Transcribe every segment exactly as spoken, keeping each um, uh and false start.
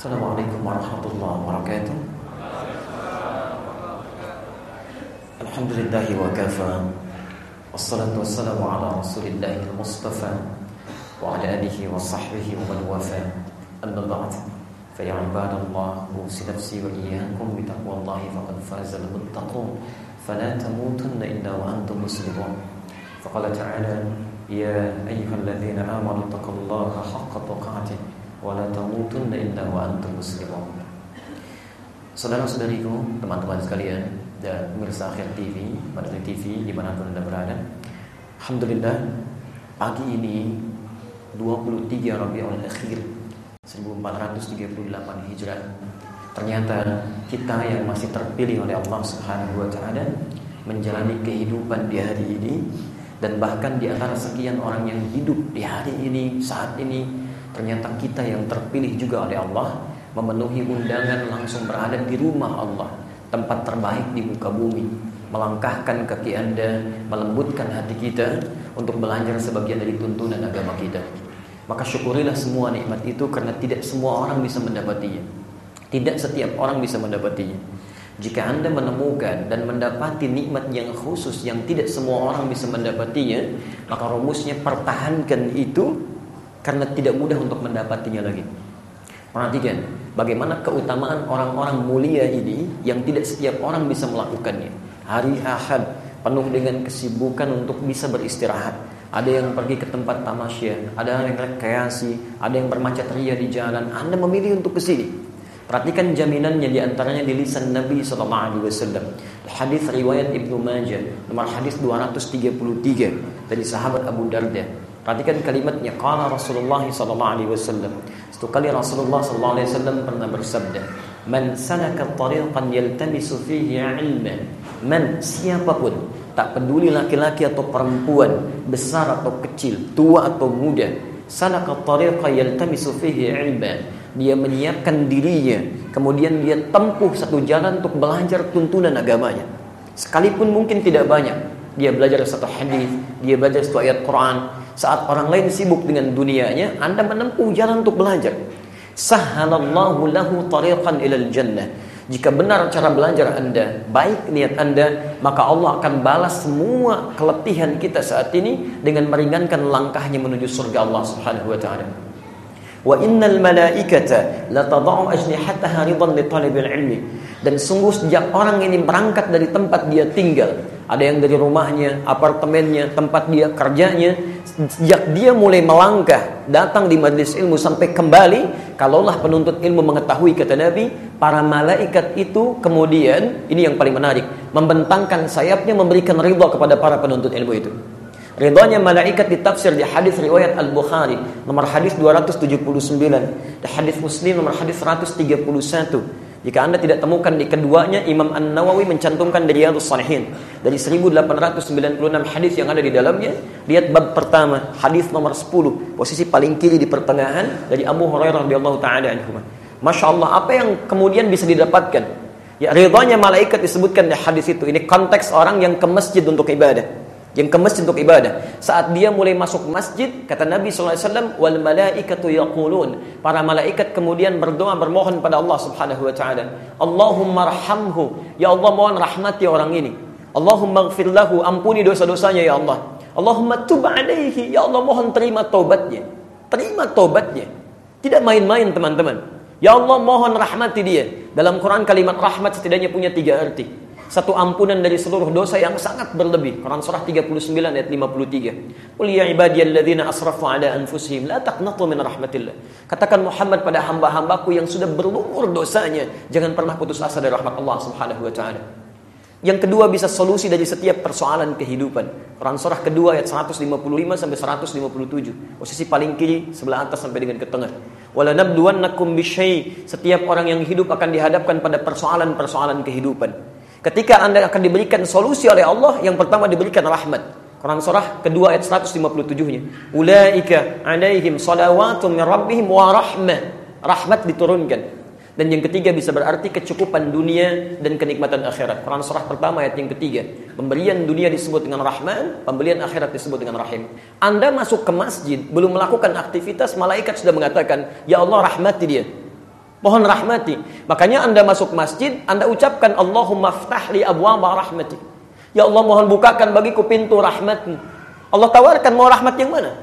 Assalamualaikum warahmatullahi wabarakatuh. Alhamdulillahi wa kafa. Wassalatu wassalamu ala rasulillahi al-mustafa wa ala alihi wa sahbihi wa man wafa. Amma ba'd. Fa ya ibadallah, usi nafsi wa iyyakum bi taqwallahi faqad faza al-muttaqun. Fala tamutunna illa wa antum muslimun. Faqala ta'ala: ya ayyuhalladzina amanu taqullaha haqqa tuqatih wa la tamutunna illa wa antum muslimun. Saudara-saudariku, teman-teman sekalian, dan pemirsa Akhir T V, Badri T V dimanapun Anda berada, alhamdulillah pagi ini dua puluh tiga Rabiul Akhir seribu empat ratus tiga puluh delapan Hijrah, ternyata kita yang masih terpilih oleh Allah Subhanahu wa taala menjalani kehidupan di hari ini, dan bahkan di antara sekian orang yang hidup di hari ini, saat ini, ternyata kita yang terpilih juga oleh Allah memenuhi undangan langsung berada di rumah Allah, tempat terbaik di muka bumi, melangkahkan kaki Anda, melembutkan hati kita untuk belajar sebagian dari tuntunan agama kita. Maka syukurilah semua nikmat itu, karena tidak semua orang bisa mendapatinya. Tidak setiap orang bisa mendapatinya. Jika Anda menemukan dan mendapati nikmat yang khusus yang tidak semua orang bisa mendapatinya, maka rumusnya pertahankan itu, karena tidak mudah untuk mendapatinya lagi. Perhatikan bagaimana keutamaan orang-orang mulia ini yang tidak setiap orang bisa melakukannya. Hari Ahad penuh dengan kesibukan untuk bisa beristirahat. Ada yang pergi ke tempat tamasya, ada yang rekreasi, ada yang bermacet ria di jalan. Anda memilih untuk ke sini. Perhatikan jaminannya, di antaranya di lisan Nabi sallallahu alaihi wasallam. Hadis riwayat Ibnu Majah nomor hadis dua ratus tiga puluh tiga dari sahabat Abu Darda. Perhatikan kalimatnya, qala Rasulullah sallallahu alaihi wasallam. Satu kali Rasulullah sallallahu alaihi wasallam pernah bersabda, "Man salaka tariqan yaltamisu fihi 'ilman." Man, siapapun, tak peduli laki-laki atau perempuan, besar atau kecil, tua atau muda, salaka tariqan yaltamisu fihi 'ilman. Dia menyiapkan dirinya, kemudian dia tempuh satu jalan untuk belajar tuntunan agamanya. Sekalipun mungkin tidak banyak, dia belajar satu hadis, dia belajar satu ayat Quran. Saat orang lain sibuk dengan dunianya, Anda menempuh jalan untuk belajar. Sahhalallahu lahu tariqan ilal jannah. Jika benar cara belajar Anda, baik niat Anda, maka Allah akan balas semua keletihan kita saat ini dengan meringankan langkahnya menuju surga Allah Subhanahu wa taala. Wa innal malaikata la tad'u ajnihataha ridan li talibil ilmi. Dan sungguh sejak orang ini berangkat dari tempat dia tinggal, ada yang dari rumahnya, apartemennya, tempat dia kerjanya, sejak dia mulai melangkah datang di majlis ilmu sampai kembali, kalaulah penuntut ilmu mengetahui, kata Nabi, para malaikat itu kemudian, ini yang paling menarik, membentangkan sayapnya memberikan ridha kepada para penuntut ilmu itu. Ridhanya malaikat ditafsir di hadis riwayat Al-Bukhari nomor hadis dua ratus tujuh puluh sembilan, di hadis Muslim nomor hadis seratus tiga puluh satu. Jika Anda tidak temukan di keduanya, Imam An-Nawawi mencantumkan di Riyadhus Shalihin dari seribu delapan ratus sembilan puluh enam hadis yang ada di dalamnya. Lihat bab pertama, hadis nomor sepuluh, posisi paling kiri di pertengahan, dari Abu Hurairah radhiyallahu taala anhu. Masya Allah, apa yang kemudian bisa didapatkan? Ya, ridhanya malaikat disebutkan di hadis itu. Ini konteks orang yang ke masjid untuk ibadah. Yang ke masjid untuk ibadah. Saat dia mulai masuk masjid, kata Nabi sallallahu alaihi wasallam, wal malaikatu yaqulun. Para malaikat kemudian berdoa bermohon pada Allah Subhanahu wa taala. Allahumma arhamhu. Ya Allah, mohon rahmati orang ini. Allahumma ighfir lahu, ampuni dosa-dosanya ya Allah. Allahumma tub alaihi. Ya Allah, mohon terima taubatnya. Terima taubatnya. Tidak main-main, teman-teman. Ya Allah, mohon rahmati dia. Dalam Quran kalimat rahmat setidaknya punya tiga arti. Satu, ampunan dari seluruh dosa yang sangat berlebih. Quran surah tiga puluh sembilan ayat lima puluh tiga. Qul ya ibadiyalladzina asrafu ala anfusihim la taqnatu min rahmatillah. Katakan Muhammad pada hamba-hambaku yang sudah berlumur dosanya, jangan pernah putus asa dari rahmat Allah Subhanahu wa taala. Yang kedua, bisa solusi dari setiap persoalan kehidupan. Quran surah kedua ayat seratus lima puluh lima sampai seratus lima puluh tujuh. Posisi paling kiri sebelah atas sampai dengan ke tengah. Wala nabluwannakum bisyai. Setiap orang yang hidup akan dihadapkan pada persoalan-persoalan kehidupan. Ketika Anda akan diberikan solusi oleh Allah, yang pertama diberikan rahmat. Quran surah kedua ayat seratus lima puluh tujuh-nya. Ulaika alaihim salawatun min rabbihim wa rahmah. Rahmat diturunkan. Dan yang ketiga bisa berarti kecukupan dunia dan kenikmatan akhirat. Quran surah pertama ayat yang ketiga. Pemberian dunia disebut dengan rahman, pemberian akhirat disebut dengan rahim. Anda masuk ke masjid, belum melakukan aktivitas, malaikat sudah mengatakan, ya Allah rahmati dia. Mohon rahmati. Makanya Anda masuk masjid, Anda ucapkan Allahumma ftah li abwaaba rahmati. Ya Allah, mohon bukakan bagiku pintu rahmat-Mu. Allah tawarkan, mau rahmat yang mana?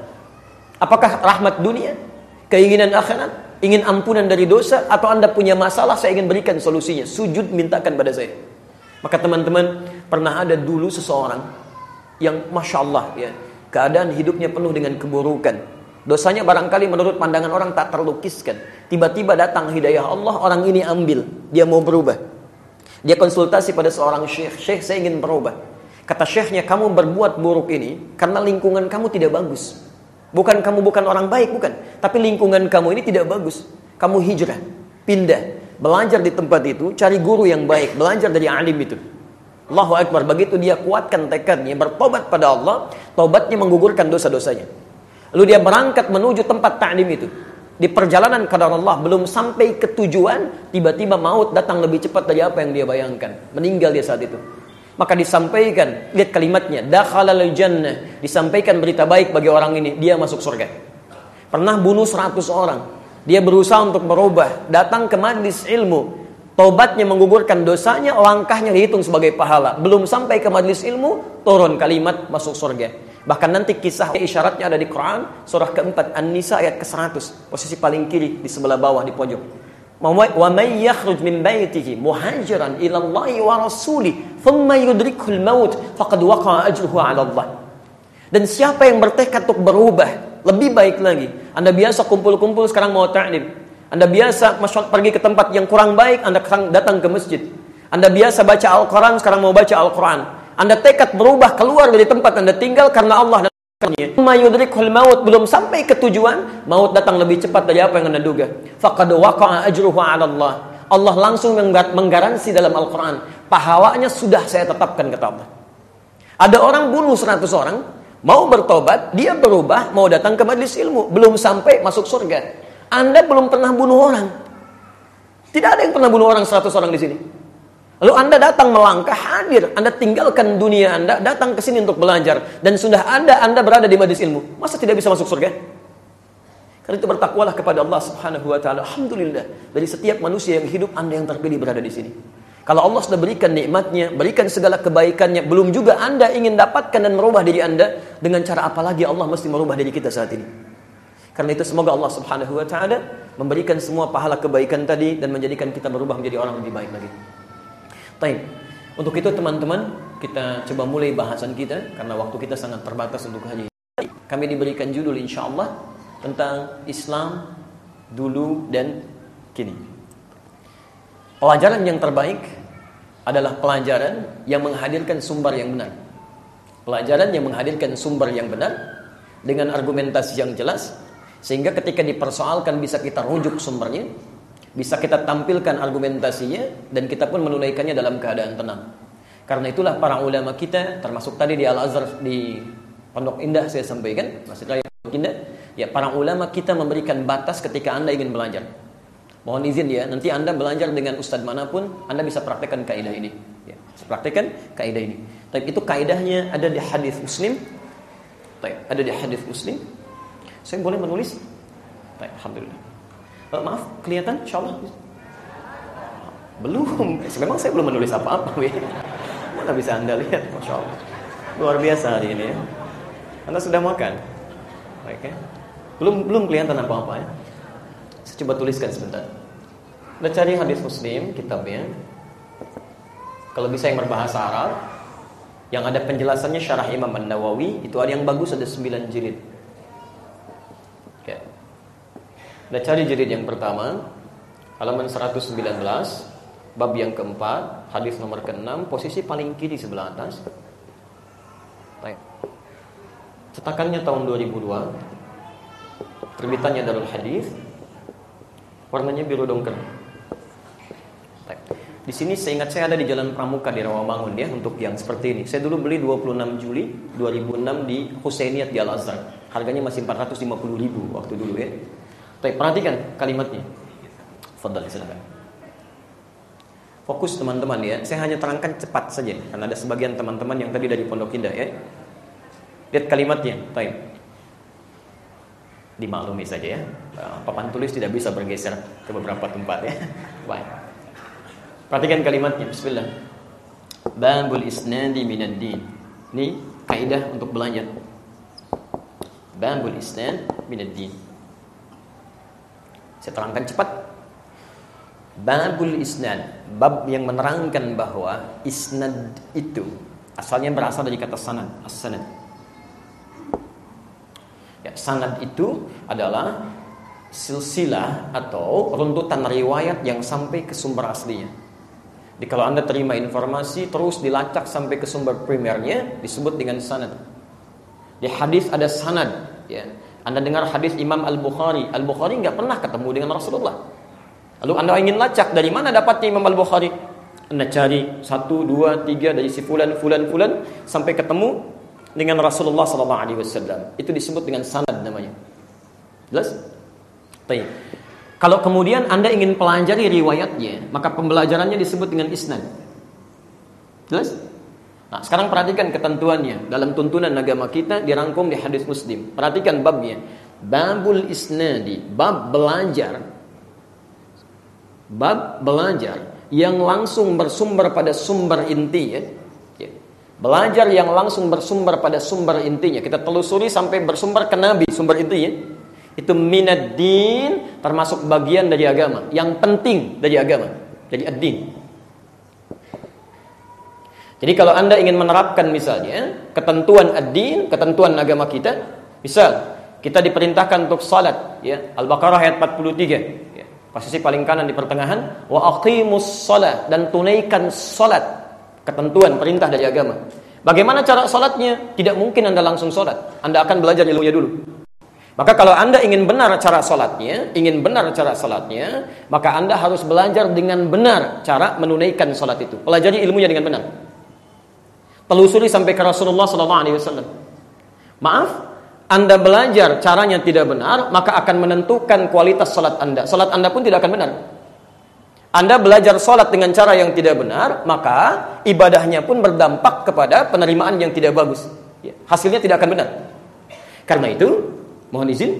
Apakah rahmat dunia? Keinginan akhirat? Ingin ampunan dari dosa? Atau Anda punya masalah, saya ingin berikan solusinya. Sujud, mintakan pada saya. Maka teman-teman, pernah ada dulu seseorang yang Masya Allah ya, keadaan hidupnya penuh dengan keburukan. Dosanya barangkali menurut pandangan orang tak terlukiskan. Tiba-tiba datang hidayah Allah, orang ini ambil. Dia mau berubah. Dia konsultasi pada seorang syekh. Syekh, saya ingin berubah. Kata syekhnya, kamu berbuat buruk ini karena lingkungan kamu tidak bagus. Bukan kamu bukan orang baik, bukan. Tapi lingkungan kamu ini tidak bagus. Kamu hijrah, pindah, belajar di tempat itu, cari guru yang baik, belajar dari alim itu. Allahu Akbar. Begitu dia kuatkan tekadnya, bertobat pada Allah, tobatnya menggugurkan dosa-dosanya. Lalu dia berangkat menuju tempat ta'lim itu. Di perjalanan qadar Allah, belum sampai ke tujuan, tiba-tiba maut datang lebih cepat dari apa yang dia bayangkan. Meninggal dia saat itu. Maka disampaikan, lihat kalimatnya, dakhalal jannah, disampaikan berita baik bagi orang ini, dia masuk surga. Pernah bunuh seratus orang. Dia berusaha untuk berubah, datang ke majlis ilmu. Tobatnya menggugurkan dosanya, langkahnya dihitung sebagai pahala. Belum sampai ke majlis ilmu, turun kalimat masuk surga. Bahkan nanti kisah isyaratnya ada di Quran, surah keempat An-Nisa ayat ke seratus, posisi paling kiri di sebelah bawah di pojok. Wa may yakhruj min baitihi muhajiran ila Allahi wa rasulih thumma yudrikul maut faqad waqa'a ajruhu 'ala Allah. Dan siapa yang bertekad untuk berubah, lebih baik lagi. Anda biasa kumpul-kumpul, sekarang mau ta'lim. Anda biasa pergi ke tempat yang kurang baik, Anda datang ke masjid. Anda biasa baca Al-Quran, sekarang mau baca Al-Quran. Anda tekad berubah, keluar dari tempat Anda tinggal karena Allah dan Rasulnya. Mayudrikul maut, belum sampai ke tujuan, maut datang lebih cepat dari apa yang Anda duga. Faqad waqa'a ajruhu 'ala Allah. Allah langsung menggaransi dalam Al-Quran, pahalanya sudah saya tetapkan, kata Allah. Ada orang bunuh seratus orang, mau bertobat, dia berubah, mau datang ke majlis ilmu, belum sampai masuk surga. Anda belum pernah bunuh orang. Tidak ada yang pernah bunuh orang seratus orang di sini. Lalu Anda datang melangkah, hadir. Anda tinggalkan dunia Anda, datang ke sini untuk belajar. Dan sudah ada Anda berada di majlis ilmu. Masa tidak bisa masuk surga? Karena itu bertakwalah kepada Allah Subhanahu wa taala. Alhamdulillah, dari setiap manusia yang hidup, Anda yang terpilih berada di sini. Kalau Allah sudah berikan nikmatnya, berikan segala kebaikannya, belum juga Anda ingin dapatkan dan merubah diri Anda, dengan cara apa lagi Allah mesti merubah diri kita saat ini? Karena itu semoga Allah Subhanahu wa taala memberikan semua pahala kebaikan tadi dan menjadikan kita berubah menjadi orang lebih baik lagi. Baik. Untuk itu teman-teman, kita coba mulai bahasan kita karena waktu kita sangat terbatas untuk hari ini. Kami diberikan judul insyaallah tentang Islam dulu dan kini. Pelajaran yang terbaik adalah pelajaran yang menghadirkan sumber yang benar. Pelajaran yang menghadirkan sumber yang benar dengan argumentasi yang jelas, sehingga ketika dipersoalkan bisa kita rujuk sumbernya, bisa kita tampilkan argumentasinya, dan kita pun menunaikannya dalam keadaan tenang. Karena itulah para ulama kita, termasuk tadi di Al-Azhar di Pondok Indah saya sampaikan, Masjid Raya Pondok Indah, ya para ulama kita memberikan batas ketika Anda ingin belajar. Mohon izin ya, nanti Anda belajar dengan ustadz manapun, Anda bisa praktekkan kaidah ini. Ya, praktekkan kaidah ini. Tapi itu kaidahnya ada di hadis Muslim. Baik, ada di hadis Muslim. Saya boleh menulis? Baik, alhamdulillah. Uh, maaf, kelihatan insyaallah? Belum. Memang saya belum menulis apa-apa, ya. Mana bisa Anda lihat, Masya Allah. Luar biasa hari ini ya. Anda sudah makan? Baik ya. Belum belum kelihatan apa-apa ya. Saya coba tuliskan sebentar. Anda cari hadis Muslim, kitabnya. Kalau bisa yang berbahasa Arab, yang ada penjelasannya syarah Imam An-Nawawi, itu ada yang bagus, ada sembilan jilid. Oke. Anda cari jilid yang pertama, halaman seratus sembilan belas, bab yang keempat, hadis nomor keenam, posisi paling kiri sebelah atas. Baik. Cetakannya tahun dua ribu dua. Terbitannya Darul Hadis. Warnanya biru dongker. Baik. Di sini saya ingat saya ada di Jalan Pramuka di Rawamangun ya, untuk yang seperti ini. Saya dulu beli dua puluh enam Juli dua ribu enam di Husainiyat di Al-Azhar. Harganya masih empat ratus lima puluh ribu waktu dulu ya. Baik, perhatikan kalimatnya. Fadhal, silakan. Fokus teman-teman ya. Saya hanya terangkan cepat saja karena ada sebagian teman-teman yang tadi dari Pondok Indah ya. Lihat kalimatnya. Baik. Dimaklumi saja ya. Papan tulis tidak bisa bergeser ke beberapa tempat ya. Baik. Perhatikan kalimatnya. Bismillah. Babul isnadi minad din. Ini kaidah untuk belajar. Babul isnad minad din. Saya terangkan cepat. Babul isnad, bab yang menerangkan bahwa isnad itu asalnya berasal dari kata sanad, as-sanad. Ya, sanad itu adalah silsilah atau runtutan riwayat yang sampai ke sumber aslinya. Jadi kalau Anda terima informasi terus dilacak sampai ke sumber primernya disebut dengan sanad. Di hadis ada sanad, ya. Anda dengar hadis Imam Al-Bukhari, Al-Bukhari enggak pernah ketemu dengan Rasulullah. Lalu Anda ingin lacak dari mana dapatnya Imam Al-Bukhari? Anda cari satu, dua, tiga dari si fulan, fulan, fulan sampai ketemu dengan Rasulullah sallallahu alaihi wasallam. Itu disebut dengan sanad namanya. Jelas? Baik. Kalau kemudian Anda ingin pelajari riwayatnya, maka pembelajarannya disebut dengan isnad. Jelas? Nah, sekarang perhatikan ketentuannya. Dalam tuntunan agama kita dirangkum di hadis Muslim. Perhatikan babnya. Babul isnadi, bab belajar. Bab belajar yang langsung bersumber pada sumber intinya. Ya. Belajar yang langsung bersumber pada sumber intinya. Kita telusuri sampai bersumber ke Nabi, sumber intinya. Itu minad din, termasuk bagian dari agama, yang penting dari agama. Jadi ad-din. Jadi kalau Anda ingin menerapkan misalnya ketentuan ad-din, ketentuan agama kita, misal kita diperintahkan untuk salat, ya, Al-Baqarah ayat empat puluh tiga, ya. Posisi paling kanan di pertengahan, wa aqimus shalah, dan tunaikan salat. Ketentuan perintah dari agama. Bagaimana cara salatnya? Tidak mungkin Anda langsung salat. Anda akan belajar ilmunya dulu. Maka kalau Anda ingin benar cara salatnya, ingin benar cara salatnya, maka Anda harus belajar dengan benar cara menunaikan salat itu. Pelajari ilmunya dengan benar. Telusuri sampai ke Rasulullah sallallahu alaihi wasallam. Maaf, Anda belajar caranya tidak benar, maka akan menentukan kualitas salat Anda. Salat Anda pun tidak akan benar. Anda belajar salat dengan cara yang tidak benar, maka ibadahnya pun berdampak kepada penerimaan yang tidak bagus. Ya, hasilnya tidak akan benar. Karena itu, mohon izin,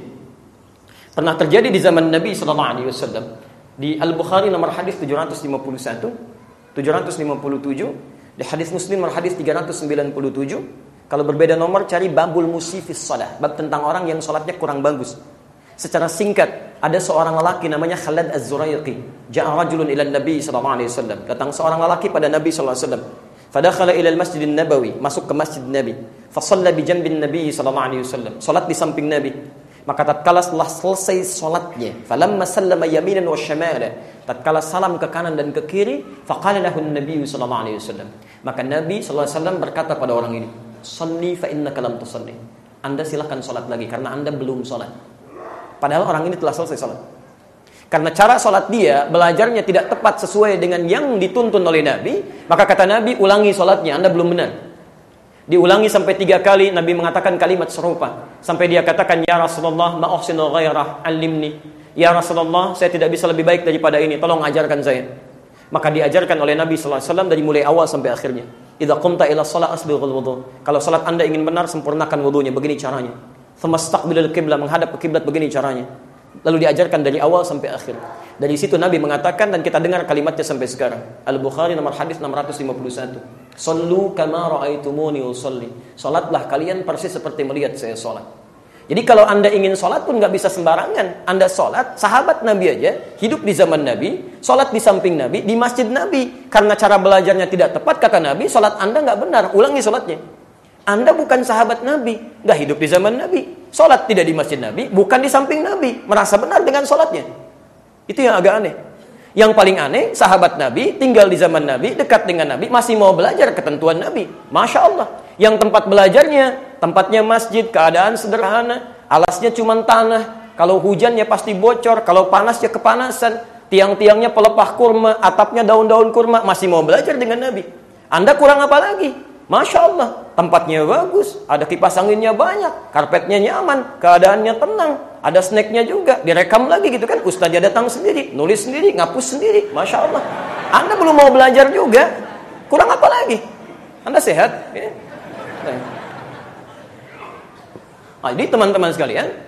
pernah terjadi di zaman Nabi sallallahu alaihi wasallam di Al-Bukhari nomor hadis tujuh ratus lima puluh satu, tujuh ratus lima puluh tujuh, di hadis Muslim nomor hadis tiga ratus sembilan puluh tujuh. Kalau berbeda nomor, cari babul musifis salah, bab tentang orang yang salatnya kurang bagus. Secara singkat, ada seorang lelaki namanya Khalad Az-Zuraiqi. Ja'a rajulun ila Nabi sallallahu alaihi wasallam. Datang seorang lelaki pada Nabi sallallahu alaihi wasallam. Fadakhala ila al-Masjid an-Nabawi, masuk ke Masjid Nabi. Fa shalla bi janbin Nabi sallallahu alaihi wasallam. Salat di samping Nabi. Maka tatkala setelah selesai salatnya, falamma sallama yaminan wa shimala, tatkala salam ke kanan dan ke kiri, faqala lahu an-nabi sallallahu alaihi wasallam. Maka Nabi sallallahu alaihi wasallam berkata pada orang ini, "Shalli fa innaka lam tusalli." Anda silakan salat lagi karena Anda belum salat. Padahal orang ini telah selesai salat. Karena cara salat dia, belajarnya tidak tepat sesuai dengan yang dituntun oleh Nabi, maka kata Nabi, ulangi salatnya, Anda belum benar. Diulangi sampai tiga kali, Nabi mengatakan kalimat serupa. Sampai dia katakan, "Ya Rasulullah, ma uhsinu ghairah, alimni." Ya Rasulullah, saya tidak bisa lebih baik daripada ini, tolong ajarkan saya. Maka diajarkan oleh Nabi sallallahu alaihi wasallam dari mulai awal sampai akhirnya. Idza qumta ila shalah asbighul wudu. Kalau salat Anda ingin benar, sempurnakan wudunya, begini caranya. Tsumastaqbilul qiblah, menghadap ke kiblat, begini caranya. Lalu diajarkan dari awal sampai akhir. Dari situ Nabi mengatakan, dan kita dengar kalimatnya sampai sekarang. Al-Bukhari nomor hadis enam ratus lima puluh satu. Sallu kama ra'aitumuni usalli. Salatlah kalian persis seperti melihat saya salat. Jadi kalau Anda ingin salat pun enggak bisa sembarangan. Anda salat, sahabat Nabi aja hidup di zaman Nabi, salat di samping Nabi, di masjid Nabi. Karena cara belajarnya tidak tepat, kata Nabi, salat Anda enggak benar, ulangi salatnya. Anda bukan sahabat Nabi, enggak hidup di zaman Nabi, salat tidak di masjid Nabi, bukan di samping Nabi, merasa benar dengan salatnya. Itu yang agak aneh. Yang paling aneh, sahabat Nabi, tinggal di zaman Nabi, dekat dengan Nabi, masih mau belajar ketentuan Nabi. Masya Allah. Yang tempat belajarnya, tempatnya masjid, keadaan sederhana, alasnya cuma tanah, kalau hujannya pasti bocor, kalau panasnya kepanasan, tiang-tiangnya pelepah kurma, atapnya daun-daun kurma, masih mau belajar dengan Nabi. Anda kurang apa lagi? Masya Allah, tempatnya bagus, ada kipas anginnya banyak, karpetnya nyaman, keadaannya tenang, ada snacknya juga, direkam lagi gitu kan, ustaznya datang sendiri, nulis sendiri, ngapus sendiri, Masya Allah. Anda belum mau belajar juga, kurang apa lagi? Anda sehat? Ya? Nah, jadi teman-teman sekalian,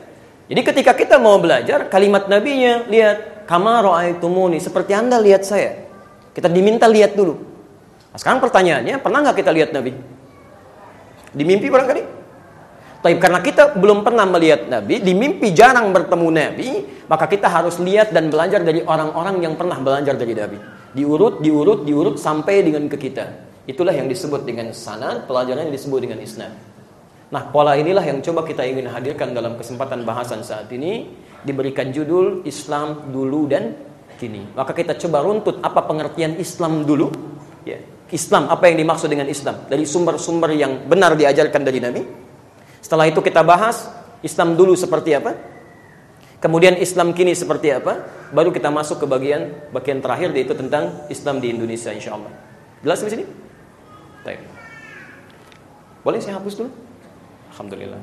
Jadi ketika kita mau belajar, kalimat Nabinya, lihat, kama ra'aitumuni, seperti Anda lihat saya. Kita diminta lihat dulu. Nah, sekarang pertanyaannya, pernah nggak kita lihat Nabi? Di mimpi barangkali? Tapi karena kita belum pernah melihat Nabi, di mimpi jarang bertemu Nabi, maka kita harus lihat dan belajar dari orang-orang yang pernah belajar dari Nabi. Diurut, diurut, diurut sampai dengan ke kita. Itulah yang disebut dengan sanad, pelajaran yang disebut dengan isnad. Nah, pola inilah yang coba kita ingin hadirkan dalam kesempatan bahasan saat ini. Diberikan judul Islam dulu dan kini. Maka kita coba runtut apa pengertian Islam dulu. Ya. Islam, apa yang dimaksud dengan Islam? Dari sumber-sumber yang benar diajarkan dari Nabi. Setelah itu kita bahas Islam dulu seperti apa. Kemudian Islam kini seperti apa. Baru kita masuk ke bagian bagian terakhir, yaitu tentang Islam di Indonesia insyaAllah. Jelas di sini? Baik. Boleh saya hapus dulu? Alhamdulillah.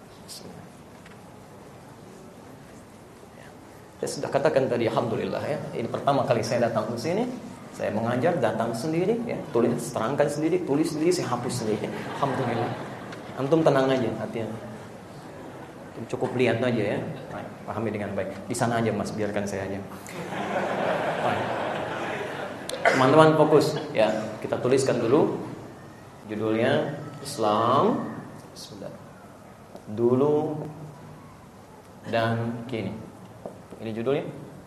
Saya sudah katakan tadi alhamdulillah ya. Ini pertama kali saya datang ke sini. Saya mengajar, datang sendiri ya, tulis, terangkan sendiri, tulis sendiri, saya hapus sendiri. Alhamdulillah. Antum tenang aja hatinya. Cukup lihat aja ya. Baik, pahami dengan baik. Di sana aja Mas, biarkan saya aja. Baik. Teman-teman fokus ya. Kita tuliskan dulu judulnya Islam sudah dulu dan kini. Ini judulnya.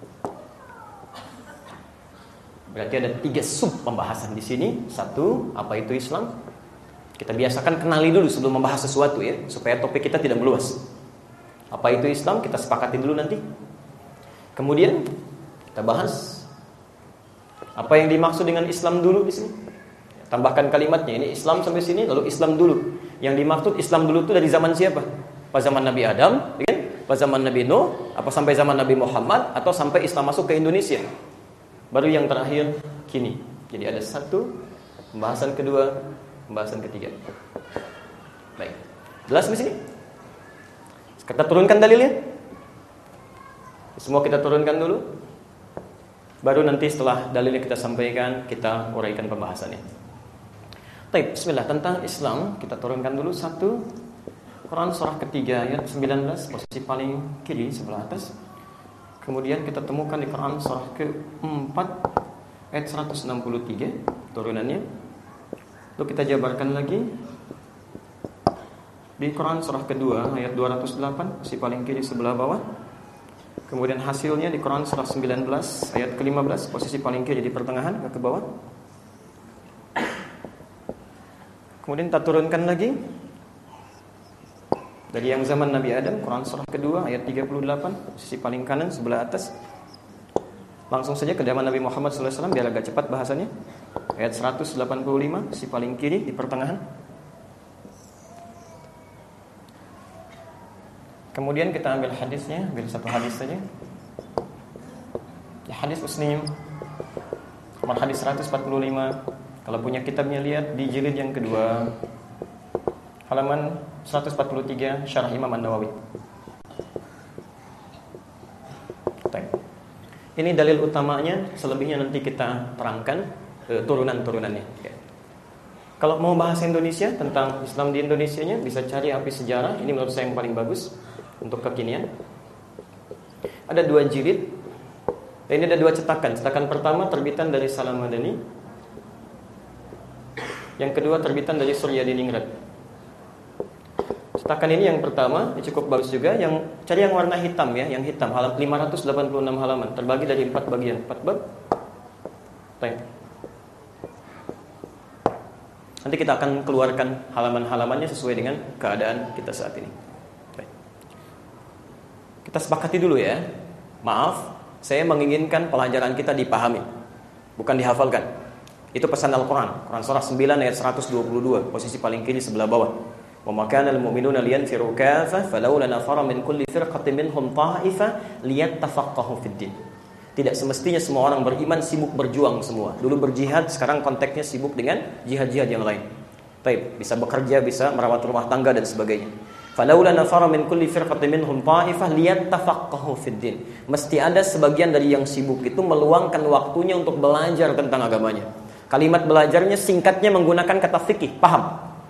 Berarti ada tiga sub pembahasan di sini. Satu, apa itu Islam? Kita biasakan kenali dulu sebelum membahas sesuatu ya, supaya topik kita tidak meluas. Apa itu Islam? Kita sepakati dulu nanti. Kemudian kita bahas apa yang dimaksud dengan Islam dulu di sini. Tambahkan kalimatnya, ini Islam sampai sini, lalu Islam dulu. Yang dimaksud Islam dulu itu dari zaman siapa? Pas zaman Nabi Adam, kan? Pas zaman Nabi Nuh, apa sampai zaman Nabi Muhammad, atau sampai Islam masuk ke Indonesia? Baru yang terakhir kini. Jadi ada satu, pembahasan kedua, pembahasan ketiga. Baik. Jelas di sini? Kita turunkan dalilnya. Semua kita turunkan dulu. Baru nanti setelah dalilnya kita sampaikan, kita uraikan pembahasannya. Baik, bismillah. Tentang Islam kita turunkan dulu satu. Quran surah ketiga ayat sembilan belas, posisi paling kiri sebelah atas. Kemudian kita temukan di Quran surah keempat ayat seratus enam puluh tiga turunannya. Lalu kita jabarkan lagi di Quran surah kedua ayat dua ratus delapan, posisi paling kiri sebelah bawah. Kemudian hasilnya di Quran surah sembilan belas ayat ke lima belas, posisi paling kiri di pertengahan ke bawah. Kemudian kita turunkan lagi dari yang zaman Nabi Adam, Quran surah kedua ayat tiga puluh delapan, sisi paling kanan sebelah atas. Langsung saja ke zaman Nabi Muhammad sallallahu alaihi wasallam biar agak cepat bahasannya. Ayat seratus delapan puluh lima, sisi paling kiri di pertengahan. Kemudian kita ambil hadisnya, ambil satu hadis saja. Ya, hadis Muslim nomor hadis seratus empat puluh lima. Kalau punya kitabnya lihat di jilid yang kedua, halaman seratus empat puluh tiga, Syarah Imam An-Nawawi. Ini dalil utamanya, selebihnya nanti kita terangkan e, turunan-turunannya. Ya. Kalau mau bahas Indonesia, tentang Islam di Indonesianya, bisa cari Api Sejarah. Ini menurut saya yang paling bagus untuk kekinian. Ada dua jilid. Dan ini ada dua cetakan. Cetakan pertama terbitan dari Salam Madani. Yang kedua terbitan dari Suryadiningrat. Cetakan ini yang pertama, ini cukup bagus juga. Yang cari yang warna hitam ya, yang hitam, halaman lima ratus delapan puluh enam halaman, terbagi dari empat bagian, empat bab. Baik. Nanti kita akan keluarkan halaman-halamannya sesuai dengan keadaan kita saat ini. Baik. Kita sepakati dulu ya. Maaf, saya menginginkan pelajaran kita dipahami, bukan dihafalkan. Itu pesan Al-Quran, Quran surah sembilan ayat seratus dua puluh dua, posisi paling kiri sebelah bawah. Wa ma kana al-mu'minuna liyanfiru kaffah falawla nafara min kulli firqatin minhum ta'ifah liyattafaqahu fid din. Tidak semestinya semua orang beriman sibuk berjuang semua. Dulu berjihad, sekarang konteksnya sibuk dengan jihad-jihad yang lain. Baik, bisa bekerja, bisa merawat rumah tangga dan sebagainya. Falawla nafara min kulli firqatin minhum ta'ifah liyattafaqahu fid din. Mesti ada sebagian dari yang sibuk itu meluangkan waktunya untuk belajar tentang agamanya. Kalimat belajarnya singkatnya menggunakan kata fikih, paham.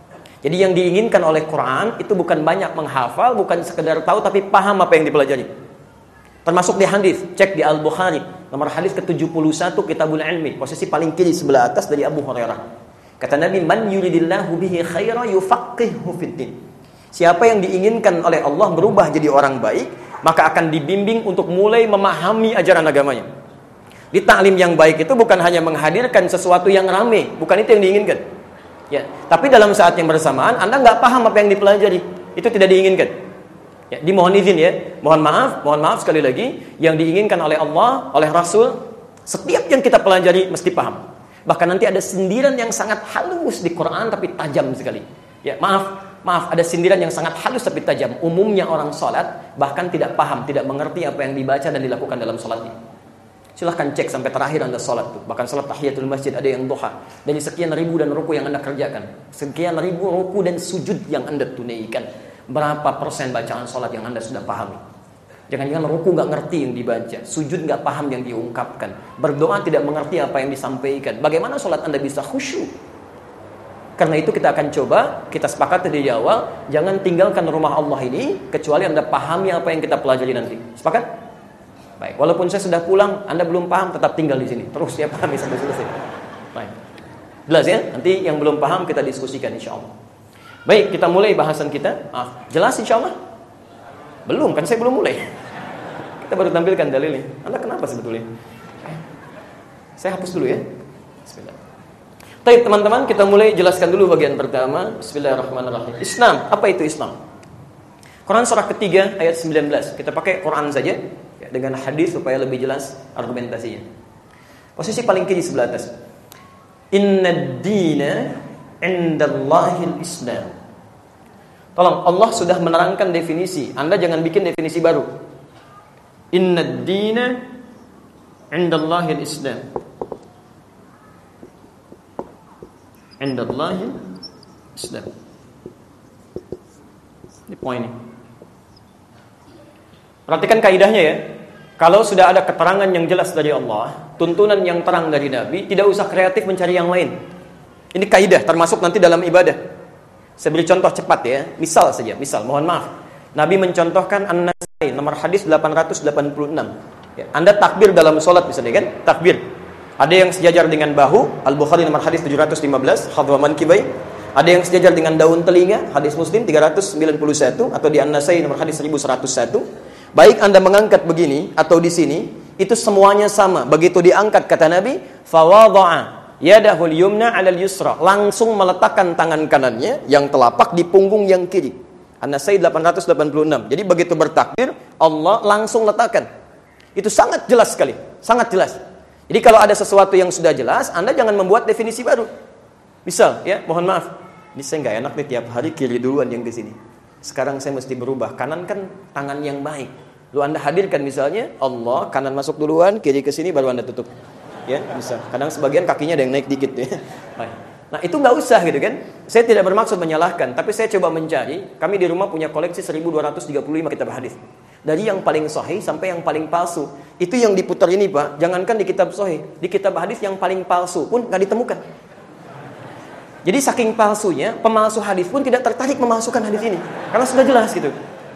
Jadi yang diinginkan oleh Quran itu bukan banyak menghafal, bukan sekedar tahu, tapi paham apa yang dipelajari. Termasuk di hadis, cek di Al-Bukhari, nomor hadis ke tujuh puluh satu Kitabul Ilmi, posisi paling kiri sebelah atas dari Abu Hurairah. Kata Nabi, "Man yuridillahu bihi khairan yufaqqihhu fiddin." Siapa yang diinginkan oleh Allah berubah jadi orang baik, maka akan dibimbing untuk mulai memahami ajaran agamanya. Di taklim yang baik itu bukan hanya menghadirkan sesuatu yang ramai, bukan itu yang diinginkan. Ya, tapi dalam saat yang bersamaan Anda nggak paham apa yang dipelajari, itu tidak diinginkan. Ya, dimohon izin ya, mohon maaf, mohon maaf sekali lagi, yang diinginkan oleh Allah, oleh Rasul, setiap yang kita pelajari mesti paham. Bahkan nanti ada sindiran yang sangat halus di Quran tapi tajam sekali. Ya, maaf, maaf, ada sindiran yang sangat halus tapi tajam. Umumnya orang sholat bahkan tidak paham, tidak mengerti apa yang dibaca dan dilakukan dalam sholatnya. Silahkan cek sampai terakhir Anda sholat tuh. Bahkan sholat tahiyatul masjid ada yang duha. Dari sekian ribu dan ruku yang Anda kerjakan, sekian ribu ruku dan sujud yang Anda tunaikan, berapa persen bacaan sholat yang Anda sudah pahami? Jangan-jangan ruku nggak ngerti yang dibaca, sujud nggak paham yang diungkapkan, berdoa tidak mengerti apa yang disampaikan. Bagaimana sholat Anda bisa khusyuk? Karena itu kita akan coba, kita sepakat dari awal, jangan tinggalkan rumah Allah ini kecuali Anda pahami apa yang kita pelajari nanti. Sepakat? Baik, walaupun saya sudah pulang, Anda belum paham, tetap tinggal di sini. Terus ya pahami sampai selesai. Baik. Jelas ya? Nanti yang belum paham kita diskusikan insya Allah. Baik, kita mulai bahasan kita. Maaf, jelas insya Allah? Belum, kan saya belum mulai. Kita baru tampilkan dalilnya. Anda kenapa sebetulnya? Saya hapus dulu ya. Bismillah. Baik teman-teman, kita mulai jelaskan dulu bagian pertama. Bismillahirrahmanirrahim. Islam, apa itu Islam? Quran surah ketiga ayat sembilan belas. Kita pakai Quran saja ya, dengan hadis supaya lebih jelas argumentasinya. Posisi paling kiri sebelah atas. Innad dina indallahil Islam. Tolong, Allah sudah menerangkan definisi. Anda jangan bikin definisi baru. Innad dina indallahil Islam. Indallahil Islam. Ini poinnya. Perhatikan kaidahnya ya. Kalau sudah ada keterangan yang jelas dari Allah, tuntunan yang terang dari Nabi, tidak usah kreatif mencari yang lain. Ini kaidah termasuk nanti dalam ibadah. Saya beri contoh cepat ya. Misal saja, misal, mohon maaf. Nabi mencontohkan An-Nasai nomor hadis delapan ratus delapan puluh enam. Ya, Anda takbir dalam sholat misalnya kan? Takbir. Ada yang sejajar dengan bahu, Al-Bukhari nomor hadis tujuh ratus lima belas, hadwa mankibai. Ada yang sejajar dengan daun telinga, hadis Muslim tiga ratus sembilan puluh satu, atau di An-Nasai nomor hadis seribu seratus satu. Baik Anda mengangkat begini atau di sini, itu semuanya sama. Begitu diangkat kata Nabi, fawadha'a yadahul yumna 'alal yusra, langsung meletakkan tangan kanannya yang telapak di punggung yang kiri. An-Nasai delapan ratus delapan puluh enam. Jadi begitu bertakbir, Allah langsung letakkan. Itu sangat jelas sekali, sangat jelas. Jadi kalau ada sesuatu yang sudah jelas, Anda jangan membuat definisi baru. Misal, ya, mohon maaf, ini saya nggak enak nih tiap hari kiri duluan yang di sini. Sekarang saya mesti berubah, kanan kan tangan yang baik. Lalu Anda hadirkan misalnya Allah, kanan masuk duluan, kiri ke sini baru Anda tutup. Ya, bisa. Kadang sebagian kakinya ada yang naik dikit ya. Nah, itu nggak usah gitu kan. Saya tidak bermaksud menyalahkan, tapi saya coba mencari. Kami di rumah punya koleksi seribu dua ratus tiga puluh lima kitab hadis. Dari yang paling sahih sampai yang paling palsu. Itu yang diputar ini, Pak. Jangankan di kitab sahih, di kitab hadis yang paling palsu pun nggak ditemukan. Jadi saking palsunya, pemalsu hadis pun tidak tertarik memasukkan hadis ini. Karena sudah jelas gitu.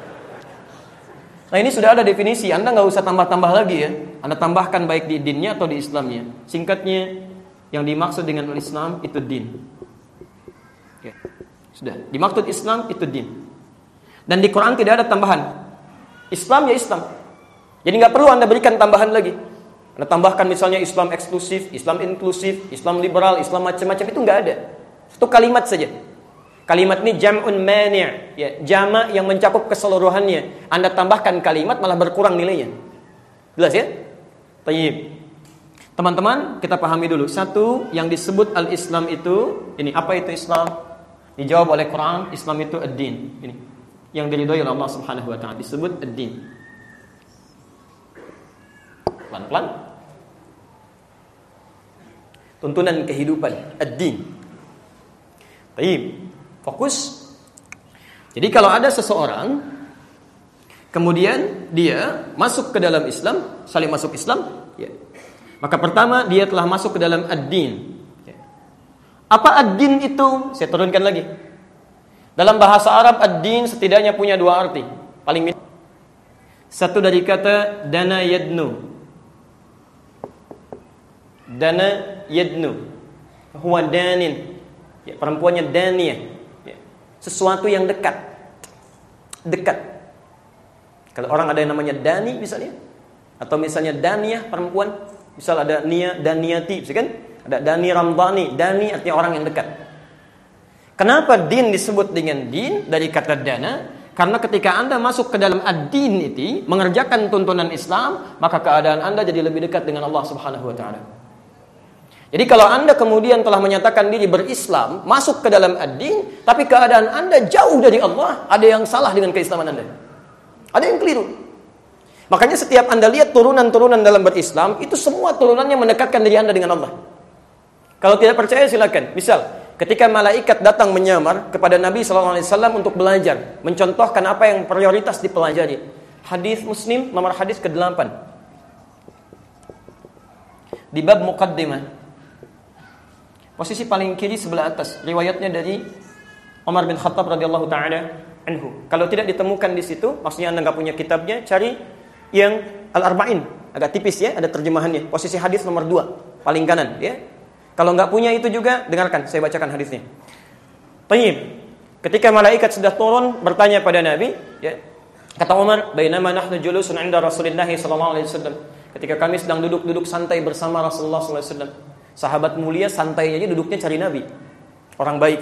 Nah ini sudah ada definisi, Anda nggak usah tambah-tambah lagi ya. Anda tambahkan baik di dinnya atau di Islamnya. Singkatnya, yang dimaksud dengan Islam itu din. Oke. Sudah, dimaksud Islam itu din. Dan di Quran tidak ada tambahan. Islam ya Islam. Jadi nggak perlu Anda berikan tambahan lagi. Anda tambahkan misalnya Islam eksklusif, Islam inklusif, Islam liberal, Islam macam-macam, itu nggak ada. Satu kalimat saja. Kalimat ini jam'un mani', ya, jama' yang mencakup keseluruhannya. Anda tambahkan kalimat malah berkurang nilainya. Jelas ya? Tayyib. Teman-teman, kita pahami dulu. Satu, yang disebut al-Islam itu, ini apa itu Islam? Dijawab oleh Quran, Islam itu ad-din. Ini yang diridhoi oleh Allah Subhanahu wa taala, disebut ad-din. Pelan-pelan. Tuntunan kehidupan, ad-din. Baik, fokus. Jadi kalau ada seseorang kemudian dia masuk ke dalam Islam, saling masuk Islam, ya. Maka pertama dia telah masuk ke dalam ad-din. Ya. Apa ad-din itu? Saya turunkan lagi. Dalam bahasa Arab ad-din setidaknya punya dua arti. Paling min- Satu dari kata dana yadnu. Dana yadnu. Huwa danin. Ya, perempuannya daniyah. Ya. Sesuatu yang dekat. Dekat. Kalau orang ada yang namanya dani misalnya, atau misalnya daniyah perempuan, misal ada nia daniyati, kan? Ada dani ramdhani, dani artinya orang yang dekat. Kenapa din disebut dengan din dari kata dana? Karena ketika Anda masuk ke dalam ad-din itu, mengerjakan tuntunan Islam, maka keadaan Anda jadi lebih dekat dengan Allah Subhanahu wa taala. Jadi kalau Anda kemudian telah menyatakan diri berislam, masuk ke dalam ad-din, tapi keadaan Anda jauh dari Allah, ada yang salah dengan keislaman Anda. Ada yang keliru. Makanya setiap Anda lihat turunan-turunan dalam berislam, itu semua turunannya mendekatkan diri Anda dengan Allah. Kalau tidak percaya silakan. Misal, ketika malaikat datang menyamar kepada Nabi shallallahu alaihi wasallam untuk belajar, mencontohkan apa yang prioritas dipelajari. Hadis Muslim nomor hadis kedelapan. Di bab muqaddimah. Posisi paling kiri sebelah atas. Riwayatnya dari Umar bin Khattab radhiyallahu taala anhu. Kalau tidak ditemukan di situ, maksudnya Anda enggak punya kitabnya, cari yang Al-Arba'in, agak tipis ya, ada terjemahannya. Posisi hadis nomor dua, paling kanan ya. Kalau enggak punya itu juga, dengarkan saya bacakan hadisnya. Tayyib. Ketika malaikat sudah turun bertanya pada Nabi, ya. Kata Umar, "Bainama nahnu julusun 'inda Rasulillah sallallahu alaihi wasallam." Ketika kami sedang duduk-duduk santai bersama Rasulullah sallallahu alaihi wasallam. Sahabat mulia santainya aja duduknya cari Nabi. Orang baik.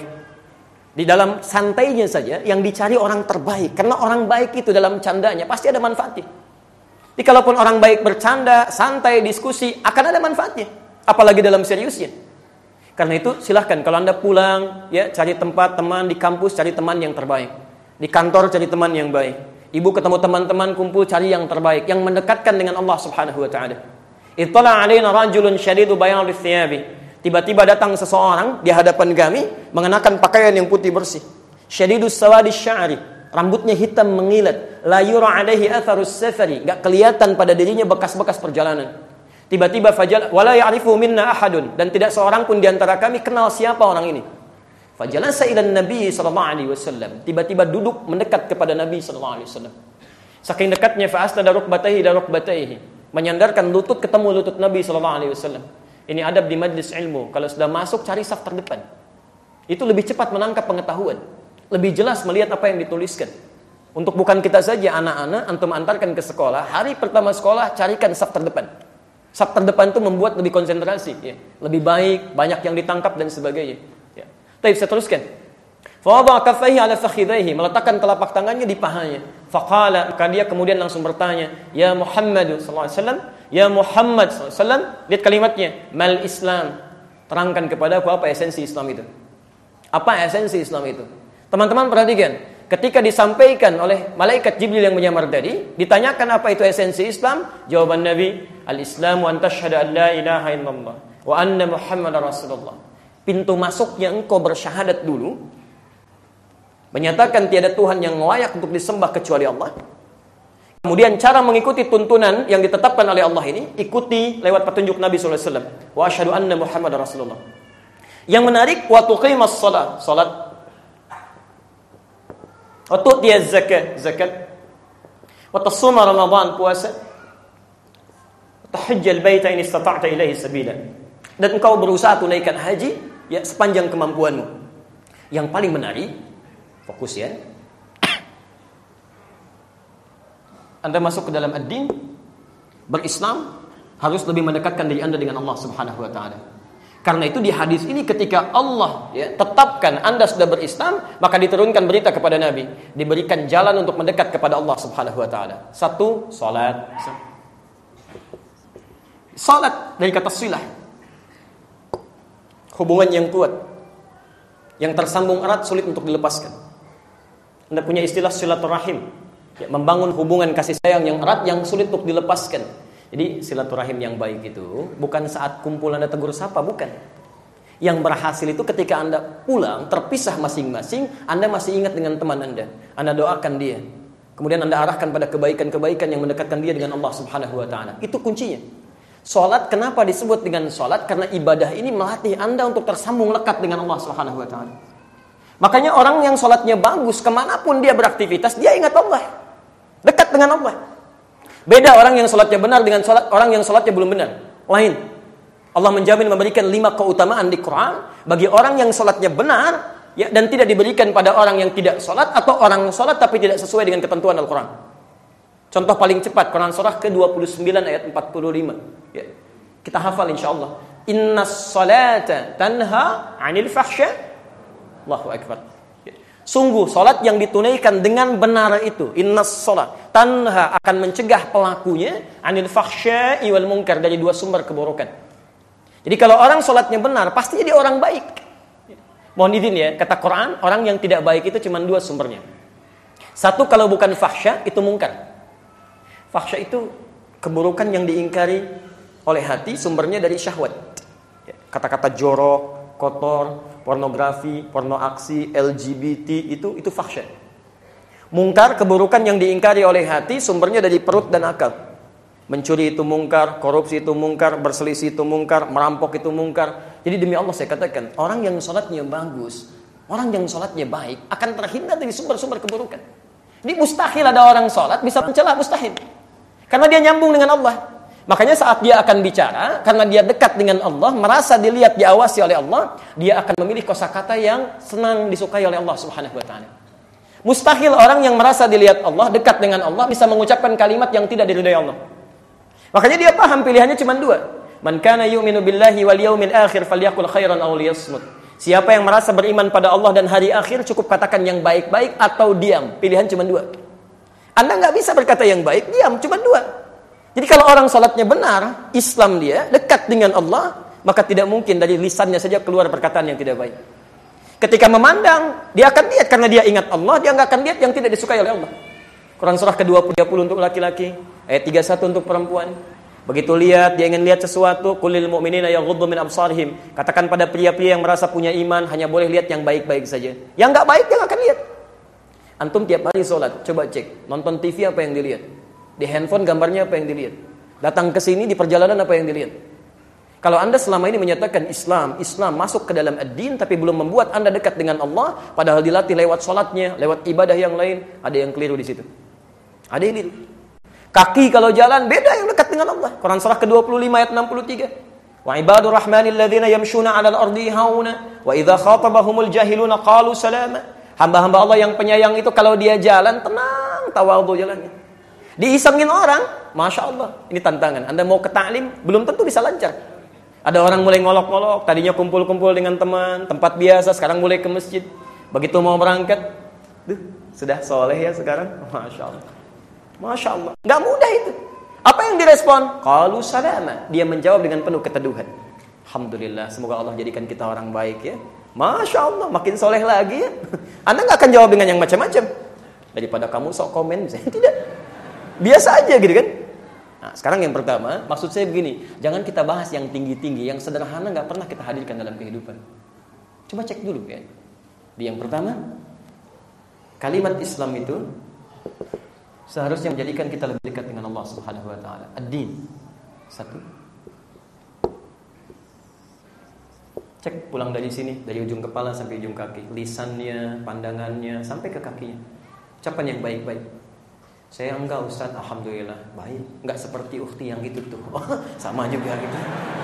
Di dalam santainya saja yang dicari orang terbaik. Karena orang baik itu dalam candanya pasti ada manfaatnya. Jadi kalaupun orang baik bercanda, santai, diskusi, akan ada manfaatnya. Apalagi dalam seriusnya. Karena itu silahkan kalau Anda pulang, ya cari tempat teman di kampus, cari teman yang terbaik. Di kantor cari teman yang baik. Ibu ketemu teman-teman kumpul cari yang terbaik, yang mendekatkan dengan Allah Subhanahu wa taala. Ittala 'alaina rajulun syadidu bayadhi thiyabi. Tiba-tiba datang seseorang di hadapan kami mengenakan pakaian yang putih bersih. Syadidus sawadi sya'ri, rambutnya hitam mengilat, la yura 'alaihi atharus safari, enggak kelihatan pada dirinya bekas-bekas perjalanan. Tiba-tiba fajal wala ya'rifu minna ahadun, dan tidak seorang pun di antara kami kenal siapa orang ini. Fajalasa ila Nabi sallallahu alaihi wasallam, tiba-tiba duduk mendekat kepada Nabi sallallahu alaihi wasallam. Saking dekatnya fa asnada rukbatayhi ila rukbatayhi, menyandarkan lutut ketemu lutut Nabi sallallahu alaihi wasallam. Ini adab di majlis ilmu. Kalau sudah masuk cari saf terdepan. Itu lebih cepat menangkap pengetahuan, lebih jelas melihat apa yang dituliskan. Untuk bukan kita saja, anak-anak antum antarkan ke sekolah, hari pertama sekolah carikan saf terdepan. Saf terdepan itu membuat lebih konsentrasi, ya. Lebih baik, banyak yang ditangkap dan sebagainya. Ya. Baik, saya teruskan. Fa wada'a kaffaihi 'ala fakhidaihi, meletakkan telapak tangannya di pahanya. Faqala, maka dia kemudian langsung bertanya, "Ya Muhammad sallallahu alaihi wasallam, ya Muhammad sallallahu alaihi wasallam." Lihat kalimatnya, "Mal Islam." Terangkan kepada aku apa esensi Islam itu. Apa esensi Islam itu? Teman-teman perhatikan, ketika disampaikan oleh malaikat Jibril yang menyamar tadi, ditanyakan apa itu esensi Islam, jawaban Nabi, "Al-Islamu an tashhadu an la ilaha illallah wa anna Muhammadar Rasulullah." Pintu masuknya engkau bersyahadat dulu, menyatakan tiada Tuhan yang layak untuk disembah kecuali Allah. Kemudian cara mengikuti tuntunan yang ditetapkan oleh Allah ini, ikuti lewat petunjuk Nabi sallallahu alaihi wasallam. Wa asyhadu anna Muhammadar Rasulullah. Yang menarik, wa tuqimas shalah, salat. Wa tu'tiyaz zakat, zakat. Wa tasuma Ramadan, puasa. Wa tahajjal baita in istata'ta ilaihi sabila. Dan engkau berusaha tunaikan haji ya sepanjang kemampuanmu. Yang paling menarik, fokus ya. Anda masuk ke dalam ad-din, berislam, harus lebih mendekatkan diri Anda dengan Allah Subhanahu wa taala. Karena itu di hadis ini ketika Allah ya, tetapkan Anda sudah berislam, maka diturunkan berita kepada Nabi, diberikan jalan untuk mendekat kepada Allah Subhanahu wa taala. Satu, salat. Salat dari kata silah. Hubungan yang kuat, yang tersambung erat, sulit untuk dilepaskan. Anda punya istilah silaturahim. Ya, membangun hubungan kasih sayang yang erat yang sulit untuk dilepaskan. Jadi silaturahim yang baik itu bukan saat kumpul Anda tegur sapa, bukan. Yang berhasil itu ketika Anda pulang terpisah masing-masing, Anda masih ingat dengan teman Anda. Anda doakan dia. Kemudian Anda arahkan pada kebaikan-kebaikan yang mendekatkan dia dengan Allah Subhanahu wa taala. Itu kuncinya. Salat kenapa disebut dengan salat? Karena ibadah ini melatih Anda untuk tersambung lekat dengan Allah Subhanahu wa taala. Makanya orang yang sholatnya bagus, kemanapun dia beraktivitas, dia ingat Allah. Dekat dengan Allah. Beda orang yang sholatnya benar dengan sholat, orang yang sholatnya belum benar. Lain. Allah menjamin memberikan lima keutamaan di Quran bagi orang yang sholatnya benar, ya, dan tidak diberikan pada orang yang tidak sholat atau orang sholat tapi tidak sesuai dengan ketentuan Al-Quran. Contoh paling cepat, Quran surah ke dua puluh sembilan ayat empat puluh lima. Ya. Kita hafal insyaAllah. Innas salata tanha anil fahsya. Allahu Akbar. Ya. Sungguh salat yang ditunaikan dengan benar itu, innas salat tanha, akan mencegah pelakunya anil fahsya wal munkar, dari dua sumber keburukan. Jadi kalau orang salatnya benar, pasti jadi orang baik. Mohon izin ya, kata Quran, orang yang tidak baik itu cuma dua sumbernya. Satu, kalau bukan fahsya, itu mungkar. Fahsya itu keburukan yang diingkari oleh hati, sumbernya dari syahwat. Kata-kata jorok, kotor, pornografi, porno aksi, L G B T, itu itu fahsya. Mungkar, keburukan yang diingkari oleh hati, sumbernya dari perut dan akal. Mencuri itu mungkar, korupsi itu mungkar, berselisih itu mungkar, merampok itu mungkar. Jadi demi Allah saya katakan, orang yang sholatnya bagus, orang yang sholatnya baik, akan terhindar dari sumber-sumber keburukan. Ini mustahil ada orang sholat bisa mencela, mustahil. Karena dia nyambung dengan Allah. Makanya saat dia akan bicara, karena dia dekat dengan Allah, merasa dilihat, diawasi oleh Allah, dia akan memilih kosakata yang senang disukai oleh Allah Subhanahu wa taala. Mustahil orang yang merasa dilihat Allah, dekat dengan Allah, bisa mengucapkan kalimat yang tidak diridhai Allah. Makanya dia paham pilihannya cuma dua. Man kana yu'minu billahi wal yaumil akhir falyaqul khairan aw liyasmut. Siapa yang merasa beriman pada Allah dan hari akhir, cukup katakan yang baik-baik atau diam. Pilihan cuma dua. Anda nggak bisa berkata yang baik, diam, cuma dua. Jadi kalau orang salatnya benar, Islam dia, dekat dengan Allah, maka tidak mungkin dari lisannya saja keluar perkataan yang tidak baik. Ketika memandang, dia akan lihat karena dia ingat Allah, dia nggak akan lihat yang tidak disukai oleh Allah. Quran surah ke dua puluh tiga puluh untuk laki-laki, ayat tiga puluh satu untuk perempuan. Begitu lihat, dia ingin lihat sesuatu, qulil mu'minina yaghuddu min absarihim. Katakan pada pria-pria yang merasa punya iman, hanya boleh lihat yang baik-baik saja. Yang enggak baik dia enggak akan lihat. Antum tiap hari sholat, coba cek, nonton T V apa yang dilihat? Di handphone gambarnya apa yang dilihat? Datang ke sini di perjalanan apa yang dilihat? Kalau Anda selama ini menyatakan Islam, Islam masuk ke dalam ad-din tapi belum membuat Anda dekat dengan Allah, padahal dilatih lewat sholatnya, lewat ibadah yang lain, ada yang keliru di situ. Ada yang keliru. Kaki kalau jalan beda yang dekat dengan Allah. Quran surah ke dua puluh lima ayat enam puluh tiga. Wa ibadur rahmanil ladzina yamshuna 'alal ardi hauna wa idza khatabahumul jahiluna qalu salama. Hamba-hamba Allah yang penyayang itu kalau dia jalan tenang, tawadhu jalannya. Diisengin orang, Masya Allah. Ini tantangan. Anda mau ke ta'lim, belum tentu bisa lancar. Ada orang mulai ngolok-ngolok, tadinya kumpul-kumpul dengan teman, tempat biasa, sekarang mulai ke masjid. Begitu mau berangkat, duh, sudah soleh ya sekarang, Masya Allah. Masya Allah, nggak mudah itu. Apa yang direspon? Qalu salama. Dia menjawab dengan penuh keteduhan. Alhamdulillah, semoga Allah jadikan kita orang baik ya. Masya Allah, makin soleh lagi ya. Anda nggak akan jawab dengan yang macam-macam. Daripada kamu sok komen, saya tidak. Biasa aja gitu kan. Nah, sekarang yang pertama, maksud saya begini, jangan kita bahas yang tinggi-tinggi, yang sederhana nggak pernah kita hadirkan dalam kehidupan. Coba cek dulu ya. Di yang pertama, kalimat Islam itu seharusnya menjadikan kita lebih dekat dengan Allah Subhanahu wa taala. Ad-din. Satu. Cek pulang dari sini, dari ujung kepala sampai ujung kaki, lisannya, pandangannya sampai ke kakinya. Ucapan yang baik-baik. Saya enggak Ustaz, alhamdulillah, baik. Enggak seperti ukhti yang itu tuh. Oh, sama juga gitu.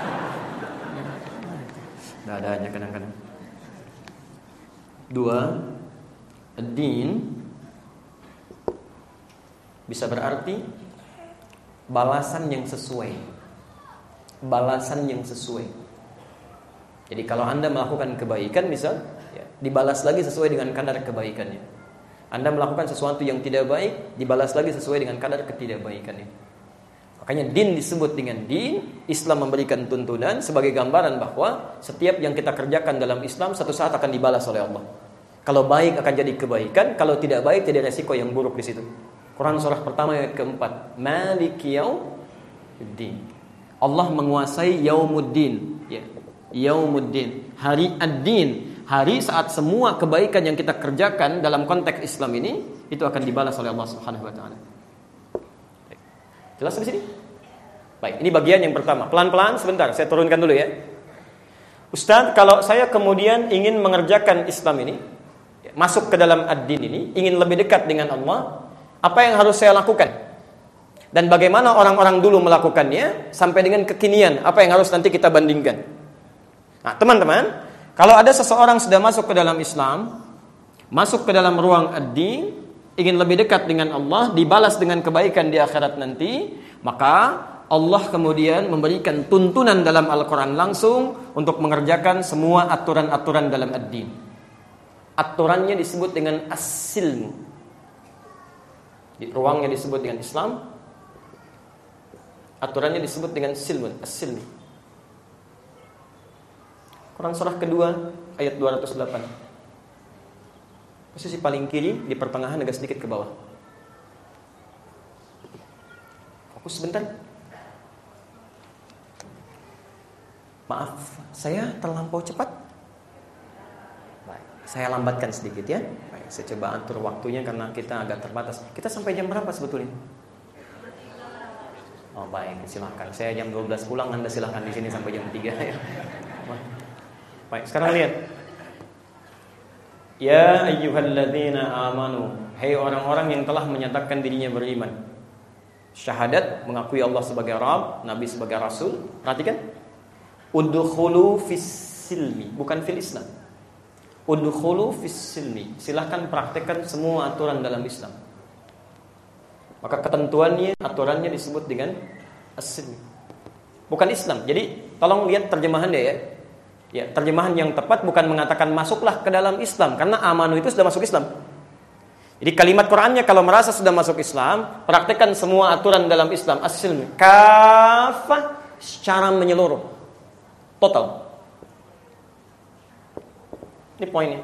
Enggak ada aja kadang-kadang. Dua, ad-din bisa berarti balasan yang sesuai. Balasan yang sesuai. Jadi kalau Anda melakukan kebaikan, misal ya, dibalas lagi sesuai dengan kadar kebaikannya. Anda melakukan sesuatu yang tidak baik, dibalas lagi sesuai dengan kadar ketidakbaikannya. Makanya din disebut dengan din. Islam memberikan tuntunan sebagai gambaran bahwa setiap yang kita kerjakan dalam Islam satu saat akan dibalas oleh Allah. Kalau baik akan jadi kebaikan, kalau tidak baik jadi resiko yang buruk di situ. Quran surah pertama ayat keempat, Maliki yaumiddin. Allah menguasai yaumuddin, ya. Yaumuddin, hari ad-din, hari saat semua kebaikan yang kita kerjakan dalam konteks Islam ini itu akan dibalas oleh Allah Subhanahu wa taala. Jelas di sini? Baik, ini bagian yang pertama. Pelan-pelan sebentar, saya turunkan dulu ya. Ustaz, kalau saya kemudian ingin mengerjakan Islam ini, masuk ke dalam ad-din ini, ingin lebih dekat dengan Allah, apa yang harus saya lakukan? Dan bagaimana orang-orang dulu melakukannya sampai dengan kekinian, apa yang harus nanti kita bandingkan? Nah, teman-teman, kalau ada seseorang sudah masuk ke dalam Islam, masuk ke dalam ruang ad-din, ingin lebih dekat dengan Allah, dibalas dengan kebaikan di akhirat nanti, maka Allah kemudian memberikan tuntunan dalam Al-Quran langsung untuk mengerjakan semua aturan-aturan dalam ad-din. Aturannya disebut dengan as-silm. Di ruangnya disebut dengan Islam, aturannya disebut dengan silmun, as-silmi. Quran surah kedua ayat dua ratus delapan. Posisi paling kiri di pertengahan agak sedikit ke bawah. Fokus sebentar. Maaf, saya terlampau cepat. Baik, saya lambatkan sedikit ya. Baik, saya coba atur waktunya karena kita agak terbatas. Kita sampai jam berapa sebetulnya? Oh baik, silahkan. Saya jam dua belas pulang, Anda silahkan di sini sampai jam tiga ya. Baik, sekarang lihat. Ya ayyuhalladzina amanu, hai orang-orang yang telah menyatakan dirinya beriman. Syahadat, mengakui Allah sebagai Rabb, Nabi sebagai Rasul. Perhatikan. Udkhulu fis silmi, bukan fil Islam. Udkhulu fis silmi. Silahkan praktekkan semua aturan dalam Islam. Maka ketentuannya, aturannya disebut dengan as-silmi. Bukan Islam. Jadi tolong lihat terjemahan dia ya. Ya, terjemahan yang tepat bukan mengatakan masuklah ke dalam Islam, karena amanu itu sudah masuk Islam. Jadi kalimat Qur'annya kalau merasa sudah masuk Islam, praktekkan semua aturan dalam Islam, as-silmi, kafah, secara menyeluruh, total. Ini poinnya.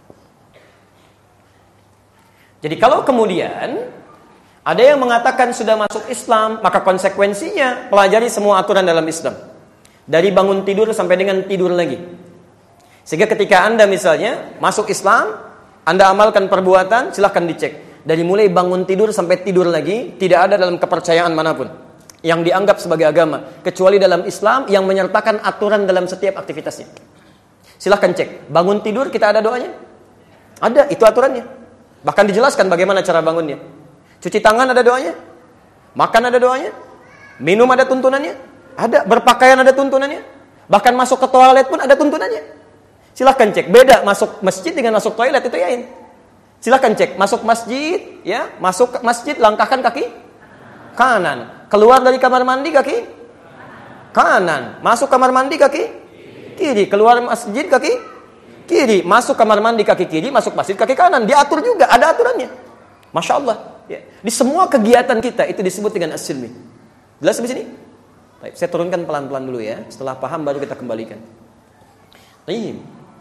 Jadi kalau kemudian ada yang mengatakan sudah masuk Islam, maka konsekuensinya pelajari semua aturan dalam Islam. Dari bangun tidur sampai dengan tidur lagi. Sehingga ketika Anda misalnya masuk Islam, Anda amalkan perbuatan, silahkan dicek. Dari mulai bangun tidur sampai tidur lagi, tidak ada dalam kepercayaan manapun yang dianggap sebagai agama, kecuali dalam Islam yang menyertakan aturan dalam setiap aktivitasnya. Silahkan cek. Bangun tidur kita ada doanya? Ada, itu aturannya. Bahkan dijelaskan bagaimana cara bangunnya. Cuci tangan ada doanya? Makan ada doanya? Minum ada tuntunannya? Ada. Berpakaian ada tuntunannya? Bahkan masuk ke toilet pun ada tuntunannya. Silahkan cek. Beda masuk masjid dengan masuk toilet, itu yain. Silahkan cek. Masuk masjid, ya, masuk ke masjid langkahkan kaki kanan. Keluar dari kamar mandi kaki kanan. Masuk kamar mandi kaki kiri. Keluar masjid kaki kiri. Masuk kamar mandi kaki kiri, masuk masjid kaki kanan. Diatur juga, ada aturannya. Masya Allah. Ya. Di semua kegiatan kita itu disebut dengan as-silmi. Jelas di sini? Baik, saya turunkan pelan-pelan dulu ya. Setelah paham baru kita kembalikan. Baik.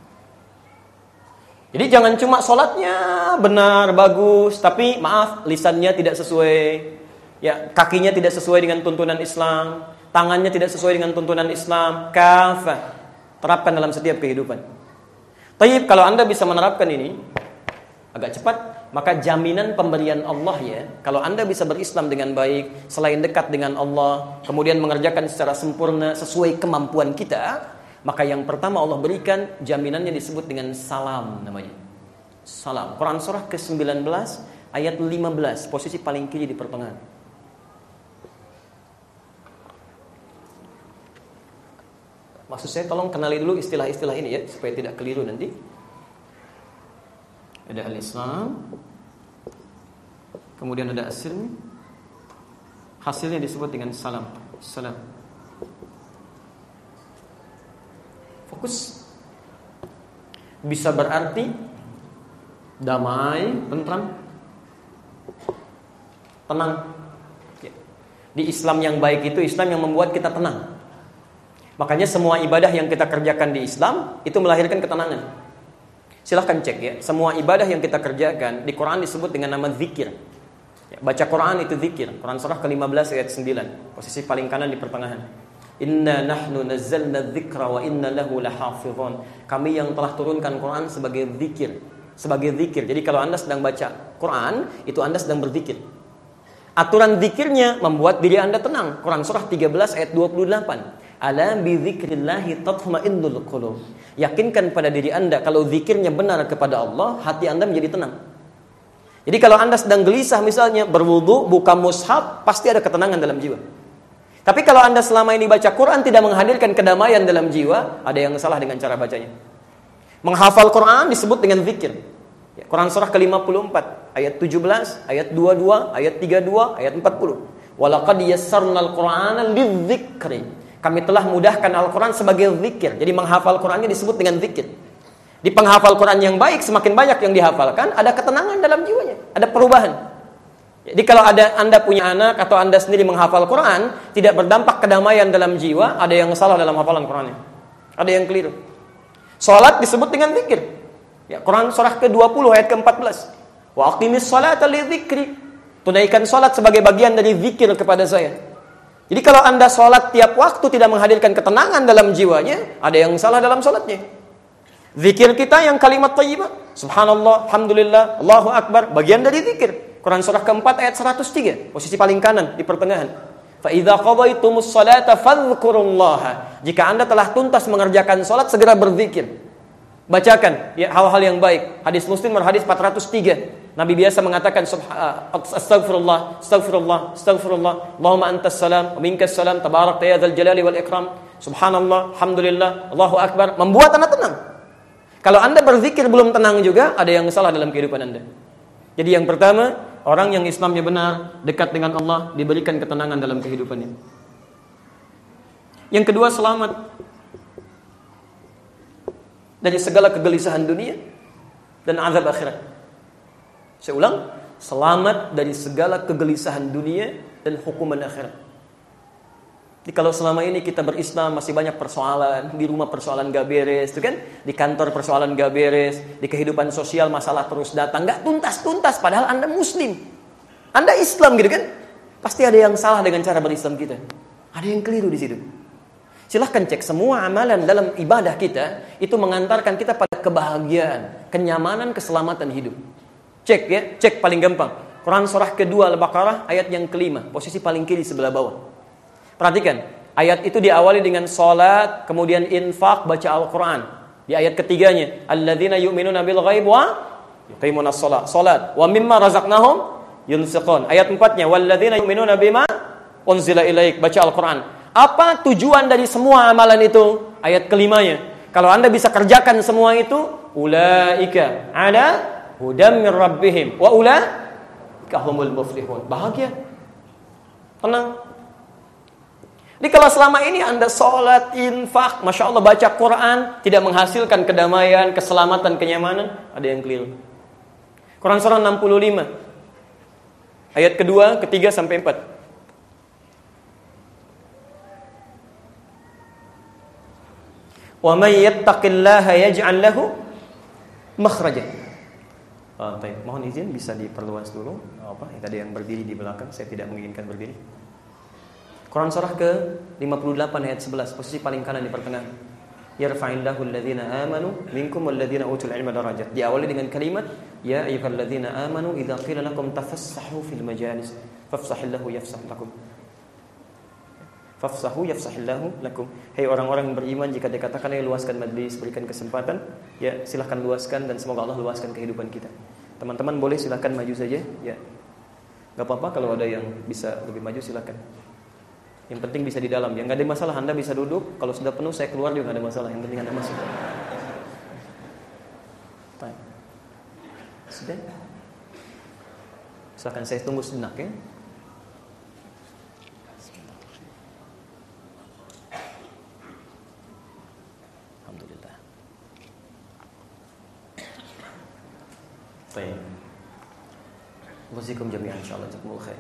Jadi jangan cuma sholatnya benar, bagus, tapi maaf, lisannya tidak sesuai, ya, kakinya tidak sesuai dengan tuntunan Islam, tangannya tidak sesuai dengan tuntunan Islam, kafah. Terapkan dalam setiap kehidupan. Baik, kalau Anda bisa menerapkan ini agak cepat, maka jaminan pemberian Allah ya, kalau Anda bisa berislam dengan baik, selain dekat dengan Allah, kemudian mengerjakan secara sempurna sesuai kemampuan kita, maka yang pertama Allah berikan jaminannya disebut dengan salam namanya. Salam. Quran surah ke sembilan belas ayat lima belas, posisi paling kiri di pertengahan. Maksud saya tolong kenali dulu istilah-istilah ini ya, supaya tidak keliru nanti. Ada al-Islam, kemudian ada as-silm, hasilnya disebut dengan salam. Salam. Fokus. Bisa berarti damai, tentram, tenang. Di Islam yang baik itu Islam yang membuat kita tenang. Makanya semua ibadah yang kita kerjakan di Islam itu melahirkan ketenangan. Silahkan cek ya, semua ibadah yang kita kerjakan di Quran disebut dengan nama zikir. Ya, baca Quran itu zikir. Quran surah ke lima belas ayat sembilan, posisi paling kanan di pertengahan. Inna nahnu nazzalna dzikra wa inna lahu lahafizun. Kami yang telah turunkan Quran sebagai zikir, sebagai zikir. Jadi kalau Anda sedang baca Quran, itu Anda sedang berzikir. Aturan zikirnya membuat diri Anda tenang. Quran surah tiga belas ayat dua puluh delapan. Ala bi dzikrillah tatma'innul qulub. Yakinkan pada diri Anda kalau zikirnya benar kepada Allah, hati Anda menjadi tenang. Jadi kalau Anda sedang gelisah misalnya berwudu, buka mushaf, pasti ada ketenangan dalam jiwa. Tapi kalau Anda selama ini baca Quran tidak menghadirkan kedamaian dalam jiwa, ada yang salah dengan cara bacanya. Menghafal Quran disebut dengan zikir. Ya, Quran surah ke lima puluh empat, ayat tujuh belas, ayat dua puluh dua, ayat tiga puluh dua, ayat empat puluh. Walaqad yassarnal Qur'ana lidzikri. Kami telah mudahkan Al-Quran sebagai zikir. Jadi menghafal Qurannya disebut dengan zikir. Di penghafal Quran yang baik, semakin banyak yang dihafalkan, ada ketenangan dalam jiwanya, ada perubahan. Jadi kalau ada Anda punya anak atau Anda sendiri menghafal Quran, tidak berdampak kedamaian dalam jiwa, ada yang salah dalam hafalan Qurannya. Ada yang keliru. Salat disebut dengan zikir. Ya, Quran surah ke dua puluh ayat ke empat belas. Wa aqimis salata lidzikri. Tunaikan salat sebagai bagian dari zikir kepada saya. Jadi kalau Anda sholat tiap waktu tidak menghadirkan ketenangan dalam jiwanya, ada yang salah dalam sholatnya. Zikir kita yang kalimat thayyibah, subhanallah, alhamdulillah, Allahu akbar, bagian dari zikir. Quran surah keempat ayat seratus tiga, posisi paling kanan di pertengahan. Fa idza qadaytumus salata fadhkurullaha. Jika Anda telah tuntas mengerjakan sholat, segera berzikir. Bacakan ya hal-hal yang baik. Hadis Muslim hadis empat ratus tiga. Nabi biasa mengatakan astagfirullah, astagfirullah, astagfirullah. Allahumma antas salam, wa minkas salam, tabarakta ya dzal jalali wal ikram. Subhanallah, alhamdulillah, Allahu akbar. Membuat Anda tenang. Kalau Anda berzikir belum tenang juga, ada yang salah dalam kehidupan Anda. Jadi yang pertama, orang yang Islamnya benar, dekat dengan Allah, diberikan ketenangan dalam kehidupannya. Yang kedua, selamat dari segala kegelisahan dunia dan azab akhirat. Saya ulang, selamat dari segala kegelisahan dunia dan hukuman akhirat. Jadi kalau selama ini kita berislam masih banyak persoalan, di rumah persoalan gak beres, itu kan? Di kantor persoalan gak beres, di kehidupan sosial masalah terus datang, gak tuntas-tuntas, padahal Anda Muslim, Anda Islam gitu kan? Pasti ada yang salah dengan cara berislam kita. Ada yang keliru di situ. Silahkan cek semua amalan dalam ibadah kita itu mengantarkan kita pada kebahagiaan, kenyamanan, keselamatan hidup. Cek ya, cek paling gampang. Quran surah kedua Al-Baqarah ayat yang kelima, posisi paling kiri sebelah bawah. Perhatikan, ayat itu diawali dengan salat, kemudian infak, baca Al-Quran. Di ayat ketiganya, alladzina yu'minuna bil ghaib wa yuqimunas shalah, salat, wa mimma razaqnahum yunfiqun. Ayat empatnya, walladzina yu'minuna bima unzila ilaik, baca Al-Quran. Apa tujuan dari semua amalan itu? Ayat kelimanya, kalau Anda bisa kerjakan semua itu, ulaika ala hudam min rabbihim wa ulaika humul muflihun. Bahagia, tenang. Jadi kalau selama ini Anda sholat, infak, Masya Allah, baca Quran, tidak menghasilkan kedamaian, keselamatan, kenyamanan, ada yang keliru. Quran surah enam puluh lima ayat kedua, ketiga sampai empat. Wa may yattaqillaha yaj'al lahu makhraja. Oh, baik. Mohon izin bisa diperluas dulu. Apa? Tadi yang berdiri di belakang, saya tidak menginginkan berdiri. Quran surah ke lima puluh delapan ayat sebelas, posisi paling kanan di pertengahan. Yarfa'illahu alladhina amanu minkum walladhina utul ilma darajat. Diawali dengan kalimat ya ayyuhalladzina amanu idza qila lakum tafassahu fil majalis fafsahillahu yafsah lakum. Fafsahu yafsahillahu lakum. Hai orang-orang yang beriman, jika dikatakan ayo luaskan majlis, berikan kesempatan, ya silahkan luaskan dan semoga Allah luaskan kehidupan kita. Teman-teman boleh silahkan maju saja, ya. Gak apa-apa kalau ada yang bisa lebih maju silahkan. Yang penting bisa di dalam, yang gak ada masalah, Anda bisa duduk. Kalau sudah penuh saya keluar juga gak ada masalah, yang penting Anda masuk. Baik. Sudah? Silahkan saya tunggu sejenak ya. Baik. Wasikum jami'an insyaallah jazakumul khair.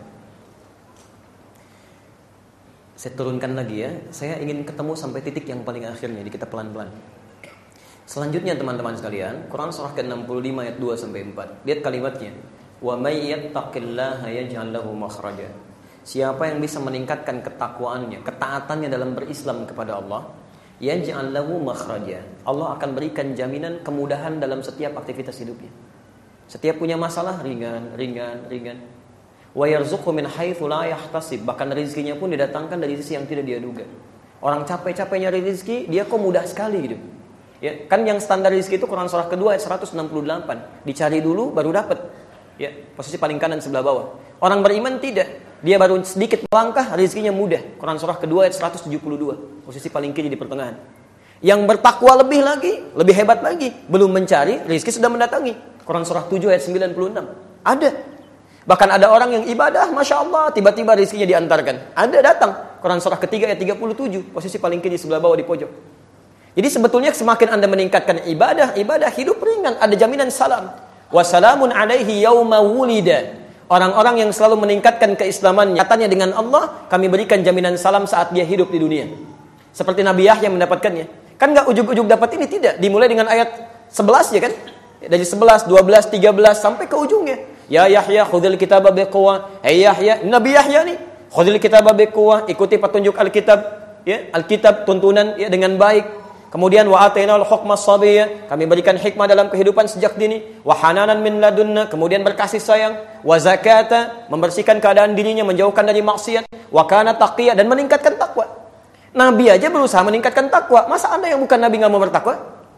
Saya turunkan lagi ya. Saya ingin ketemu sampai titik yang paling akhirnya, jadi kita pelan-pelan. Selanjutnya teman-teman sekalian, Quran surah ke enam puluh lima ayat dua sampai empat. Lihat kalimatnya. Wa may yattaqillaha yaj'al lahu makhraja. Siapa yang bisa meningkatkan ketakwaannya, ketaatannya dalam berislam kepada Allah, yaj'al lahu makhraja. Allah akan berikan jaminan kemudahan dalam setiap aktivitas hidupnya. Setiap punya masalah ringan, ringan, ringan. Wa yarzuqhu min haitsu la yahtasib. Bahkan rezekinya pun didatangkan dari sisi yang tidak dia duga. Orang capek-capek nyari rezeki, dia kok mudah sekali gitu. Ya, kan yang standar rezeki itu Quran surah kedua ayat seratus enam puluh delapan. Dicari dulu baru dapat. Ya, posisi paling kanan sebelah bawah. Orang beriman tidak. Dia baru sedikit melangkah, rezekinya mudah. Quran surah kedua ayat seratus tujuh puluh dua. Posisi paling kiri di pertengahan. Yang bertakwa lebih lagi, lebih hebat lagi. Belum mencari, rezeki sudah mendatangi. Quran surah tujuh ayat sembilan puluh enam. Ada. Bahkan ada orang yang ibadah, Masya Allah, tiba-tiba rezekinya diantarkan. Ada datang. Quran surah ketiga ayat tiga puluh tujuh. Posisi paling kiri sebelah bawah di pojok. Jadi sebetulnya semakin Anda meningkatkan ibadah, ibadah hidup ringan. Ada jaminan salam. Wassalamun alaihi yauma wulida. Orang-orang yang selalu meningkatkan keislamannya, katanya dengan Allah, kami berikan jaminan salam saat dia hidup di dunia. Seperti Nabi Yahya mendapatkannya. Kan enggak ujug-ujug dapat ini, tidak. Dimulai dengan ayat sebelas ya kan? Dari sebelas, dua belas, tiga belas sampai ke ujungnya. Ya Yahya khudhil kitaba biquwwah. Hey Yahya, Nabi Yahya nih, khudhil kitaba biquwwah, ikuti petunjuk Alkitab, ya, Alkitab tuntunan ya dengan baik. Kemudian wa atainal hukma sabiyya, kami berikan hikmah dalam kehidupan sejak dini, wa hananan min ladunna, kemudian berkasih sayang, wa zakata, membersihkan keadaan dirinya, menjauhkan dari maksiat, wa kana taqiyya, dan meningkatkan takwa. Nabi aja berusaha meningkatkan takwa, masa Anda yang bukan nabi enggak mau bertakwa?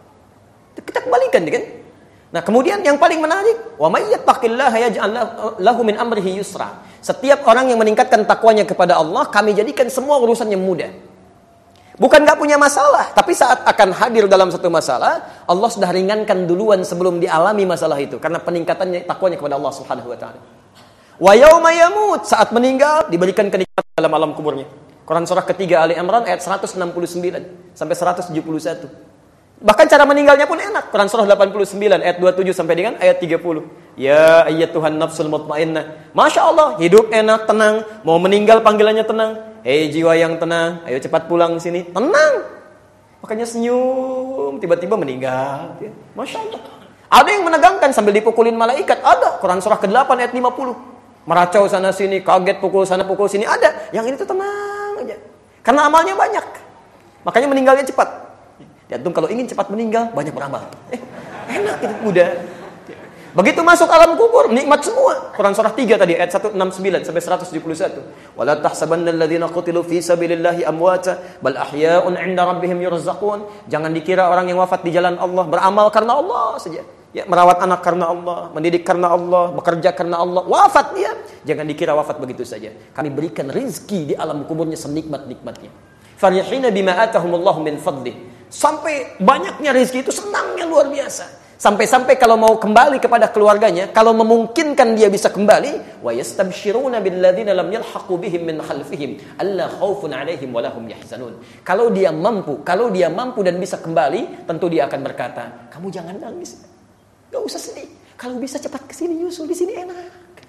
Kita kembalikan kan? Nah, kemudian yang paling menarik, wa may yattaqillaha yaj'al lahu min amrihi yusra. Setiap orang yang meningkatkan takwanya kepada Allah, kami jadikan semua urusannya mudah. Bukan gak punya masalah, tapi saat akan hadir dalam satu masalah, Allah sudah ringankan duluan sebelum dialami masalah itu, karena peningkatannya takwanya kepada Allah Subhanahu wa taala. Wa yauma yamut, saat meninggal diberikan kenikmatan dalam alam kuburnya. Quran surah ketiga Ali Imran ayat seratus enam puluh sembilan sampai seratus tujuh puluh satu. Bahkan cara meninggalnya pun enak. Quran surah delapan puluh sembilan ayat dua puluh tujuh sampai dengan ayat tiga puluh. Ya ayyatuhan nafsul mutmainnah. Masya Allah, hidup enak, tenang. Mau meninggal panggilannya tenang. Hei jiwa yang tenang, ayo cepat pulang sini. Tenang. Makanya senyum, tiba-tiba meninggal. Masya Allah. Ada yang menegangkan sambil dipukulin malaikat. Ada. Quran surah kedelapan ayat lima puluh. Meracau sana sini, kaget pukul sana pukul sini. Ada. Yang ini tuh tenang aja. Karena amalnya banyak. Makanya meninggalnya cepat. Jantung kalau ingin cepat meninggal, banyak beramal. Eh, enak itu, mudah. Begitu masuk alam kubur, nikmat semua. Quran surah tiga tadi, ayat seratus enam puluh sembilan sampai seratus tujuh puluh satu. وَلَا تَحْسَبَنَّ الَّذِينَ قُتِلُوا فِي سَبِيلِ اللَّهِ أَمْوَاتًا بَلْ أَحْيَاءٌ عِنْدَ رَبِّهِمْ يُرْزَقُونَ. Jangan dikira orang yang wafat di jalan Allah, beramal karena Allah saja. Ya, merawat anak karena Allah, mendidik karena Allah, bekerja karena Allah. Wafat dia, jangan dikira wafat begitu saja. Kami berikan rizki di alam kuburnya senikmat-nikmatnya. Farihina bima atahumullahu min fadlih. Sampai banyaknya rezeki itu senangnya luar biasa. Sampai-sampai kalau mau kembali kepada keluarganya, kalau memungkinkan dia bisa kembali, wa yastabshiruna billadzina lam yalhaqu bihim min khalfihim alla khaufun 'alaihim wa lahum yahzanun. Kalau dia mampu, kalau dia mampu dan bisa kembali, tentu dia akan berkata, "Kamu jangan nangis. Enggak usah sedih. Kalau bisa cepat ke sini, nyusul di sini enak."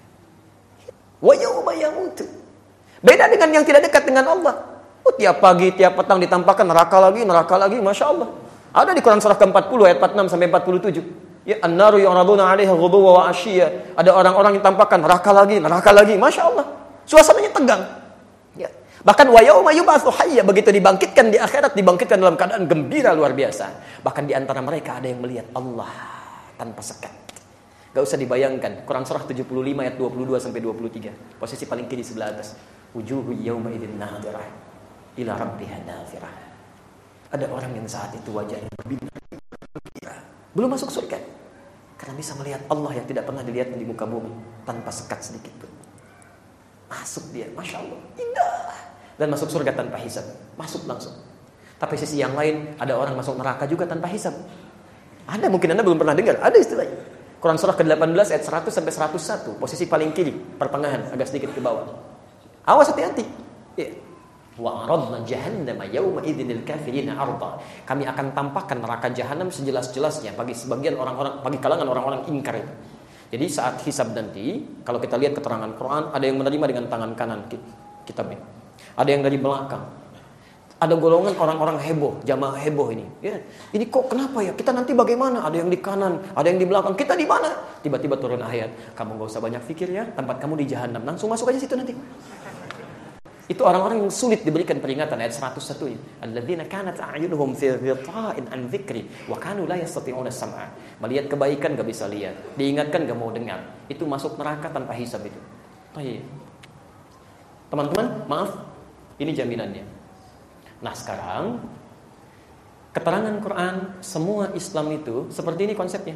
Wa yauma yamutu. Beda dengan yang tidak dekat dengan Allah. Oh, tiap pagi, tiap petang ditampakkan neraka lagi, neraka lagi, Masya Allah. Ada di Quran surah ke empat puluh ayat empat puluh enam sampai empat puluh tujuh. Ya, an-naru yu'raduna 'alaiha ghuduwwan wa 'ashiyya. Ada orang-orang yang tampakkan neraka lagi, neraka lagi, Masya Allah. Suasananya tegang. Ya. Bahkan wa yauma yub'atsu hayya, begitu dibangkitkan di akhirat, dibangkitkan dalam keadaan gembira luar biasa. Bahkan di antara mereka ada yang melihat Allah tanpa sekat. Gak usah dibayangkan. Quran surah tujuh puluh lima ayat dua puluh dua sampai dua puluh tiga. Posisi paling kiri sebelah atas. Wujuhu yauma idzin nadhirah ila rabbiha nadhirah. Ada orang yang saat itu wajahnya berbinar, belum masuk surga, karena bisa melihat Allah yang tidak pernah dilihat di muka bumi tanpa sekat sedikit pun. Masuk dia, Masya Allah, indah, dan masuk surga tanpa hisab, masuk langsung. Tapi sisi yang lain, ada orang masuk neraka juga tanpa hisab. Ada, mungkin Anda belum pernah dengar, ada istilahnya. Quran surah ke delapan belas ayat seratus sampai seratus satu, posisi paling kiri, pertengahan, agak sedikit ke bawah. Awas, hati-hati. Ya. Wa aradna jahannama yawma idzil kafirina arda. Kami akan tampakkan neraka jahanam sejelas-jelasnya bagi sebagian orang-orang, bagi kalangan orang-orang ingkar itu. Jadi saat hisab nanti, kalau kita lihat keterangan Quran, ada yang menerima dengan tangan kanan kitabnya. Ada yang dari belakang. Ada golongan orang-orang heboh, jamaah heboh ini. Ya, ini kok kenapa ya? Kita nanti bagaimana? Ada yang di kanan, ada yang di belakang. Kita di mana? Tiba-tiba turun ayat. Kamu enggak usah banyak pikir ya, tempat kamu di jahanam. Langsung masuk aja situ nanti. Itu orang-orang yang sulit diberikan peringatan, ayat seratus satu nya. Alladzina kanat a'yunuhum fi ghita'in an dzikri wa kanu la yastati'una sam'a. Melihat kebaikan enggak bisa lihat, diingatkan enggak mau dengar. Itu masuk neraka tanpa hisab itu. Baik. Teman-teman, maaf. Ini jaminannya. Nah sekarang keterangan Quran semua Islam itu seperti ini konsepnya.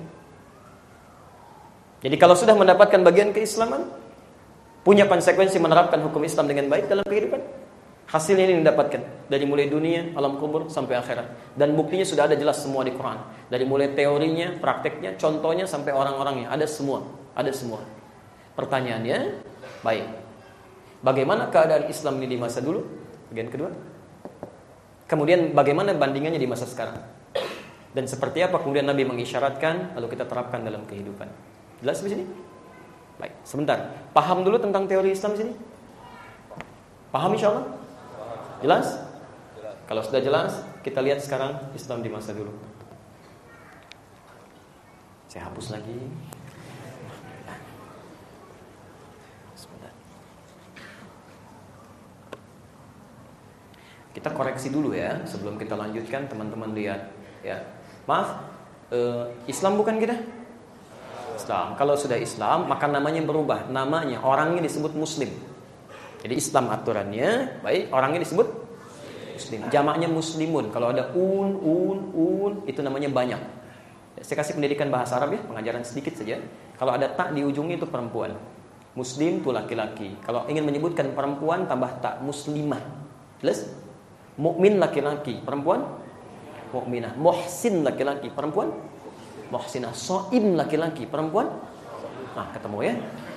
Jadi kalau sudah mendapatkan bagian keislaman, punya konsekuensi menerapkan hukum Islam dengan baik dalam kehidupan. Hasilnya ini didapatkan dari mulai dunia, alam kubur sampai akhirat. Dan buktinya sudah ada jelas semua di Quran. Dari mulai teorinya, prakteknya, contohnya sampai orang-orangnya, ada semua, ada semua. Pertanyaannya, baik. Bagaimana keadaan Islam ini di masa dulu? Bagian kedua. Kemudian bagaimana bandingannya di masa sekarang? Dan seperti apa kemudian Nabi mengisyaratkan lalu kita terapkan dalam kehidupan? Jelas di sini? Baik, sebentar. Paham dulu tentang teori Islam di sini? Paham insyaallah? Jelas? Jelas? Kalau sudah jelas, kita lihat sekarang Islam di masa dulu. Saya hapus lagi. Kita koreksi dulu ya sebelum kita lanjutkan, teman-teman lihat ya. Maaf, eh, Islam bukan kita? Islam. Kalau sudah Islam, maka namanya berubah. Namanya orangnya disebut Muslim. Jadi Islam aturannya, baik, orangnya disebut Muslim. Jamaknya Muslimun. Kalau ada un, un, un, itu namanya banyak. Saya kasih pendidikan bahasa Arab ya, pengajaran sedikit saja. Kalau ada tak di ujungnya itu perempuan. Muslim itu laki-laki. Kalau ingin menyebutkan perempuan tambah tak, muslimah. Jelas? Mukmin laki-laki, perempuan mukminah. Muhsin laki-laki, perempuan muhsinah. Shaim laki-laki, perempuan. Nah, ketemu ya.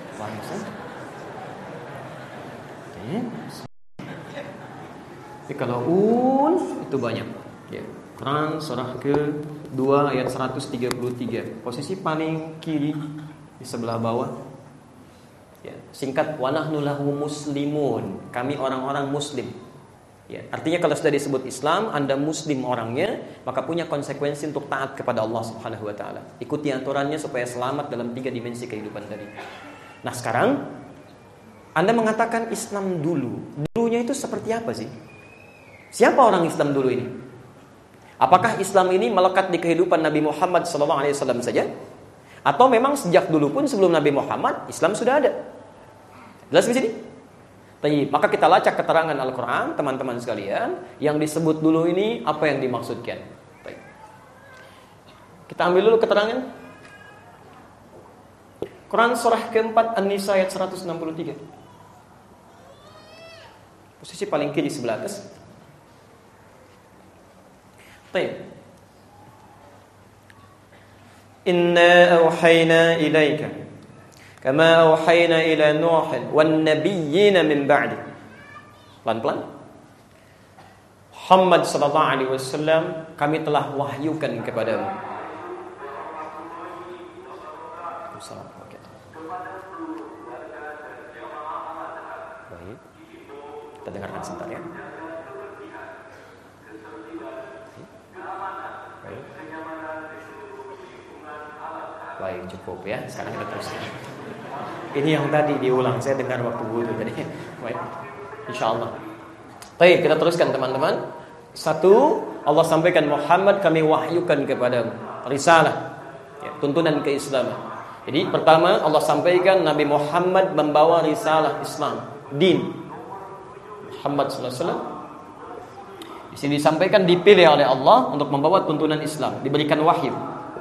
Jadi kalau un itu banyak. Ya. Quran surah kedua ayat seratus tiga puluh tiga. Posisi paling kiri di sebelah bawah. Ya, singkat wa nahnu lahu muslimun. Kami orang-orang muslim. Ya, artinya kalau sudah disebut Islam, Anda Muslim orangnya, maka punya konsekuensi untuk taat kepada Allah Subhanahu Wa Taala. Ikuti aturannya supaya selamat dalam tiga dimensi kehidupan tadi. Nah sekarang Anda mengatakan Islam dulu. Dulunya itu seperti apa sih? Siapa orang Islam dulu ini? Apakah Islam ini melekat di kehidupan Nabi Muhammad shallallahu alaihi wasallam saja? Atau memang sejak dulu pun sebelum Nabi Muhammad Islam sudah ada? Jelas di sini? Baik, maka kita lacak keterangan Al-Quran, teman-teman sekalian. Yang disebut dulu ini, apa yang dimaksudkan? Baik. Kita ambil dulu keterangan Quran surah keempat An-Nisa ayat seratus enam puluh tiga. Posisi paling kiri sebelah atas. Baik. Inna awhayna ilaika kama awhayna ila Nuh wan nabiyyina min ba'di. Pelan-pelan. Muhammad sallallahu alaihi wasallam, kami telah wahyukan kepadamu. Assalamualaikum. Baik. Kita dengarkan sebentar ya. Baik. Baik, cukup ya. Sekarang kita teruskan. Ini yang tadi diulang, saya dengar waktu wudu tadi. Baik. Insyaallah. Baik, kita teruskan teman-teman. Satu, Allah sampaikan Muhammad kami wahyukan kepadamu risalah, ya, tuntunan keislaman. Jadi pertama Allah sampaikan Nabi Muhammad membawa risalah Islam, din. Muhammad sallallahu alaihi wasallam di sini disampaikan dipilih oleh Allah untuk membawa tuntunan Islam, diberikan wahyu.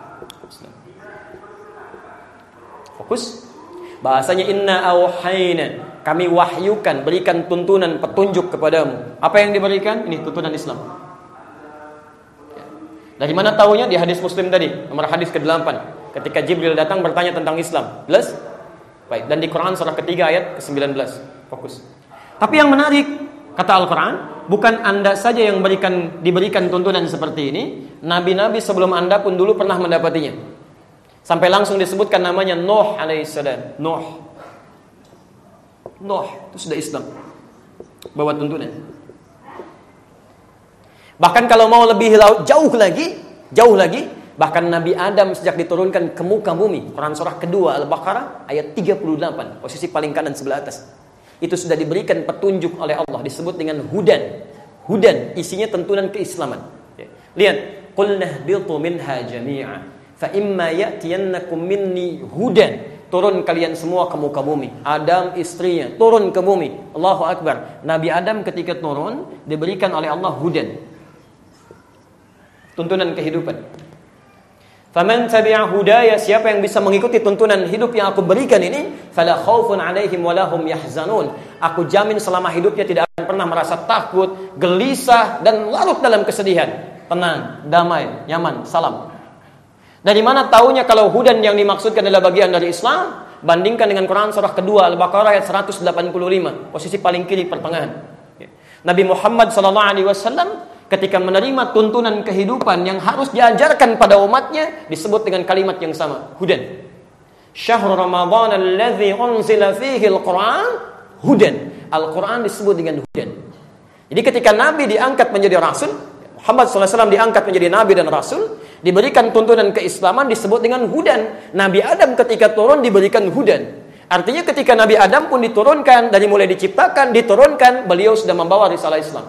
Fokus. Bahasanya inna auhayna, kami wahyukan, berikan tuntunan, petunjuk kepadamu. Apa yang diberikan? Ini tuntunan Islam. Ya. Dari mana tahunya? Di hadis Muslim tadi, nomor hadis kedelapan. Ketika Jibril datang bertanya tentang Islam. Jelas? Baik. Dan di Quran surah ketiga ayat ke sembilan belas. Fokus. Tapi yang menarik, kata Al-Quran, bukan Anda saja yang berikan, diberikan tuntunan seperti ini. Nabi-nabi sebelum Anda pun dulu pernah mendapatinya. Sampai langsung disebutkan namanya Nuh alaihissalam. Nuh. Nuh itu sudah Islam, bawa tuntunan. Bahkan kalau mau lebih jauh lagi, jauh lagi, bahkan Nabi Adam sejak diturunkan ke muka bumi, Quran surah kedua Al-Baqarah ayat tiga puluh delapan, posisi paling kanan sebelah atas. Itu sudah diberikan petunjuk oleh Allah, disebut dengan hudan. Hudan isinya tuntunan keislaman. Lihat, qul nahbitu minha jami'a fa imma ya'tiyannakum minni hudan turun kalian semua ke muka bumi. Adam istrinya turun ke bumi. Allahu Akbar. Nabi Adam ketika turun diberikan oleh Allah hudan, tuntunan kehidupan. Faman tabi'a hudaya, siapa yang bisa mengikuti tuntunan hidup yang aku berikan ini, fala khaufun 'alaihim wa lahum yahzanun. Aku jamin selama hidupnya tidak akan pernah merasa takut, gelisah dan larut dalam kesedihan. Tenang, damai, nyaman, salam. Dari mana taunya kalau hudan yang dimaksudkan adalah bagian dari Islam? Bandingkan dengan Quran surah kedua Al-Baqarah ayat seratus delapan puluh lima, posisi paling kiri pertengahan. Nabi Muhammad sallallahu alaihi wasallam ketika menerima tuntunan kehidupan yang harus diajarkan pada umatnya disebut dengan kalimat yang sama, hudan. Syahrul Ramadan alladzi unzila fihi al-Quran hudan. Al-Quran disebut dengan hudan. Jadi ketika Nabi diangkat menjadi rasul, Muhammad sallallahu alaihi wasallam diangkat menjadi nabi dan rasul, diberikan tuntunan keislaman disebut dengan hudan. Nabi Adam ketika turun diberikan hudan. Artinya ketika Nabi Adam pun diturunkan, dari mulai diciptakan, diturunkan, beliau sudah membawa risalah Islam.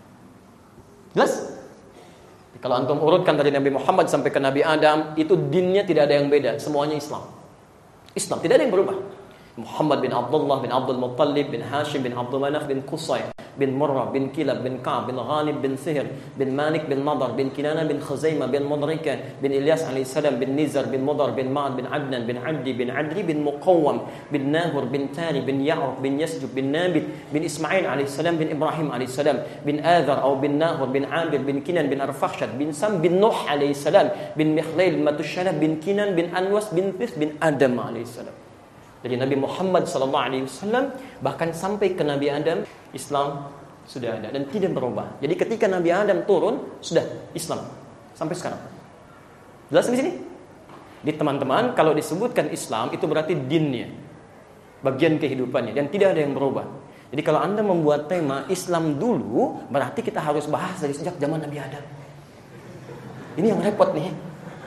Jelas? Kalau antum urutkan dari Nabi Muhammad sampai ke Nabi Adam, itu dinnya tidak ada yang beda, semuanya Islam. Islam, tidak ada yang berubah. Muhammad bin Abdullah bin Abdul Muttalib bin Hashim bin Abdul Manaf bin Qusay bin Murrah bin Kilab bin Ka'b bin Ghalib bin Sihr bin Malik bin Nadar bin Kinana bin Khuzaimah bin Mudrika bin Ilyas alaihissalam bin Nizar bin Mudar bin Ma'ad bin Adnan bin Abdi bin Adri bin Muqawwam bin Nahur bin Tari bin Ya'ruf bin Yasjub bin Nabit bin Ismail alaihissalam bin Ibrahim alaihissalam bin Adhar atau bin Nahur bin Amir bin Kinan bin Arfakhshad bin Sam bin Nuh alaihissalam bin Mikhlail Matushalab bin Kinan bin Anwas bin This bin Adam alaihissalam. Dari Nabi Muhammad sallallahu alaihi wasallam bahkan sampai ke Nabi Adam, Islam sudah ada dan tidak berubah. Jadi ketika Nabi Adam turun, sudah Islam sampai sekarang. Jelas di sini? Di teman-teman, kalau disebutkan Islam itu berarti dinnya, bagian kehidupannya, dan tidak ada yang berubah. Jadi kalau Anda membuat tema Islam dulu, berarti kita harus bahas dari sejak zaman Nabi Adam. Ini yang repot nih.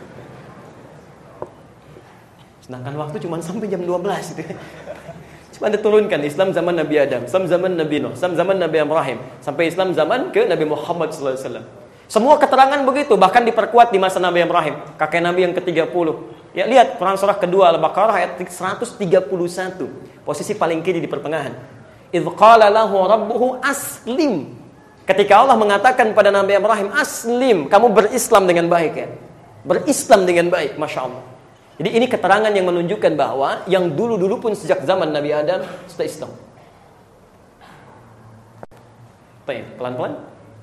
Sedangkan waktu cuma sampai jam dua belas gitu. Cuma Anda turunkan Islam zaman Nabi Adam, Islam zaman Nabi Nuh, Islam zaman Nabi Ibrahim, sampai Islam zaman ke Nabi Muhammad sallallahu alaihi wasallam. Semua keterangan begitu, bahkan diperkuat di masa Nabi Ibrahim, kakek Nabi yang ketiga puluh. Ya lihat Quran surah kedua Al-Baqarah ayat seratus tiga puluh satu, posisi paling kiri di pertengahan. Idz qala lahu rabbuhu aslim. Ketika Allah mengatakan pada Nabi Ibrahim, aslim, kamu berislam dengan baik ya. Berislam dengan baik, Masya Allah. Jadi ini keterangan yang menunjukkan bahwa yang dulu-dulu pun sejak zaman Nabi Adam sudah Islam. Baik, pelan-pelan.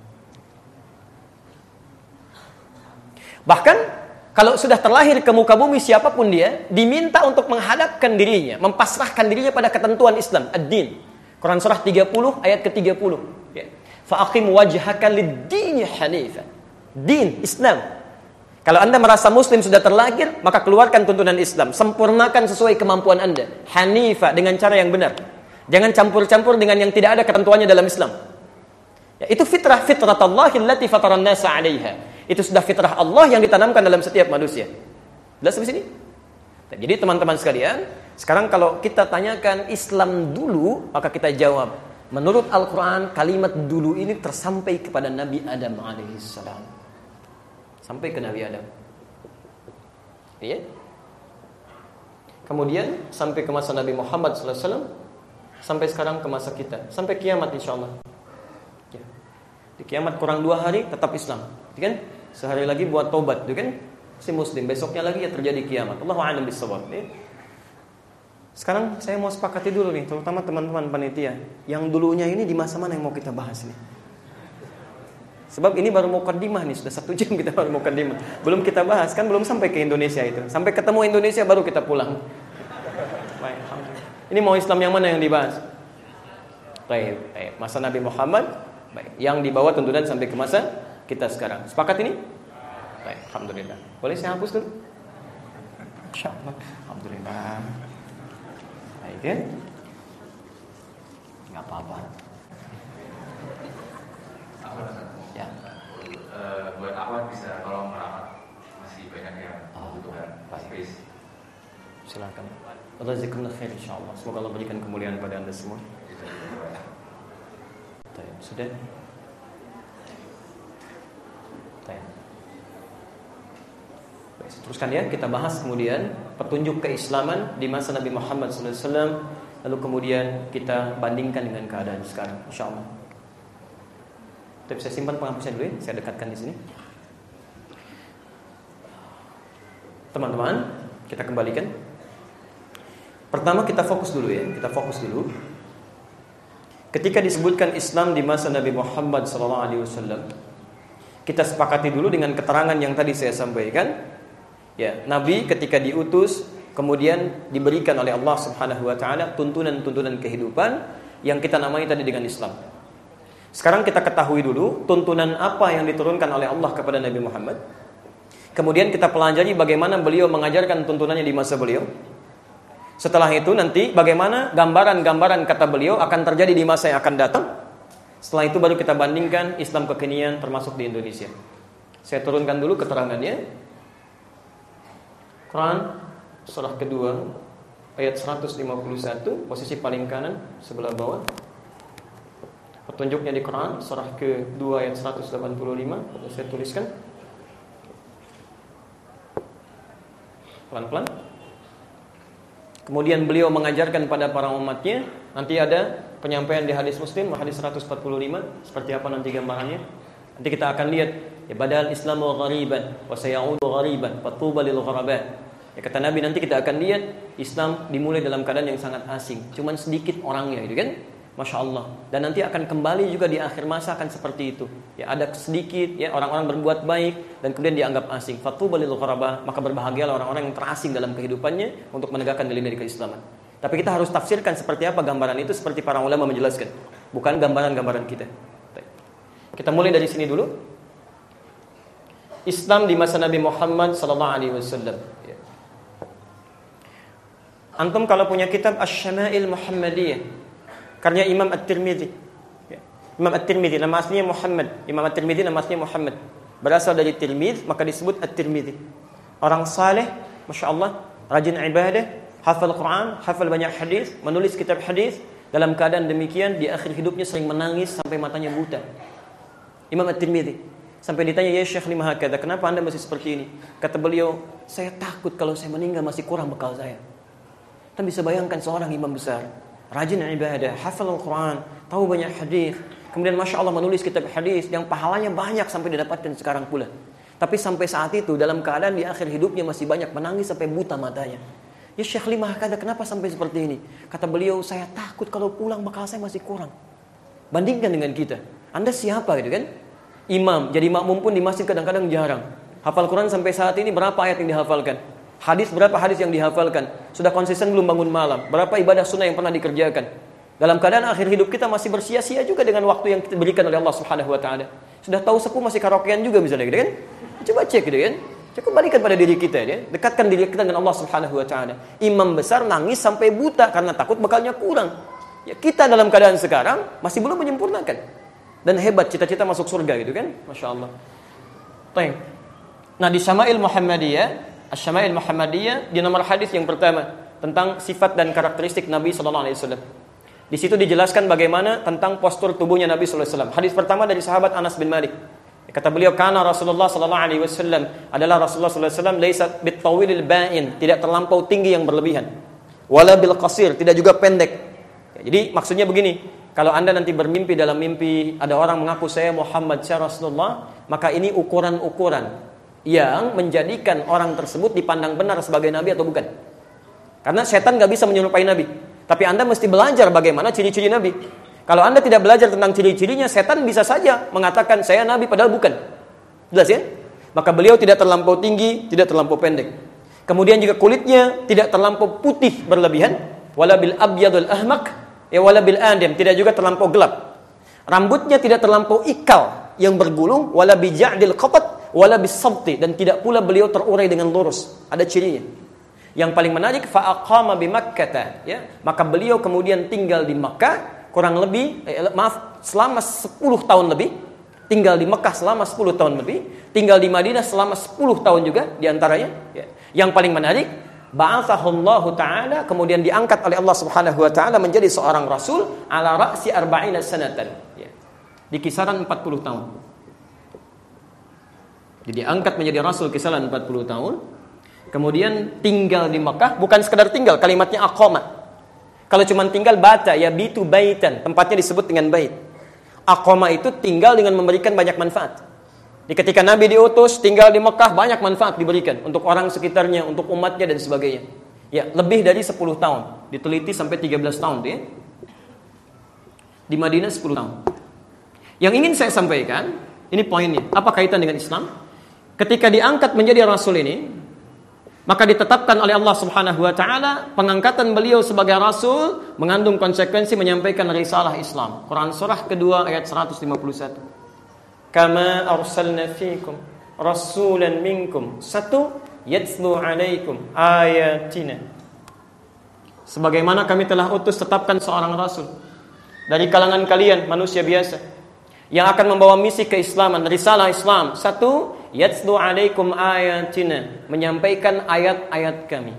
Bahkan kalau sudah terlahir ke muka bumi siapapun dia, diminta untuk menghadapkan dirinya, mempasrahkan dirinya pada ketentuan Islam, ad-din. Quran surah tiga puluh ayat ke tiga puluh. Ya. Fa'aqim wajhaka lid-dini hanifan. Din, Islam. Kalau Anda merasa Muslim sudah terlahir, maka keluarkan tuntunan Islam. Sempurnakan sesuai kemampuan Anda. Hanifa, dengan cara yang benar. Jangan campur-campur dengan yang tidak ada ketentuannya dalam Islam. Ya, itu fitrah fitratallahi allati fataran nasa 'alaiha. Itu sudah fitrah Allah yang ditanamkan dalam setiap manusia. Jelas sampai sini? Jadi teman-teman sekalian, sekarang kalau kita tanyakan Islam dulu, maka kita jawab, menurut Al-Quran, kalimat dulu ini tersampai kepada Nabi Adam alaihissalam. Sampai ke Nabi Adam. Iya? Kemudian sampai ke masa Nabi Muhammad sallallahu alaihi wasallam, sampai sekarang ke masa kita, sampai kiamat insyaallah. Ya. Di kiamat kurang dua hari tetap Islam, kan? Sehari lagi buat taubat, kan? Si Muslim, besoknya lagi ya terjadi kiamat. Allahu a'lam bissawab. Ya. Sekarang saya mau sepakati dulu nih, terutama teman-teman panitia, yang dulunya ini di masa mana yang mau kita bahas nih? Sebab ini baru mukaddimah nih, sudah satu jam kita baru mukaddimah. Belum kita bahas, kan belum sampai ke Indonesia itu. Sampai ketemu Indonesia baru kita pulang. Baik, alhamdulillah. Ini mau Islam yang mana yang dibahas? Baik, baik. Masa Nabi Muhammad, baik. Yang dibawa tuntunan sampai ke masa kita sekarang. Sepakat ini? Baik, alhamdulillah. Boleh saya hapus dulu? Insyaallah. Alhamdulillah. Baik ya. Enggak apa-apa. Ya. Uh, buat akhwat bisa tolong merapat, masih banyak yang membutuhkan space. Silakan. Allah jazakumullah khair insyaallah. Semoga Allah berikan kemuliaan pada Anda semua. Baik, sudah. Baik. Baik, teruskan ya, kita bahas kemudian petunjuk keislaman di masa Nabi Muhammad sallallahu alaihi wasallam, lalu kemudian kita bandingkan dengan keadaan sekarang, insyaallah. Tapi saya simpan penghapusnya dulu ya, saya dekatkan di sini. Teman-teman, kita kembalikan. Pertama kita fokus dulu ya, kita fokus dulu. Ketika disebutkan Islam di masa Nabi Muhammad sallallahu alaihi wasallam, kita sepakati dulu dengan keterangan yang tadi saya sampaikan. Ya, Nabi ketika diutus kemudian diberikan oleh Allah Subhanahu wa taala tuntunan-tuntunan kehidupan yang kita namai tadi dengan Islam. Sekarang kita ketahui dulu tuntunan apa yang diturunkan oleh Allah kepada Nabi Muhammad. Kemudian kita pelajari bagaimana beliau mengajarkan tuntunannya di masa beliau. Setelah itu nanti bagaimana gambaran-gambaran kata beliau akan terjadi di masa yang akan datang. Setelah itu baru kita bandingkan Islam kekinian termasuk di Indonesia. Saya turunkan dulu keterangannya. Quran surah kedua ayat seratus lima puluh satu, posisi paling kanan sebelah bawah. Petunjuknya di Quran surah kedua ayat seratus delapan puluh lima. Saya tuliskan pelan-pelan. Kemudian beliau mengajarkan pada para umatnya. Nanti ada penyampaian di hadis Muslim, hadis seratus empat puluh lima. Seperti apa nanti gambarannya? Nanti kita akan lihat. Ya, badal Islamu ghariban wa sayaudu ghariban fatuba lil ghuraba. Ya, kata Nabi, nanti kita akan lihat Islam dimulai dalam keadaan yang sangat asing. Cuman sedikit orangnya, gitu kan? Masya Allah. Dan nanti akan kembali juga di akhir masa akan seperti itu. Ya, ada sedikit ya orang-orang berbuat baik dan kemudian dianggap asing. Fatuba lil ghuraba, maka berbahagialah orang-orang yang terasing dalam kehidupannya untuk menegakkan nilai-nilai keislaman. Tapi kita harus tafsirkan seperti apa gambaran itu seperti para ulama menjelaskan, bukan gambaran-gambaran kita. Kita mulai dari sini dulu. Islam di masa Nabi Muhammad sallallahu alaihi wasallam. Ya. Antum kalau punya kitab Asy-Syama'il Muhammadiyah karya Imam At-Tirmidzi. Ya. Imam At-Tirmidzi nama aslinya Muhammad. Imam At-Tirmidzi nama aslinya Muhammad. Berasal dari Tirmidz, maka disebut At-Tirmidzi. Orang saleh, Masya Allah, rajin ibadah, hafal Quran, hafal banyak hadis, menulis kitab hadis. Dalam keadaan demikian di akhir hidupnya sering menangis sampai matanya buta. Imam At-Tirmidzi. Sampai ditanya, ya Syekh lima hakadha, kenapa anda masih seperti ini? Kata beliau, saya takut kalau saya meninggal masih kurang bekal saya. Kita bisa bayangkan seorang imam besar, rajin ibadah, hafal Al-Quran, tahu banyak hadis, kemudian Masya Allah menulis kitab hadis yang pahalanya banyak sampai didapatkan sekarang pula. Tapi sampai saat itu dalam keadaan di akhir hidupnya masih banyak menangis sampai buta matanya. Ya Syekh lima hakadha, kenapa sampai seperti ini? Kata beliau, saya takut kalau pulang bekal saya masih kurang. Bandingkan dengan kita. Anda siapa gitu kan? Imam, jadi makmum pun di masjid kadang-kadang jarang. Hafal Quran sampai saat ini berapa ayat yang dihafalkan? Hadis berapa hadis yang dihafalkan? Sudah konsisten belum bangun malam? Berapa ibadah sunnah yang pernah dikerjakan? Dalam keadaan akhir hidup kita masih bersia-sia juga dengan waktu yang diberikan oleh Allah Subhanahu wa taala. Sudah tahu sepuh masih karaokean juga misalnya gitu kan? Coba cek gitu kan? Coba kembalikan pada diri kita ya. Dekatkan diri kita dengan Allah Subhanahu wa taala. Imam besar nangis sampai buta karena takut bekalnya kurang. Ya, kita dalam keadaan sekarang masih belum menyempurnakan. Dan hebat cita-cita masuk surga gitu kan? Masya Allah. Baik. Nah di Syama'il Muhammadiyah, Asy-Syama'il Muhammadiyah di nomor hadis yang pertama tentang sifat dan karakteristik Nabi Sallallahu Alaihi Wasallam. Di situ dijelaskan bagaimana tentang postur tubuhnya Nabi Sallallahu Alaihi Wasallam. Hadis pertama dari sahabat Anas bin Malik. Kata beliau, karena Rasulullah Sallallahu Alaihi Wasallam adalah Rasulullah Sallallahu Alaihi Wasallam laisa bitawilil ba'in, tidak terlampau tinggi yang berlebihan. Wala bil qasir, tidak juga pendek. Jadi maksudnya begini. Kalau anda nanti bermimpi dalam mimpi ada orang mengaku saya Muhammad, saya Rasulullah, maka ini ukuran-ukuran yang menjadikan orang tersebut dipandang benar sebagai Nabi atau bukan. Karena setan gak bisa menyerupai Nabi. Tapi anda mesti belajar bagaimana ciri-ciri Nabi. Kalau anda tidak belajar tentang ciri-cirinya, setan bisa saja mengatakan saya Nabi padahal bukan. Jelas ya? Maka beliau tidak terlampau tinggi, tidak terlampau pendek. Kemudian juga kulitnya tidak terlampau putih berlebihan, wala bil abyadul ahmaq. Ya wala bil adem, tidak juga terlampau gelap. Rambutnya tidak terlampau ikal yang bergulung, wala bi ja'dil qatat, wala bis sabti, dan tidak pula beliau terurai dengan lurus. Ada cirinya. Yang paling menarik, fa aqama bi Makkah, ya. Maka beliau kemudian tinggal di Makkah kurang lebih eh, maaf selama sepuluh tahun lebih, tinggal di Makkah selama sepuluh tahun lebih, tinggal di Madinah selama sepuluh tahun juga di antaranya, ya. Yang paling menarik, ba'athahullahu ta'ala, kemudian diangkat oleh Allah Subhanahu wa ta'ala menjadi seorang rasul ala ra'si arba'ina sanatan, ya. Di kisaran empat puluh tahun. Jadi diangkat menjadi rasul kisaran empat puluh tahun. Kemudian tinggal di Mekah, bukan sekedar tinggal, kalimatnya aqama. Kalau cuma tinggal bata, ya bitu baitan, tempatnya disebut dengan bait. Aqama itu tinggal dengan memberikan banyak manfaat. Jadi ketika Nabi diutus tinggal di Mekah, banyak manfaat diberikan untuk orang sekitarnya, untuk umatnya dan sebagainya. Ya, lebih dari sepuluh tahun. Diteliti sampai tiga belas tahun tuh ya. Di Madinah sepuluh tahun. Yang ingin saya sampaikan, ini poinnya. Apa kaitan dengan Islam? Ketika diangkat menjadi rasul ini, maka ditetapkan oleh Allah Subhanahu wa taala pengangkatan beliau sebagai rasul mengandung konsekuensi menyampaikan risalah Islam. Quran surah kedua ayat seratus lima puluh satu. Kama arsalna fiikum rasulan minkum satu yatslu alaikum ayatina. Sebagaimana kami telah utus tetapkan seorang rasul dari kalangan kalian manusia biasa yang akan membawa misi keislaman, risalah Islam. Satu, yatslu alaikum ayatina, menyampaikan ayat-ayat kami.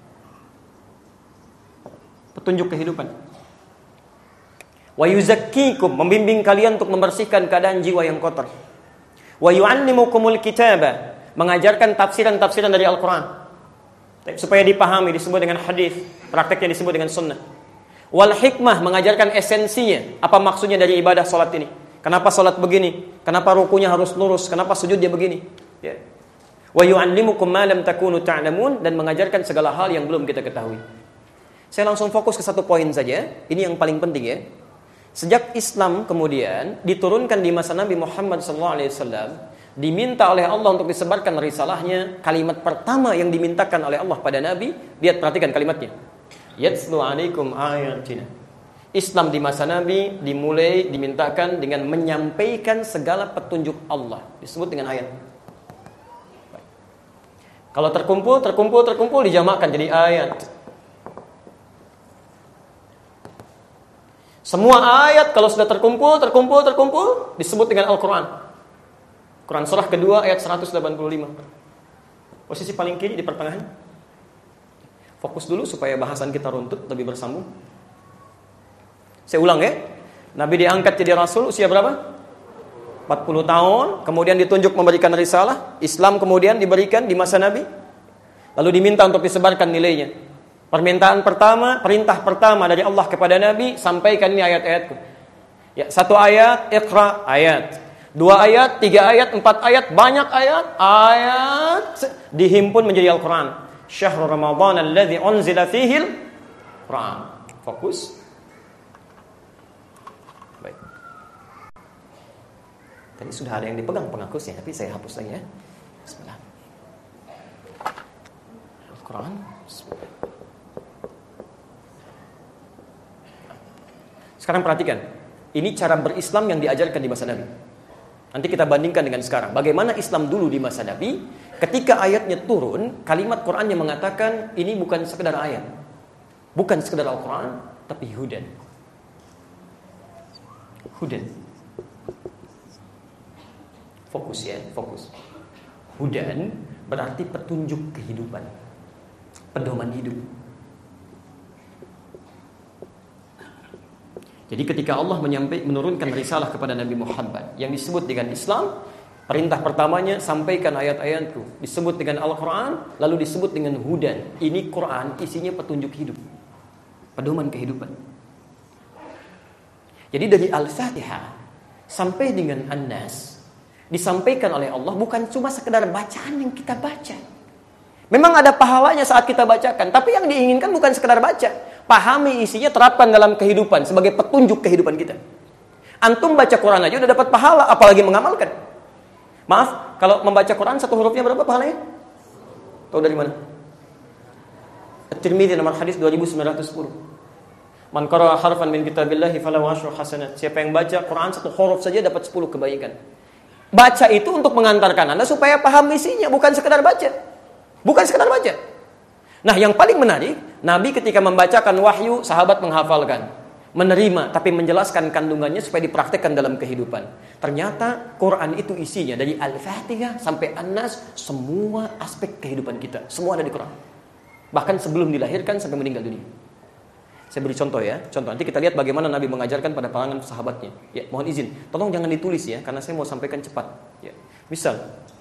Petunjuk kehidupan. Wa yuzakkikum, membimbing kalian untuk membersihkan keadaan jiwa yang kotor. Wa yu'allimukumul kitaba, mengajarkan tafsiran-tafsiran dari Al-Quran supaya dipahami, disebut dengan hadis, prakteknya disebut dengan sunnah. Wal hikmah, mengajarkan esensinya, apa maksudnya dari ibadah salat ini. Kenapa salat begini? Kenapa rukunya harus lurus? Kenapa sujud dia begini? Ya. Wa yu'allimukum ma lam takunu ta'lamun, dan mengajarkan segala hal yang belum kita ketahui. Saya langsung fokus ke satu poin saja. Ini yang paling penting ya. Sejak Islam kemudian diturunkan di masa Nabi Muhammad sallallahu alaihi wasallam, diminta oleh Allah untuk disebarkan risalahnya, kalimat pertama yang dimintakan oleh Allah pada Nabi, lihat perhatikan kalimatnya. Yatslu alaikum ayatina. Islam di masa Nabi dimulai dimintakan dengan menyampaikan segala petunjuk Allah, disebut dengan ayat. Kalau terkumpul, terkumpul, terkumpul dijamakkan jadi ayat. Semua ayat kalau sudah terkumpul, terkumpul, terkumpul disebut dengan Al-Quran. Quran surah kedua ayat seratus delapan puluh lima. Posisi paling kiri di pertengahan. Fokus dulu supaya bahasan kita runtut lebih bersambung. Saya ulang ya. Nabi diangkat jadi rasul usia berapa? empat puluh tahun, kemudian ditunjuk memberikan risalah. Islam kemudian diberikan di masa Nabi. Lalu diminta untuk disebarkan nilainya. Permintaan pertama, perintah pertama dari Allah kepada Nabi, sampaikan ini ayat-ayatku. Ya, satu ayat, iqra, ayat. Dua ayat, tiga ayat, empat ayat, banyak ayat, ayat dihimpun menjadi Al-Quran. Syahrul Ramadan alladzi unzila fihil Quran. Fokus. Baik. Tadi sudah ada yang dipegang penghapusnya, tapi saya hapus lagi ya. Bismillah. Al-Quran. Bismillah. Sekarang perhatikan, ini cara berislam yang diajarkan di masa Nabi. Nanti kita bandingkan dengan sekarang. Bagaimana Islam dulu di masa Nabi, ketika ayatnya turun, kalimat Quran yang mengatakan ini bukan sekedar ayat, bukan sekedar Al-Quran, tapi hudan. Hudan. Fokus ya, fokus. Hudan berarti petunjuk kehidupan, pedoman hidup. Jadi ketika Allah menyampaikan menurunkan risalah kepada Nabi Muhammad yang disebut dengan Islam, perintah pertamanya sampaikan ayat-ayatku, disebut dengan Al-Quran, lalu disebut dengan hudan. Ini Quran isinya petunjuk hidup, pedoman kehidupan. Jadi dari Al-Fatihah sampai dengan An-Nas disampaikan oleh Allah bukan cuma sekedar bacaan yang kita baca. Memang ada pahalanya saat kita bacakan, tapi yang diinginkan bukan sekedar baca. Pahami isinya, terapkan dalam kehidupan sebagai petunjuk kehidupan kita. Antum baca Quran aja udah dapat pahala, apalagi mengamalkan. Maaf, kalau membaca Quran satu hurufnya berapa pahalanya? Tahu dari mana? At-Tirmidzi nomor hadis dua ribu sembilan ratus sepuluh. Man qara'a harfan min kitabillahi falahu asyru hasanat. Siapa yang baca Quran satu huruf saja dapat sepuluh kebaikan. Baca itu untuk mengantarkan Anda supaya paham isinya, bukan sekedar baca. Bukan sekedar baca. Nah, yang paling menarik, Nabi ketika membacakan wahyu, sahabat menghafalkan, menerima, tapi menjelaskan kandungannya supaya dipraktekkan dalam kehidupan. Ternyata Quran itu isinya dari Al-Fatihah sampai An-Nas, semua aspek kehidupan kita, semua ada di Quran. Bahkan sebelum dilahirkan sampai meninggal dunia. Saya beri contoh ya, contoh nanti kita lihat bagaimana Nabi mengajarkan pada kalangan sahabatnya. Ya, mohon izin, tolong jangan ditulis ya, karena saya mau sampaikan cepat. Ya, misal,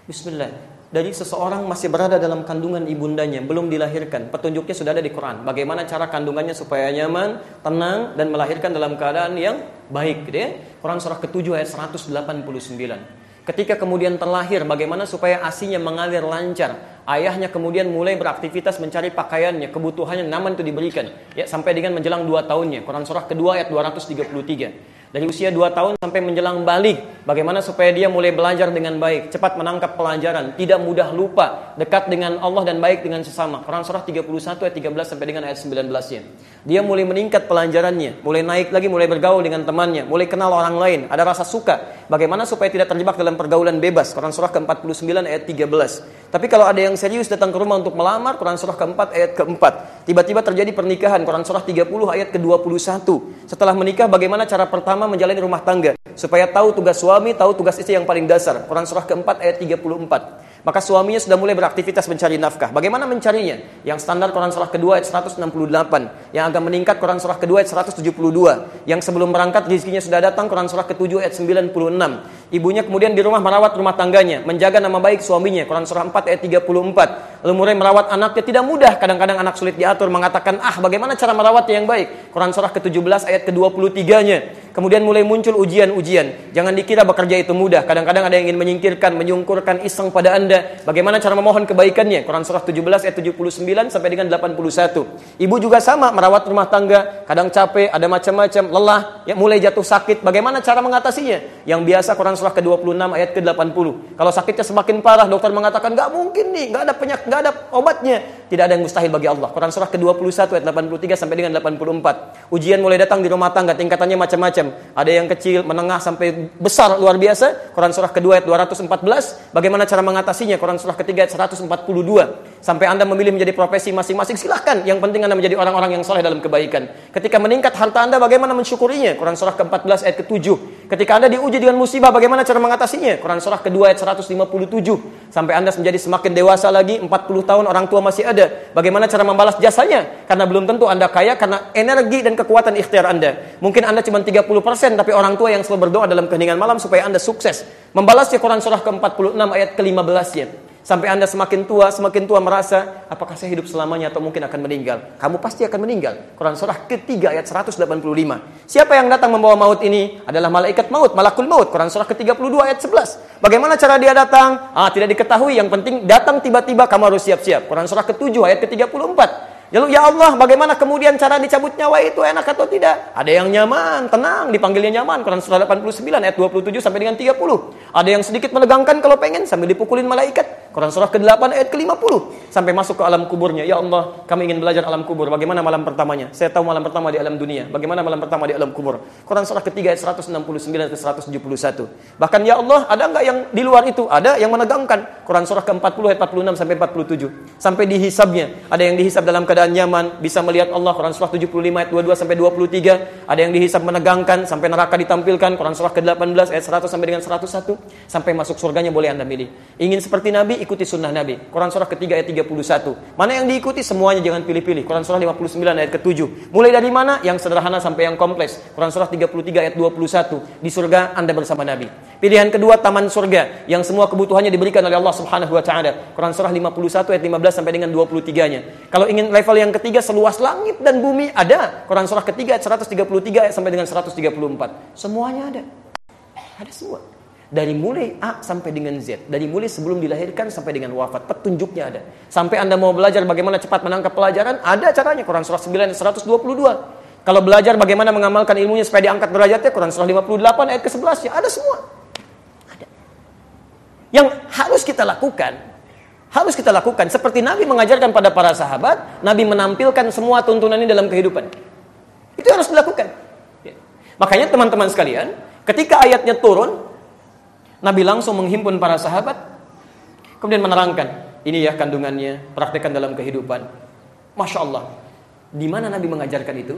Bismillah. Dari seseorang masih berada dalam kandungan ibundanya, belum dilahirkan, petunjuknya sudah ada di Quran. Bagaimana cara kandungannya supaya nyaman, tenang, dan melahirkan dalam keadaan yang baik, gitu ya. Quran surah ketujuh ayat seratus delapan puluh sembilan. Ketika kemudian terlahir, bagaimana supaya asinya mengalir lancar. Ayahnya kemudian mulai beraktivitas mencari pakaiannya, kebutuhannya, nyaman itu diberikan, ya, sampai dengan menjelang dua tahunnya. Quran surah kedua ayat dua ratus tiga puluh tiga. Dari usia dua tahun sampai menjelang balik, bagaimana supaya dia mulai belajar dengan baik, cepat menangkap pelajaran, tidak mudah lupa, dekat dengan Allah dan baik dengan sesama. Quran surah tiga puluh satu ayat tiga belas sampai dengan ayat sembilan belas-nya. Dia mulai meningkat pelajarannya, mulai naik lagi, mulai bergaul dengan temannya, mulai kenal orang lain, ada rasa suka. Bagaimana supaya tidak terjebak dalam pergaulan bebas. Quran surah ke empat puluh sembilan ayat tiga belas. Tapi kalau ada yang serius datang ke rumah untuk melamar, Quran surah keempat ayat keempat. Tiba-tiba terjadi pernikahan, Quran surah tiga puluh ayat ke dua puluh satu. Setelah menikah, bagaimana cara pertama menjalani rumah tangga supaya tahu tugas suami, tahu tugas istri yang paling dasar. Quran surah keempat ayat tiga puluh empat. Maka suaminya sudah mulai beraktivitas mencari nafkah. Bagaimana mencarinya? Yang standar Quran surah kedua ayat seratus enam puluh delapan. Yang agak meningkat Quran surah kedua ayat seratus tujuh puluh dua. Yang sebelum berangkat rezekinya sudah datang Quran surah ketujuh ayat sembilan puluh enam. Ibunya kemudian di rumah merawat rumah tangganya, menjaga nama baik suaminya. Quran surah empat ayat tiga puluh empat. Lalu mulai merawat anaknya, tidak mudah. Kadang-kadang anak sulit diatur, mengatakan, ah bagaimana cara merawatnya yang baik? Quran surah ke tujuh belas ayat ke dua puluh tiga-nya. Kemudian mulai muncul ujian-ujian. Jangan dikira bekerja itu mudah. Kadang-kadang ada yang ingin menyingkirkan, menyungkurkan iseng pada Anda. Bagaimana cara memohon kebaikannya? Quran surah tujuh belas ayat tujuh puluh sembilan sampai dengan delapan puluh satu. Ibu juga sama, merawat rumah tangga. Kadang capek, ada macam-macam, lelah, ya, mulai jatuh sakit. Bagaimana cara mengatasinya? Yang biasa Quran surah ke dua puluh enam ayat ke delapan puluh. Kalau sakitnya semakin parah, dokter mengatakan, gak mungkin nih, gak ada penyakit, gak ada obatnya. Tidak ada yang mustahil bagi Allah. Quran surah ke dua puluh satu ayat delapan puluh tiga sampai dengan delapan puluh empat. Ujian mulai datang di rumah tangga, tingkatannya macam-macam. Ada yang kecil, menengah, sampai besar luar biasa. Quran surah kedua ayat dua ratus empat belas. Bagaimana cara mengatasinya? Quran surah ketiga ayat seratus empat puluh dua. Sampai Anda memilih menjadi profesi masing-masing, silahkan. Yang penting Anda menjadi orang-orang yang soleh dalam kebaikan. Ketika meningkat harta Anda, bagaimana mensyukurinya? Quran surah ke empat belas ayat ke tujuh. Ketika Anda diuji dengan musibah, bagaimana cara mengatasinya? Quran surah kedua ayat seratus lima puluh tujuh. Sampai Anda menjadi semakin dewasa lagi, empat puluh tahun, orang tua masih ada. Bagaimana cara membalas jasanya? Karena belum tentu Anda kaya karena energi dan kekuatan ikhtiar Anda. Mungkin Anda cuma tiga puluh persen, tapi orang tua yang selalu berdoa dalam keheningan malam supaya Anda sukses. Membalasnya Quran surah ke empat puluh enam ayat ke lima belas-nya. Sampai Anda semakin tua, semakin tua merasa, apakah saya hidup selamanya atau mungkin akan meninggal? Kamu pasti akan meninggal. Quran surah ketiga ayat seratus delapan puluh lima. Siapa yang datang membawa maut ini? Adalah malaikat maut, malakul maut. Quran surah ke tiga puluh dua ayat sebelas. Bagaimana cara dia datang? Ah, tidak diketahui. Yang penting datang tiba-tiba, kamu harus siap-siap. Quran surah ketujuh ayat ke tiga puluh empat. Lalu, ya Allah, bagaimana kemudian cara dicabut nyawa itu, enak atau tidak? Ada yang nyaman, tenang, dipanggilnya nyaman. Quran surah delapan puluh sembilan ayat dua puluh tujuh sampai dengan tiga puluh. Ada yang sedikit menegangkan kalau pengen sambil dipukulin malaikat. Quran surah ke delapan ayat ke lima puluh. Sampai masuk ke alam kuburnya. Ya Allah, kami ingin belajar alam kubur. Bagaimana malam pertamanya? Saya tahu malam pertama di alam dunia. Bagaimana malam pertama di alam kubur? Quran surah ketiga ayat seratus enam puluh sembilan ke seratus tujuh puluh satu. Bahkan, ya Allah, ada enggak yang di luar itu? Ada yang menegangkan. Quran surah ke empat puluh ayat empat puluh enam sampai empat puluh tujuh. Sampai dihisabnya. Ada yang dihisab dalam keadaan nyaman, bisa melihat Allah. Quran surah tujuh puluh lima ayat dua puluh dua sampai dua puluh tiga. Ada yang dihisab menegangkan sampai neraka ditampilkan. Quran surah ke delapan belas ayat seratus sampai dengan seratus satu. Sampai masuk surganya boleh Anda milih. Ingin seperti Nabi, ikuti sunnah Nabi. Quran surah ketiga ayat tiga puluh satu. Mana yang diikuti? Semuanya, jangan pilih-pilih. Quran surah lima puluh sembilan ayat ketujuh. Mulai dari mana? Yang sederhana sampai yang kompleks. Quran surah tiga puluh tiga ayat dua puluh satu. Di surga Anda bersama Nabi. Pilihan kedua, taman surga yang semua kebutuhannya diberikan oleh Allah Subhanahu wa taala. Quran surah lima puluh satu ayat lima belas sampai dengan dua puluh tiga-nya. Kalau ingin level yang ketiga, seluas langit dan bumi, ada. Quran surah ketiga ayat seratus tiga puluh tiga sampai dengan seratus tiga puluh empat. Semuanya ada. Ada semua. Dari mulai A sampai dengan Z. Dari mulai sebelum dilahirkan sampai dengan wafat. Petunjuknya ada. Sampai Anda mau belajar bagaimana cepat menangkap pelajaran, ada caranya. Quran surah sembilan ayat seratus dua puluh dua. Kalau belajar bagaimana mengamalkan ilmunya supaya diangkat derajatnya, Quran surah lima puluh delapan ayat ke sebelas-nya. Ada semua. Ada. Yang harus kita lakukan, harus kita lakukan. Seperti Nabi mengajarkan pada para sahabat, Nabi menampilkan semua tuntunan ini dalam kehidupan. Itu harus dilakukan. Ya. Makanya teman-teman sekalian, ketika ayatnya turun, Nabi langsung menghimpun para sahabat, kemudian menerangkan, ini ya kandungannya, praktekkan dalam kehidupan. Masya Allah. Di mana Nabi mengajarkan itu?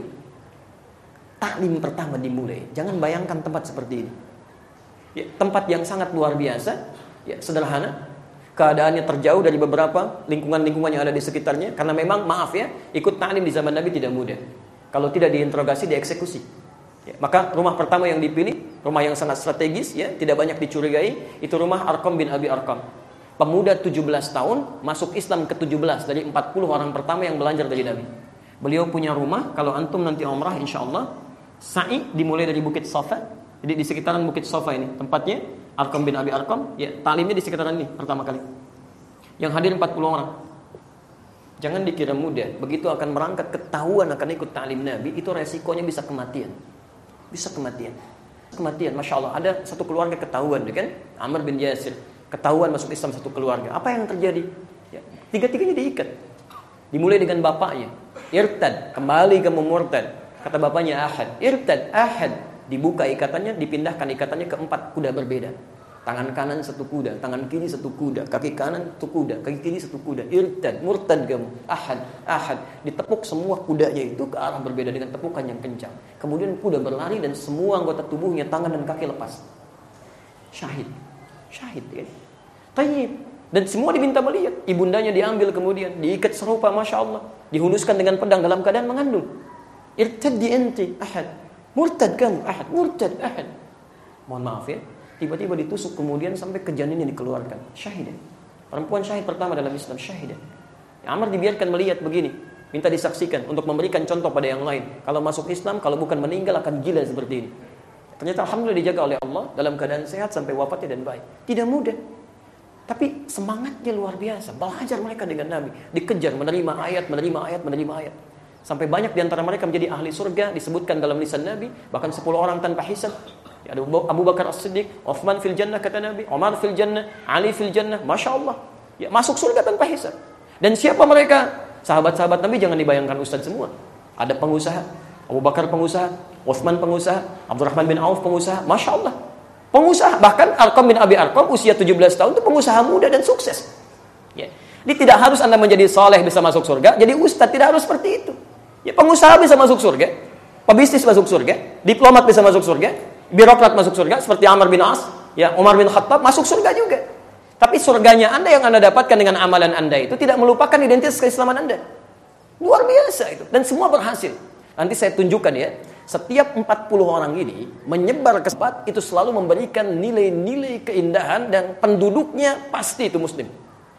Taklim pertama dimulai. Jangan bayangkan tempat seperti ini. Ya, tempat yang sangat luar biasa, ya, sederhana. Keadaannya terjauh dari beberapa lingkungan-lingkungan yang ada di sekitarnya. Karena memang, maaf ya, ikut taklim di zaman Nabi tidak mudah. Kalau tidak diinterogasi, dieksekusi. Ya, maka rumah pertama yang dipilih, rumah yang sangat strategis, ya, tidak banyak dicurigai, itu rumah Arqam bin Abi Arqam. Pemuda tujuh belas tahun masuk Islam ke tujuh belas dari empat puluh orang pertama yang belajar dari Nabi. Beliau punya rumah, kalau antum nanti umrah insyaallah, sa'i dimulai dari Bukit Safa. Jadi di sekitaran Bukit Safa ini tempatnya Arqam bin Abi Arqam, ya talimnya di sekitaran ini pertama kali. Yang hadir empat puluh orang. Jangan dikira mudah, begitu akan berangkat ketahuan akan ikut ta'lim Nabi, itu resikonya bisa kematian. Bisa kematian. Kematian, Masya Allah. Ada satu keluarga ketahuan, kan? Amr bin Yasir. Ketahuan masuk Islam satu keluarga. Apa yang terjadi? Ya, tiga-tiganya diikat. Dimulai dengan bapaknya. Irtad, kembali ke murtad. Kata bapaknya Ahad. Irtad, Ahad. Dibuka ikatannya, dipindahkan ikatannya ke empat kuda berbeda. Tangan kanan satu kuda, tangan kiri satu kuda, kaki kanan satu kuda, kaki kiri satu kuda. Irtad, murtad kamu. Ahad, Ahad. Ditepuk semua kudanya itu ke arah berbeda dengan tepukan yang kencang. Kemudian kuda berlari dan semua anggota tubuhnya, tangan dan kaki lepas. Syahid. Syahid ya. Tayyib. Dan semua diminta melihat. Ibundanya diambil kemudian diikat serupa, Masya Allah, dihunuskan dengan pedang dalam keadaan mengandung. Irtaddi enti Ahad. Murtad kamu Ahad. Murtad Ahad. Mohon maaf ya, tiba-tiba ditusuk kemudian sampai ke janinnya dikeluarkan. Syahid. Perempuan syahid pertama dalam Islam, syahid. Amr dibiarkan melihat begini, minta disaksikan untuk memberikan contoh pada yang lain. Kalau masuk Islam, kalau bukan meninggal akan gila seperti ini. Ternyata alhamdulillah dijaga oleh Allah dalam keadaan sehat sampai wafatnya dan baik. Tidak mudah. Tapi semangatnya luar biasa. Belajar mereka dengan Nabi. Dikejar menerima ayat, menerima ayat, menerima ayat. Sampai banyak di antara mereka menjadi ahli surga, disebutkan dalam lisan Nabi, bahkan sepuluh orang tanpa hisab. Ya, ada Abu Bakar As-Siddiq, Uthman fil jannah kata Nabi, Umar fil jannah, Ali fil jannah. Masya Allah. Ya, masuk surga tanpa hisab. Dan siapa mereka? Sahabat-sahabat Nabi jangan dibayangkan ustaz semua. Ada pengusaha, Abu Bakar pengusaha, Uthman pengusaha, Abdurrahman bin Auf pengusaha, Masya Allah. Pengusaha, bahkan Arqam bin Abi Arqam usia tujuh belas tahun itu pengusaha muda dan sukses. Ya. Jadi tidak harus Anda menjadi soleh bisa masuk surga, jadi ustaz tidak harus seperti itu. Ya, pengusaha bisa masuk surga, pebisnis masuk surga, diplomat bisa masuk surga, birokrat masuk surga seperti Amr bin As, ya Umar bin Khattab masuk surga juga. Tapi surganya Anda yang Anda dapatkan dengan amalan Anda itu tidak melupakan identitas keislaman Anda. Luar biasa itu, dan semua berhasil. Nanti saya tunjukkan ya, setiap empat puluh orang ini menyebar ke tempat itu selalu memberikan nilai-nilai keindahan dan penduduknya pasti itu muslim.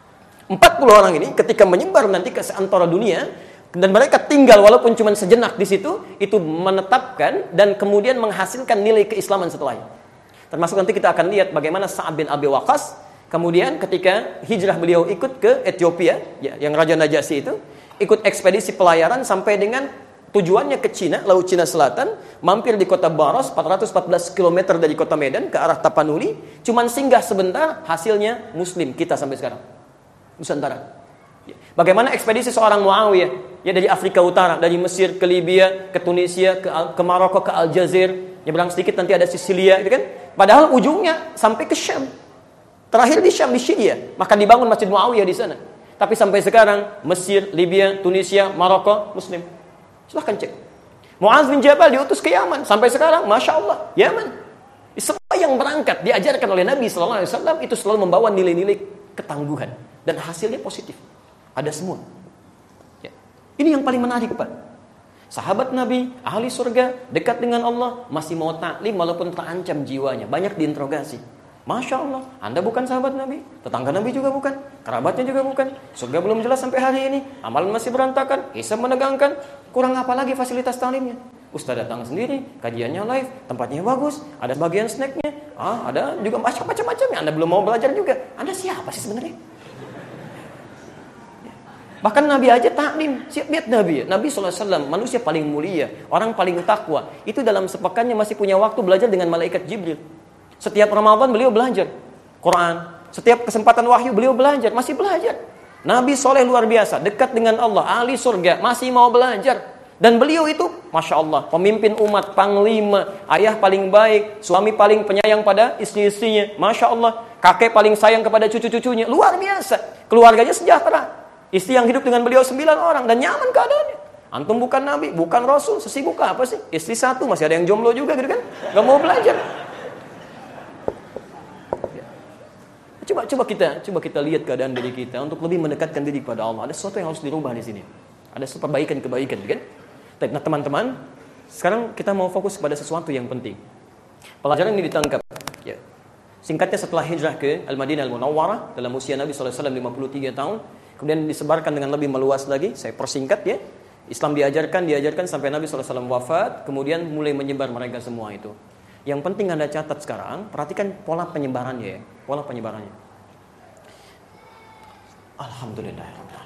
empat puluh orang ini ketika menyebar nanti ke seantero dunia dan mereka tinggal walaupun cuma sejenak di situ, itu menetapkan dan kemudian menghasilkan nilai keislaman setelahnya. Termasuk nanti kita akan lihat bagaimana Sa'ad bin Abi Waqqas kemudian ketika hijrah beliau ikut ke Ethiopia, ya, yang Raja Najasyi itu ikut ekspedisi pelayaran sampai dengan tujuannya ke Cina, Laut Cina Selatan, mampir di kota Baros, empat ratus empat belas kilometer dari kota Medan ke arah Tapanuli, cuman singgah sebentar, hasilnya muslim kita sampai sekarang. Nusantara. Bagaimana ekspedisi seorang Muawiyah, ya dari Afrika Utara, dari Mesir ke Libya, ke Tunisia, ke, ke Maroko, ke Aljazair, nyebrang sedikit nanti ada Sisilia, gitu kan? Padahal ujungnya sampai ke Syam. Terakhir di Syam, di Syria, maka dibangun Masjid Muawiyah di sana. Tapi sampai sekarang Mesir, Libya, Tunisia, Maroko muslim. Silahkan cek. Mu'adz bin Jabal diutus ke Yaman. Sampai sekarang, Masya Allah, Yaman. Semua yang berangkat, diajarkan oleh Nabi shallallahu alaihi wasallam, itu selalu membawa nilai-nilai ketangguhan. Dan hasilnya positif. Ada semua. Ya. Ini yang paling menarik, Pak. Sahabat Nabi, ahli surga, dekat dengan Allah, masih mau taklim walaupun terancam jiwanya. Banyak diinterogasi. Masya Allah, Anda bukan sahabat Nabi, tetangga Nabi juga bukan, kerabatnya juga bukan, surga belum jelas sampai hari ini, amalan masih berantakan, hisab menegangkan, kurang apa lagi fasilitas taklimnya? Ustaz datang sendiri, kajiannya live, tempatnya bagus, ada bagian snacknya, ah, ada juga macam-macamnya, Anda belum mau belajar juga. Anda siapa sih sebenarnya? Bahkan Nabi aja taklim, lihat Nabi, Nabi shallallahu alaihi wasallam, manusia paling mulia, orang paling takwa, itu dalam sepekannya masih punya waktu belajar dengan malaikat Jibril. Setiap Ramadan beliau belajar Quran. Setiap kesempatan wahyu beliau belajar. Masih belajar. Nabi soleh luar biasa. Dekat dengan Allah. Ahli surga. Masih mau belajar. Dan beliau itu Masya Allah. Pemimpin umat. Panglima. Ayah paling baik. Suami paling penyayang pada istri-istrinya. Masya Allah. Kakek paling sayang kepada cucu-cucunya. Luar biasa. Keluarganya sejahtera. Istri yang hidup dengan beliau sembilan orang. Dan nyaman keadaannya. Antum bukan Nabi. Bukan Rasul. Sesibuk apa sih? Istri satu. Masih ada yang jomblo juga gitu kan. Gak mau belajar. Coba coba kita coba kita lihat keadaan diri kita untuk lebih mendekatkan diri kepada Allah. Ada sesuatu yang harus dirubah di sini. Ada perbaikan-kebaikan, kan? Nah, teman-teman, sekarang kita mau fokus pada sesuatu yang penting. Pelajaran ini ditangkap, ya. Singkatnya, setelah hijrah ke Al-Madinah Al-Munawwarah dalam usia Nabi sallallahu alaihi wasallam lima puluh tiga tahun, kemudian disebarkan dengan lebih meluas lagi. Saya persingkat ya. Islam diajarkan, diajarkan sampai Nabi sallallahu alaihi wasallam wafat, kemudian mulai menyebar mereka semua itu. Yang penting Anda catat sekarang, perhatikan pola penyebarannya ya, pola penyebarannya. Alhamdulillah.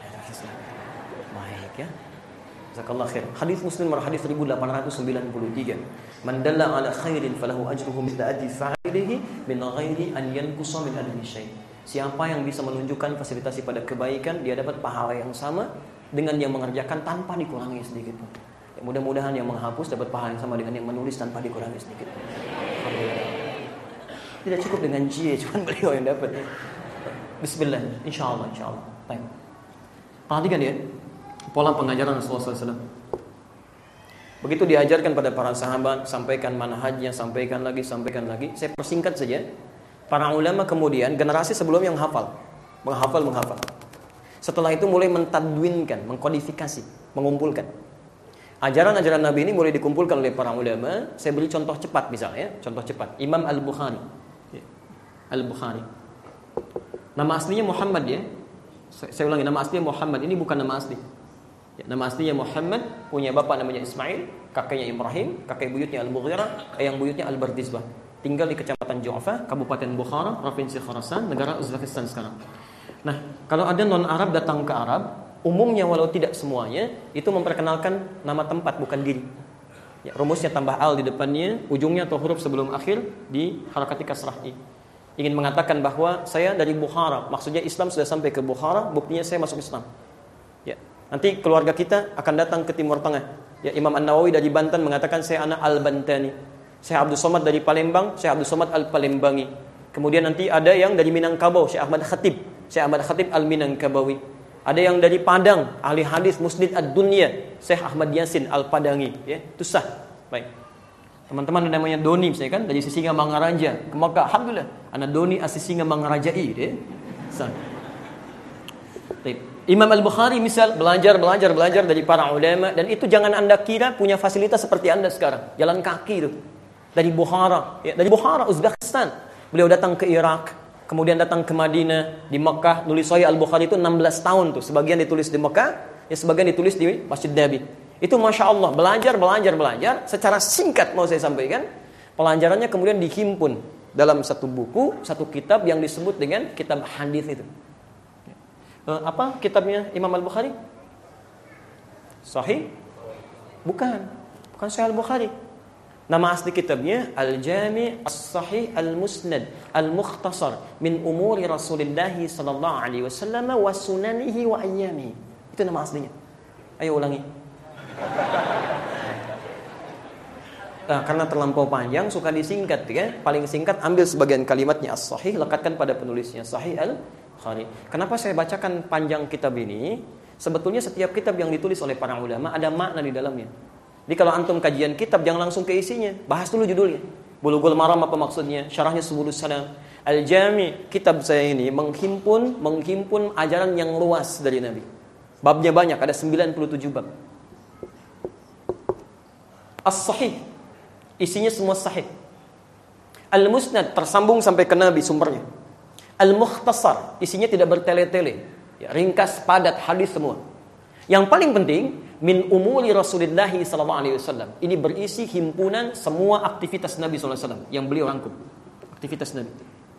Baik ya. Jazakallah khair. Hadis Muslim nomor hadis seribu delapan ratus sembilan puluh tiga. Man dalla ala khairin falahu ajruhu mithla ajri fa'ilihi min ghairi an yanqusa min ajri syai'. Siapa yang bisa menunjukkan fasilitasi pada kebaikan, dia dapat pahala yang sama dengan yang mengerjakan tanpa dikurangi sedikit pun. Ya, mudah-mudahan yang menghapus dapat pahala yang sama dengan yang menulis tanpa dikurangi sedikit pun. Tidak cukup dengan J, cuma beliau yang dapat. Bismillah, insyaallah, insyaallah. Baik. Perhatikan ya, pola pengajaran Rasulullah sallallahu alaihi wasallam. Begitu diajarkan pada para sahabat, sampaikan manhajnya, sampaikan lagi, sampaikan lagi. Saya persingkat saja. Para ulama kemudian, generasi sebelum yang hafal, menghafal, menghafal. Setelah itu mulai mentadwinkan, mengkodifikasi, mengumpulkan. Ajaran-ajaran Nabi ini mulai dikumpulkan oleh para ulama. Saya beri contoh cepat misalnya, contoh cepat. Imam Al-Bukhari. Al-Bukhari. Nama aslinya Muhammad ya. Saya ulangi, nama aslinya Muhammad. Ini bukan nama asli. Ya, nama aslinya Muhammad, punya bapak namanya Ismail, kakeknya Ibrahim, kakek buyutnya Al-Mughirah, ayang buyutnya Al-Bardizbah. Tinggal di Kecamatan Ju'fa, Kabupaten Bukhara, Provinsi Khorasan, negara Uzbekistan sekarang. Nah, kalau ada non-Arab datang ke Arab, umumnya walau tidak semuanya, itu memperkenalkan nama tempat bukan diri. Ya, rumusnya tambah al di depannya, ujungnya atau huruf sebelum akhir di harakati kasrah i. Ingin mengatakan bahwa saya dari Bukhara, maksudnya Islam sudah sampai ke Bukhara, buktinya saya masuk Islam. Ya, nanti keluarga kita akan datang ke Timur Tengah. Ya, Imam An-Nawawi dari Banten mengatakan saya anak Al-Bantani. Saya Abdul Somad dari Palembang, saya Abdul Somad Al-Palembangi. Kemudian nanti ada yang dari Minangkabau, Syekh Ahmad Khatib, Syekh Ahmad Khatib Al-Minangkabawi. Ada yang dari Padang, ahli hadis Musnid Ad-Dunya, Syekh Ahmad Yasin Al-Padangi. Ya, itu sah. Baik. Teman-teman ada namanya Doni, saya kan dari Sisinga Mangaraja ke Makkah. Alhamdulillah, anak Doni Asisinga Mangarajai, ya. Sah. Baik. Imam Al-Bukhari misal belajar, belajar, belajar dari para ulama, dan itu jangan Anda kira punya fasilitas seperti Anda sekarang. Jalan kaki itu. Dari Bukhara, ya, dari Bukhara, Uzbekistan. Beliau datang ke Irak, kemudian datang ke Madinah, di Mekah, nulis Sahih Al-Bukhari itu enam belas tahun tuh. Sebagian ditulis di Mekah, ya sebagian ditulis di Masjid Nabi. Itu Masya Allah, belajar, belajar, belajar. Secara singkat mau saya sampaikan, pelajarannya kemudian dihimpun dalam satu buku, satu kitab yang disebut dengan kitab hadis itu. E, apa kitabnya Imam Al-Bukhari? Sahih? Bukan, bukan Sahih Al-Bukhari. Nama asli kitabnya Al-Jami' As-Sahih Al-Musnad Al-Mukhtasar min umuri Rasulullah sallallahu alaihi wasallam wa sunanihi wa ayyamihi. Itu nama aslinya. Ayo ulangi. Nah, karena terlampau panjang suka disingkat ya. Paling singkat ambil sebagian kalimatnya As-Sahih, lekatkan pada penulisnya Sahih Al-Bukhari. Kenapa saya bacakan panjang kitab ini? Sebetulnya setiap kitab yang ditulis oleh para ulama ada makna di dalamnya. Jadi kalau antum kajian kitab jangan langsung ke isinya, bahas dulu judulnya. Bulughul Maram apa maksudnya? Syarahnya Subulus Salam. Al-Jami, kitab saya ini menghimpun menghimpun ajaran yang luas dari Nabi. Babnya banyak, ada sembilan puluh tujuh bab. As-Sahih, isinya semua sahih. Al-Musnad, tersambung sampai ke Nabi sumbernya. Al-Mukhtasar, isinya tidak bertele-tele, ya, ringkas, padat, hadis semua. Yang paling penting, min umuri Rasulullah sallallahu alaihi wasallam. Ini berisi himpunan semua aktivitas Nabi sallallahu alaihi wasallam yang beliau rangkum. Aktivitas Nabi.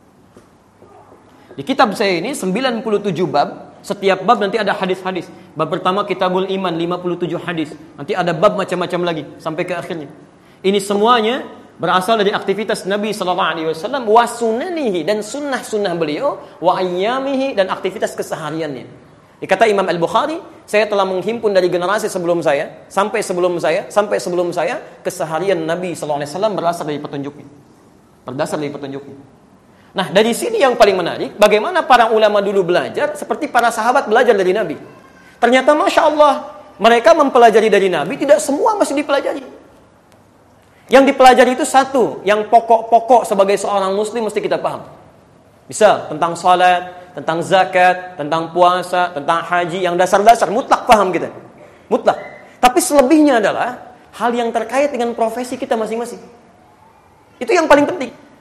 Di kitab saya ini sembilan puluh tujuh bab, setiap bab nanti ada hadis-hadis. Bab pertama Kitabul Iman lima puluh tujuh hadis. Nanti ada bab macam-macam lagi sampai ke akhirnya. Ini semuanya berasal dari aktivitas Nabi sallallahu alaihi wasallam wa sunanihi, dan sunnah-sunnah beliau, wa ayyamihi, dan aktivitas kesehariannya. Kata Imam Al-Bukhari, saya telah menghimpun dari generasi sebelum saya, sampai sebelum saya, sampai sebelum saya, keseharian Nabi sallallahu alaihi wasallam berasal dari petunjuknya. Berdasar dari petunjuknya. Nah, dari sini yang paling menarik, bagaimana para ulama dulu belajar, seperti para sahabat belajar dari Nabi. Ternyata Masya Allah, mereka mempelajari dari Nabi, tidak semua masih dipelajari. Yang dipelajari itu satu, yang pokok-pokok sebagai seorang muslim mesti kita paham. Misal, tentang salat, tentang zakat, tentang puasa, tentang haji, yang dasar-dasar mutlak paham kita. Mutlak. Tapi selebihnya adalah hal yang terkait dengan profesi kita masing-masing. Itu yang paling penting.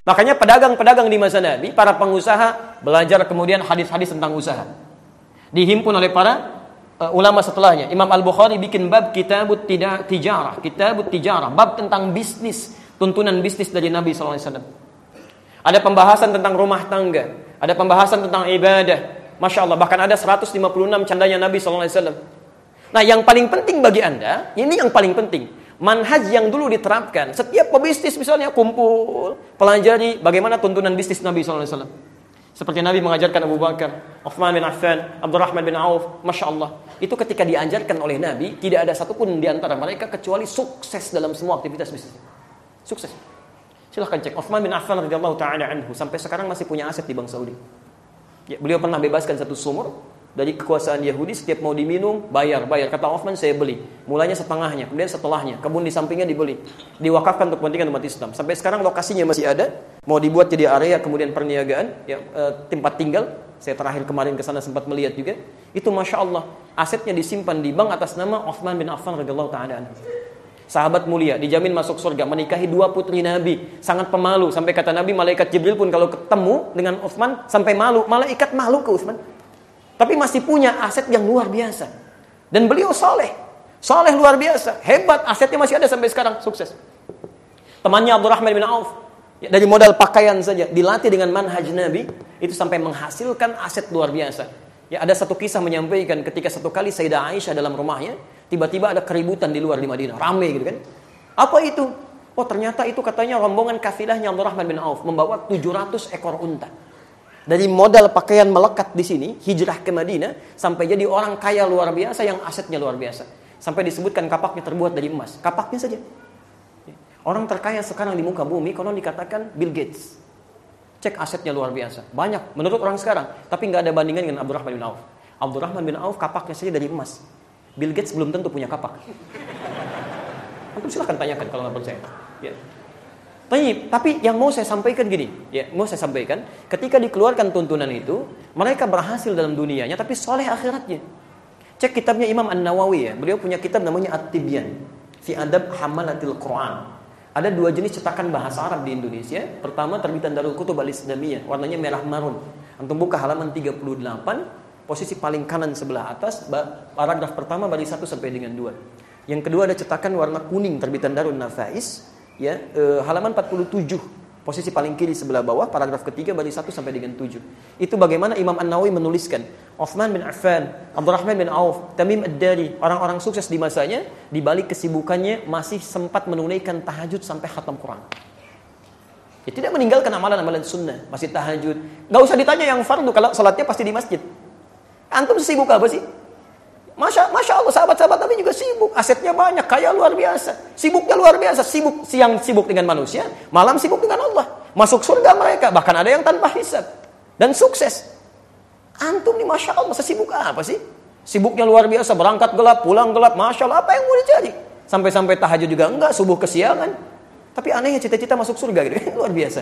Makanya pedagang-pedagang di masa Nabi, para pengusaha belajar kemudian hadis-hadis tentang usaha. Dihimpun oleh para uh, ulama setelahnya. Imam Al-Bukhari bikin bab kitabut tijarah, kitabut tijarah, bab tentang bisnis, tuntunan bisnis dari Nabi sallallahu alaihi wasallam. Ada pembahasan tentang rumah tangga, ada pembahasan tentang ibadah. Masya Allah, bahkan ada seratus lima puluh enam candanya Nabi sallallahu alaihi wasallam. Nah, yang paling penting bagi Anda, ini yang paling penting. Manhaj yang dulu diterapkan, setiap pebisnis misalnya kumpul, pelajari bagaimana tuntunan bisnis Nabi sallallahu alaihi wasallam. Seperti Nabi mengajarkan Abu Bakar, Uthman bin Affan, Abdurrahman bin Auf, Masya Allah. Itu ketika diajarkan oleh Nabi, tidak ada satupun di antara mereka kecuali sukses dalam semua aktivitas bisnis. Sukses. Silahkan cek, Uthman bin Affan radhiyallahu ta'ala anhu, sampai sekarang masih punya aset di Bank Saudi. Ya, beliau pernah bebaskan satu sumur dari kekuasaan Yahudi, setiap mau diminum, bayar, bayar. Kata Uthman, saya beli. Mulanya setengahnya, kemudian setelahnya. Kebun di sampingnya dibeli. Diwakafkan untuk kepentingan umat Islam. Sampai sekarang lokasinya masih ada. Mau dibuat jadi area, kemudian perniagaan, ya, e, tempat tinggal. Saya terakhir kemarin ke sana sempat melihat juga. Itu Masya Allah, asetnya disimpan di bank atas nama Uthman bin Affan radhiyallahu ta'ala anhu. Sahabat mulia, dijamin masuk surga, menikahi dua putri Nabi, sangat pemalu. Sampai kata Nabi, malaikat Jibril pun kalau ketemu dengan Uthman, sampai malu. Malaikat malu ke Uthman. Tapi masih punya aset yang luar biasa. Dan beliau soleh. Soleh luar biasa. Hebat, asetnya masih ada sampai sekarang. Sukses. Temannya Abdurrahman bin Auf, ya, dari modal pakaian saja, dilatih dengan manhaj Nabi, itu sampai menghasilkan aset luar biasa. Ya, ada satu kisah menyampaikan ketika satu kali Sayyidah Aisyah dalam rumahnya, tiba-tiba ada keributan di luar di Madinah. Ramai gitu kan. Apa itu? Oh, ternyata itu katanya rombongan kafilahnya Abdurrahman bin Auf, membawa tujuh ratus ekor unta. Dari modal pakaian melekat di sini, hijrah ke Madinah, sampai jadi orang kaya luar biasa yang asetnya luar biasa. Sampai disebutkan kapaknya terbuat dari emas. Kapaknya saja. Orang terkaya sekarang di muka bumi, konon dikatakan Bill Gates. Cek asetnya luar biasa. Banyak menurut orang sekarang. Tapi nggak ada bandingan dengan Abdurrahman bin Auf. Abdurrahman bin Auf kapaknya saja dari emas. Bill Gates belum tentu punya kapak. Antum silahkan tanyakan kalau nggak percaya. Ya. Tapi, tapi yang mau saya sampaikan gini, ya, mau saya sampaikan, ketika dikeluarkan tuntunan itu, mereka berhasil dalam dunianya, tapi soleh akhiratnya. Cek kitabnya Imam An-Nawawi ya, beliau punya kitab namanya At-Tibyan fi Adab Hamalatil Quran. Ada dua jenis cetakan bahasa Arab di Indonesia. Pertama terbitan Darul Kutub Al-Islamiyah, warnanya merah marun. Antum buka halaman tiga puluh delapan, posisi paling kanan sebelah atas, paragraf pertama baris satu sampai dengan dua. Yang kedua ada cetakan warna kuning terbitan Darul Nafais. Ya, eh, halaman empat puluh tujuh, posisi paling kiri sebelah bawah, paragraf ketiga baris satu sampai dengan tujuh. Itu bagaimana Imam An-Nawawi menuliskan Uthman bin Affan, Abdurrahman bin Auf, Tamim Ad-Dari, orang-orang sukses di masanya, di balik kesibukannya masih sempat menunaikan tahajud sampai khatam Quran. Ya, tidak meninggalkan amalan-amalan sunnah, masih tahajud. Gak usah ditanya yang fardu, kalau salatnya pasti di masjid. Antum sibuk apa sih? Masya, Masya Allah, sahabat-sahabat Nabi juga sibuk. Asetnya banyak, kaya luar biasa. Sibuknya luar biasa. Sibuk, siang sibuk dengan manusia, malam sibuk dengan Allah. Masuk surga mereka, bahkan ada yang tanpa hisab. Dan sukses. Antum nih Masya Allah, sesibuk apa sih? Sibuknya luar biasa, berangkat gelap, pulang gelap. Masya Allah, apa yang mau dicari? Sampai-sampai tahajud juga enggak, subuh kesiangan. Tapi anehnya cita-cita masuk surga gitu. Luar biasa.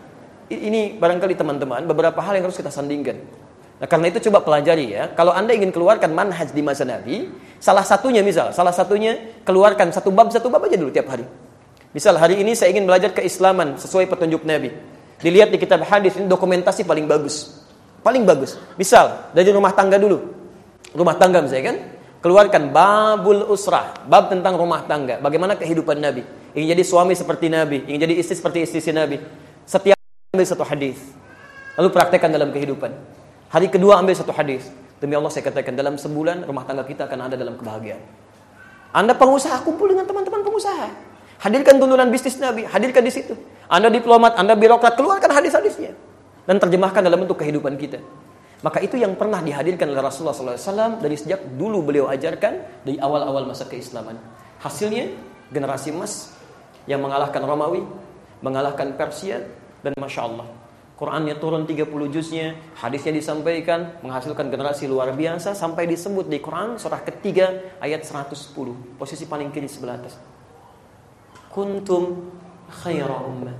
Ini barangkali teman-teman, beberapa hal yang harus kita sandingkan. Nah, karena itu coba pelajari ya. Kalau Anda ingin keluarkan manhaj di masa Nabi, salah satunya misal, salah satunya keluarkan satu bab satu bab aja dulu tiap hari. Misal hari ini saya ingin belajar keislaman sesuai petunjuk Nabi. Dilihat di kitab hadis, ini dokumentasi paling bagus. Paling bagus. Misal dari rumah tangga dulu. Rumah tangga misalnya kan, keluarkan babul usrah, bab tentang rumah tangga. Bagaimana kehidupan Nabi? Ingin jadi suami seperti Nabi, ingin jadi istri seperti istri Nabi. Setiap ambil satu hadis. Lalu praktekkan dalam kehidupan. Hari kedua ambil satu hadis. Demi Allah saya katakan dalam sebulan rumah tangga kita akan ada dalam kebahagiaan. Anda pengusaha, kumpul dengan teman-teman pengusaha. Hadirkan tuntunan bisnis Nabi, hadirkan di situ. Anda diplomat, Anda birokrat, keluarkan hadis-hadisnya dan terjemahkan dalam bentuk kehidupan kita. Maka itu yang pernah dihadirkan oleh Rasulullah sallallahu alaihi wasallam dari sejak dulu beliau ajarkan dari awal-awal masa keislaman. Hasilnya generasi emas yang mengalahkan Romawi, mengalahkan Persia, dan Masya Allah Qurannya turun tiga puluh juznya, hadisnya disampaikan, menghasilkan generasi luar biasa sampai disebut di Quran surah ketiga ayat seratus sepuluh, posisi paling kiri sebelah atas. Kuntum khaira ummah.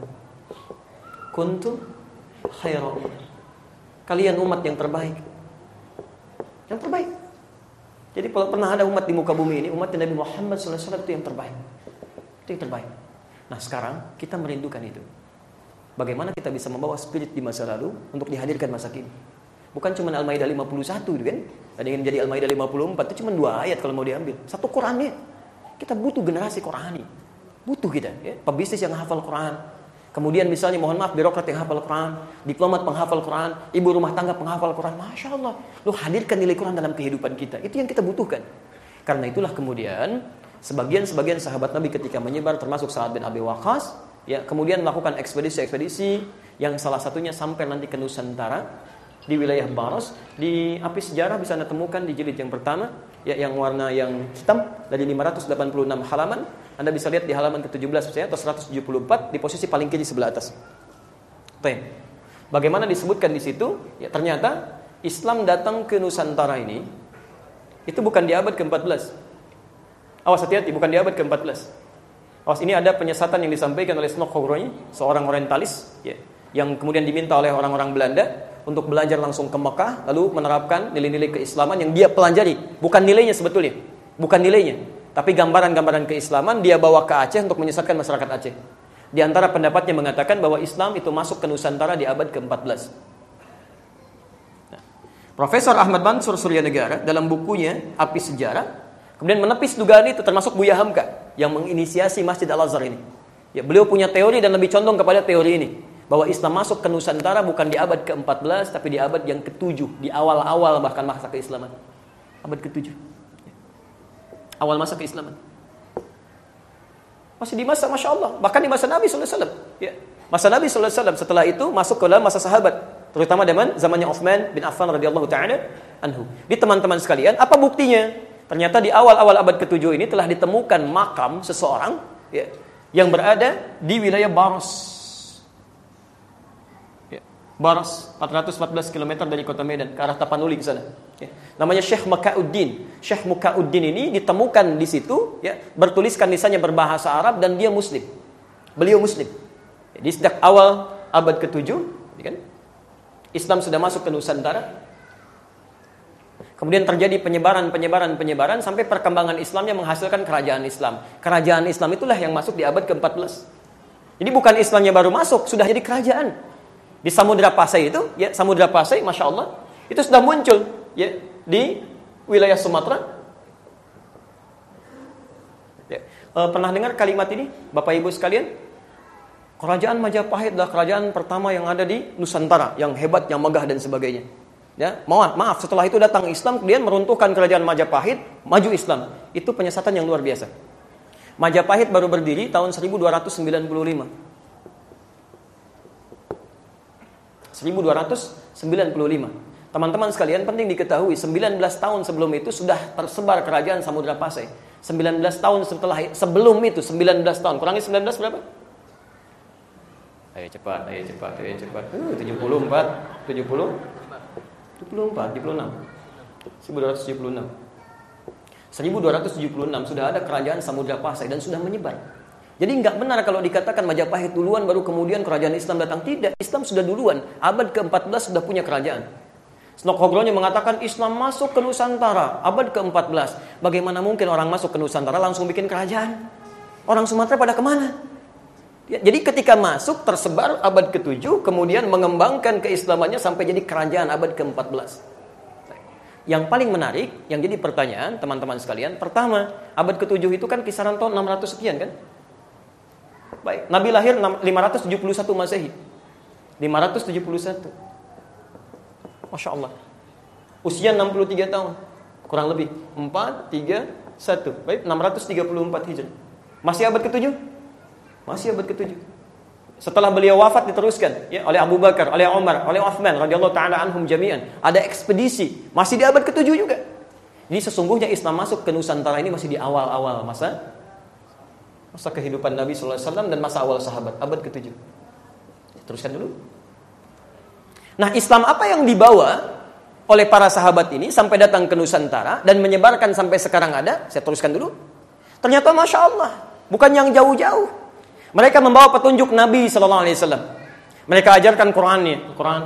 Kuntum khaira ummah. Kalian umat yang terbaik. Yang terbaik. Jadi kalau pernah ada umat di muka bumi ini, umat Nabi Muhammad sallallahu alaihi wasallam itu yang terbaik. Itu yang terbaik. Nah, sekarang kita merindukan itu. Bagaimana kita bisa membawa spirit di masa lalu untuk dihadirkan masa kini? Bukan cuma Al-Maidah lima puluh satu kan? Ada yang jadi Al-Maidah lima puluh empat itu cuma dua ayat kalau mau diambil. Satu Qurannya. Kita butuh generasi Qurani. Butuh kita, ya. Pebisnis yang hafal Quran. Kemudian misalnya mohon maaf birokrat yang hafal Quran, diplomat penghafal Quran, ibu rumah tangga penghafal Quran. Masya Allah, lu hadirkan nilai Quran dalam kehidupan kita. Itu yang kita butuhkan. Karena itulah kemudian sebagian-sebagian sahabat Nabi ketika menyebar termasuk Sa'ad bin Abi Waqqas, ya, kemudian melakukan ekspedisi-ekspedisi yang salah satunya sampai nanti ke Nusantara di wilayah Baros. Di api sejarah bisa Anda temukan di jilid yang pertama, ya, yang warna yang hitam dari lima ratus delapan puluh enam halaman. Anda bisa lihat di halaman ke tujuh belas saya atau seratus tujuh puluh empat di posisi paling kiri sebelah atas. Oke. Bagaimana disebutkan di situ? Ya, ternyata Islam datang ke Nusantara ini itu bukan di abad keempat belas. Awas, hati-hati, bukan di abad keempat belas. Awas, ini ada penyesatan yang disampaikan oleh Snok Hogroy, seorang orientalis, ya, yang kemudian diminta oleh orang-orang Belanda untuk belajar langsung ke Mekah, lalu menerapkan nilai-nilai keislaman yang dia pelajari. Bukan nilainya sebetulnya, bukan nilainya, tapi gambaran-gambaran keislaman dia bawa ke Aceh untuk menyesatkan masyarakat Aceh. Di antara pendapatnya mengatakan bahwa Islam itu masuk ke Nusantara di abad keempat belas. Nah, Profesor Ahmad Mansur Suryanegara dalam bukunya Api Sejarah kemudian menepis dugaan itu, termasuk Buya Hamka yang menginisiasi Masjid Al-Azhar ini. Ya, beliau punya teori dan lebih condong kepada teori ini, bahwa Islam masuk ke Nusantara bukan di abad keempat belas tapi di abad yang ketujuh, di awal-awal bahkan masa keislaman. Abad ketujuh. Awal masa keislaman. Masih di masa Masya Allah, bahkan di masa Nabi sallallahu alaihi wasallam. Ya. Masa Nabi sallallahu alaihi wasallam setelah itu masuk ke dalam masa sahabat, terutama zaman zamannya Utsman bin Affan radhiyallahu taala anhu. Di teman-teman sekalian, apa buktinya? Ternyata di awal-awal abad ketujuh ini telah ditemukan makam seseorang, ya, yang berada di wilayah Baros. Ya, Baros, empat ratus empat belas kilometer dari kota Medan, ke arah Tapanuli ke sana. Ya. Namanya Syekh Mukauddin. Syekh Mukauddin ini ditemukan di situ, ya, bertuliskan lisannya berbahasa Arab dan dia Muslim. Beliau Muslim. Jadi sejak awal abad ketujuh, ya kan, Islam sudah masuk ke Nusantara. Kemudian terjadi penyebaran, penyebaran, penyebaran sampai perkembangan Islamnya menghasilkan kerajaan Islam. Kerajaan Islam itulah yang masuk di abad keempat belas. Jadi bukan Islamnya baru masuk, sudah jadi kerajaan. Di Samudra Pasai itu, ya, Samudra Pasai, Masya Allah, itu sudah muncul, ya, di wilayah Sumatera. Ya. E, pernah dengar kalimat ini, Bapak Ibu sekalian? Kerajaan Majapahit adalah kerajaan pertama yang ada di Nusantara, yang hebat, yang megah dan sebagainya. Ya, maaf, maaf, setelah itu datang Islam, kemudian meruntuhkan kerajaan Majapahit, maju Islam. Itu penyesatan yang luar biasa. Majapahit baru berdiri tahun seribu dua ratus sembilan puluh lima. seribu dua ratus sembilan puluh lima. Teman-teman sekalian, penting diketahui, sembilan belas tahun sebelum itu sudah tersebar kerajaan Samudra Pasai. sembilan belas tahun setelah sebelum itu, sembilan belas tahun. Kurangi sembilan belas berapa? Ayo cepat, ayo cepat, ayo cepat. Uh, tujuh puluh empat, tujuh puluh tujuh puluh empat, tujuh puluh enam. seribu dua ratus tujuh puluh enam. seribu dua ratus tujuh puluh enam sudah ada kerajaan Samudra Pasai dan sudah menyebar. Jadi enggak benar kalau dikatakan Majapahit duluan baru kemudian kerajaan Islam datang. Tidak, Islam sudah duluan. Abad keempat belas sudah punya kerajaan. Snok Hogroy mengatakan Islam masuk ke Nusantara abad keempat belas. Bagaimana mungkin orang masuk ke Nusantara langsung bikin kerajaan? Orang Sumatera pada kemana? Ya, jadi ketika masuk tersebar abad ketujuh, kemudian mengembangkan keislamannya sampai jadi kerajaan abad keempat belas. Yang paling menarik, yang jadi pertanyaan teman-teman sekalian, pertama, abad ketujuh itu kan kisaran tahun enam ratus sekian kan? Baik, Nabi lahir lima ratus tujuh puluh satu Masehi. lima ratus tujuh puluh satu. Masya Allah. Usia enam puluh tiga tahun. Kurang lebih empat, tiga, satu. Baik, enam ratus tiga puluh empat Hijrah. Masih abad ketujuh? Masih abad ketujuh. Setelah beliau wafat diteruskan, ya, oleh Abu Bakar, oleh Umar, oleh Utsman radhiyallahu taala anhum jami'an. Ada ekspedisi, masih di abad ketujuh juga. Jadi sesungguhnya Islam masuk ke Nusantara ini masih di awal-awal masa masa kehidupan Nabi sallallahu alaihi wasallam dan masa awal sahabat, abad ketujuh. Teruskan dulu. Nah, Islam apa yang dibawa oleh para sahabat ini sampai datang ke Nusantara dan menyebarkan sampai sekarang ada? Saya teruskan dulu. Ternyata Masya Allah, bukan yang jauh-jauh. Mereka membawa petunjuk Nabi sallallahu alaihi wasallam. Mereka ajarkan Qur'annya, Quran.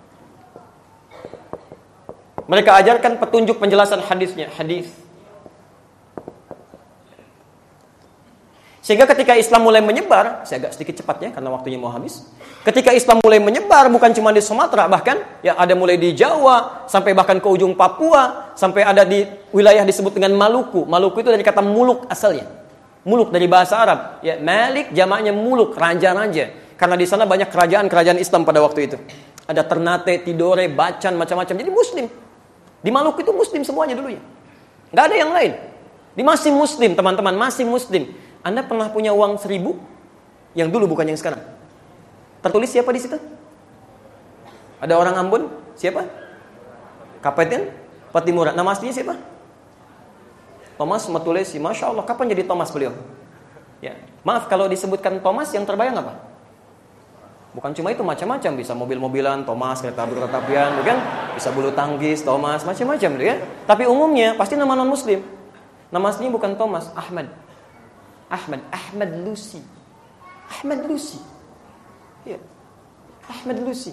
Mereka ajarkan petunjuk penjelasan hadisnya, hadis. Sehingga ketika Islam mulai menyebar, saya agak sedikit cepat ya karena waktunya mau habis. Ketika Islam mulai menyebar bukan cuma di Sumatera, bahkan ya ada mulai di Jawa sampai bahkan ke ujung Papua, sampai ada di wilayah disebut dengan Maluku. Maluku itu dari kata muluk asalnya. Muluk dari bahasa Arab. Ya, Malik jamaknya muluk, raja-raja. Karena di sana banyak kerajaan-kerajaan Islam pada waktu itu. Ada Ternate, Tidore, Bacan, macam-macam. Jadi muslim. Di Maluku itu muslim semuanya dulu ya. Nggak ada yang lain. Di masih muslim, teman-teman, masih muslim. Anda pernah punya uang seribu? Yang dulu bukan yang sekarang. Tertulis siapa di situ? Ada orang Ambon? Siapa? Kapten Patimura. Nama aslinya siapa? Thomas Matulesi. Masya Allah, kapan jadi Thomas beliau? Ya. Maaf, kalau disebutkan Thomas yang terbayang apa? Bukan cuma itu, macam-macam. Bisa mobil-mobilan, Thomas, kereta api, kereta apian, bukan? Bisa bulu tangkis, Thomas, macam-macam. Ya? Tapi umumnya, pasti nama non-muslim. Nama aslinya bukan Thomas, Ahmad. Ahmad, Ahmad Lucy. Ahmad Lucy. Ya. Ahmad Lucy.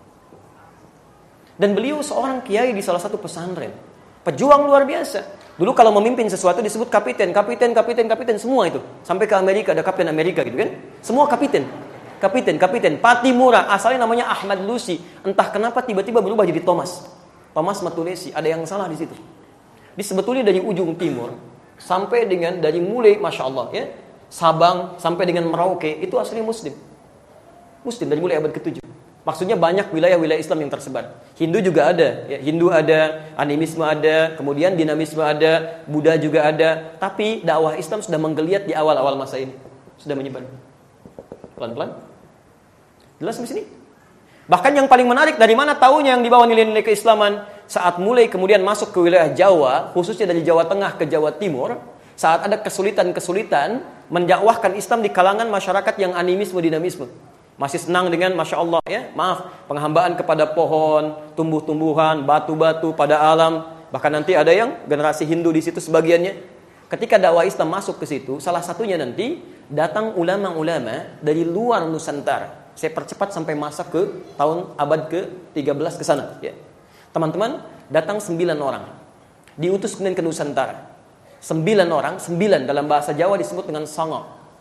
Dan beliau seorang kiai di salah satu pesantren. Pejuang luar biasa. Dulu kalau memimpin sesuatu disebut kapiten, kapiten, kapiten, kapiten, semua itu. Sampai ke Amerika ada kapten Amerika gitu kan. Semua kapiten. Kapiten, kapiten. Patimura, asalnya namanya Ahmad Lucy. Entah kenapa tiba-tiba berubah jadi Thomas. Thomas Matulesi, ada yang salah di situ. Di sebetulnya dari ujung timur sampai dengan dari mulai Masya Allah ya, Sabang sampai dengan Merauke itu aslinya muslim. Muslim dari mulai abad ketujuh. Maksudnya banyak wilayah-wilayah Islam yang tersebar. Hindu juga ada, ya, Hindu ada, animisme ada, kemudian dinamisme ada, Buddha juga ada. Tapi dakwah Islam sudah menggeliat di awal-awal masa ini, sudah menyebar. Pelan-pelan. Jelas di sini? Bahkan yang paling menarik, dari mana taunya yang dibawa nilai-nilai keislaman? Saat mulai kemudian masuk ke wilayah Jawa, khususnya dari Jawa Tengah ke Jawa Timur, saat ada kesulitan-kesulitan mendakwahkan Islam di kalangan masyarakat yang animisme, dinamisme. Masih senang dengan Masya Allah ya, maaf, penghambaan kepada pohon, tumbuh-tumbuhan, batu-batu pada alam. Bahkan nanti ada yang generasi Hindu di situ sebagiannya. Ketika dakwah Islam masuk ke situ, salah satunya nanti datang ulama-ulama dari luar Nusantara. Saya percepat sampai masa ke tahun abad ke tiga belas ke sana ya. Teman-teman, datang sembilan orang. Diutus kemudian ke Nusantara. Sembilan orang, sembilan dalam bahasa Jawa disebut dengan songo.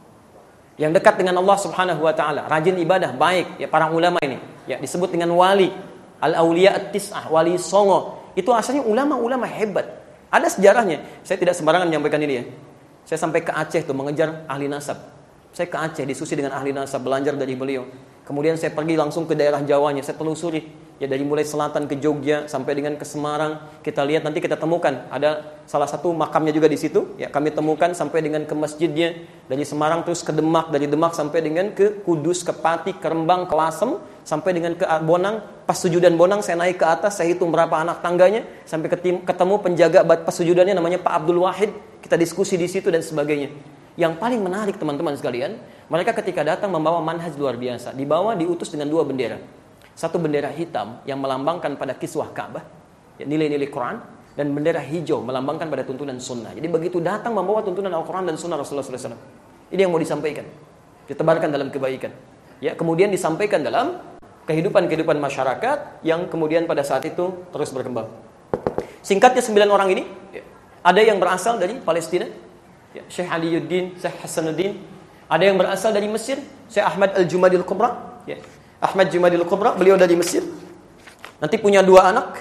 Yang dekat dengan Allah Subhanahu wa taala, rajin ibadah, baik ya para ulama ini. Ya, disebut dengan wali, al-auliya at-tis'ah, wali songo. Itu asalnya ulama-ulama hebat. Ada sejarahnya. Saya tidak sembarangan menyampaikan ini ya. Saya sampai ke Aceh tuh mengejar ahli nasab. Saya ke Aceh diskusi dengan ahli nasab, belajar dari beliau. Kemudian saya pergi langsung ke daerah Jawanya, saya telusuri. Ya dari mulai selatan ke Jogja sampai dengan ke Semarang, kita lihat nanti kita temukan ada salah satu makamnya juga di situ. Ya kami temukan sampai dengan ke masjidnya, dari Semarang terus ke Demak, dari Demak sampai dengan ke Kudus, ke Pati, ke Rembang, ke Lasem, sampai dengan ke Bonang. Pas sujudan Bonang saya naik ke atas, saya hitung berapa anak tangganya, sampai ketemu penjaga pas sujudannya namanya Pak Abdul Wahid. Kita diskusi di situ dan sebagainya. Yang paling menarik teman-teman sekalian, mereka ketika datang membawa manhaj luar biasa. Dibawa diutus dengan dua bendera. Satu bendera hitam yang melambangkan pada kiswah Ka'bah, ya, nilai-nilai Quran, dan bendera hijau melambangkan pada tuntunan sunnah. Jadi begitu datang membawa tuntunan Al-Quran dan sunnah Rasulullah shallallahu alaihi wasallam. Ini yang mau disampaikan, ditebarkan dalam kebaikan. Ya, kemudian disampaikan dalam kehidupan-kehidupan masyarakat yang kemudian pada saat itu terus berkembang. Singkatnya sembilan orang ini, ya, ada yang berasal dari Palestina, ya, Syekh Aliyuddin, Syekh Hasanuddin. Ada yang berasal dari Mesir, Syekh Ahmad Al-Jumadil Kubra, ya. Ahmad Jumadil Kubra, beliau dari Mesir. Nanti punya dua anak.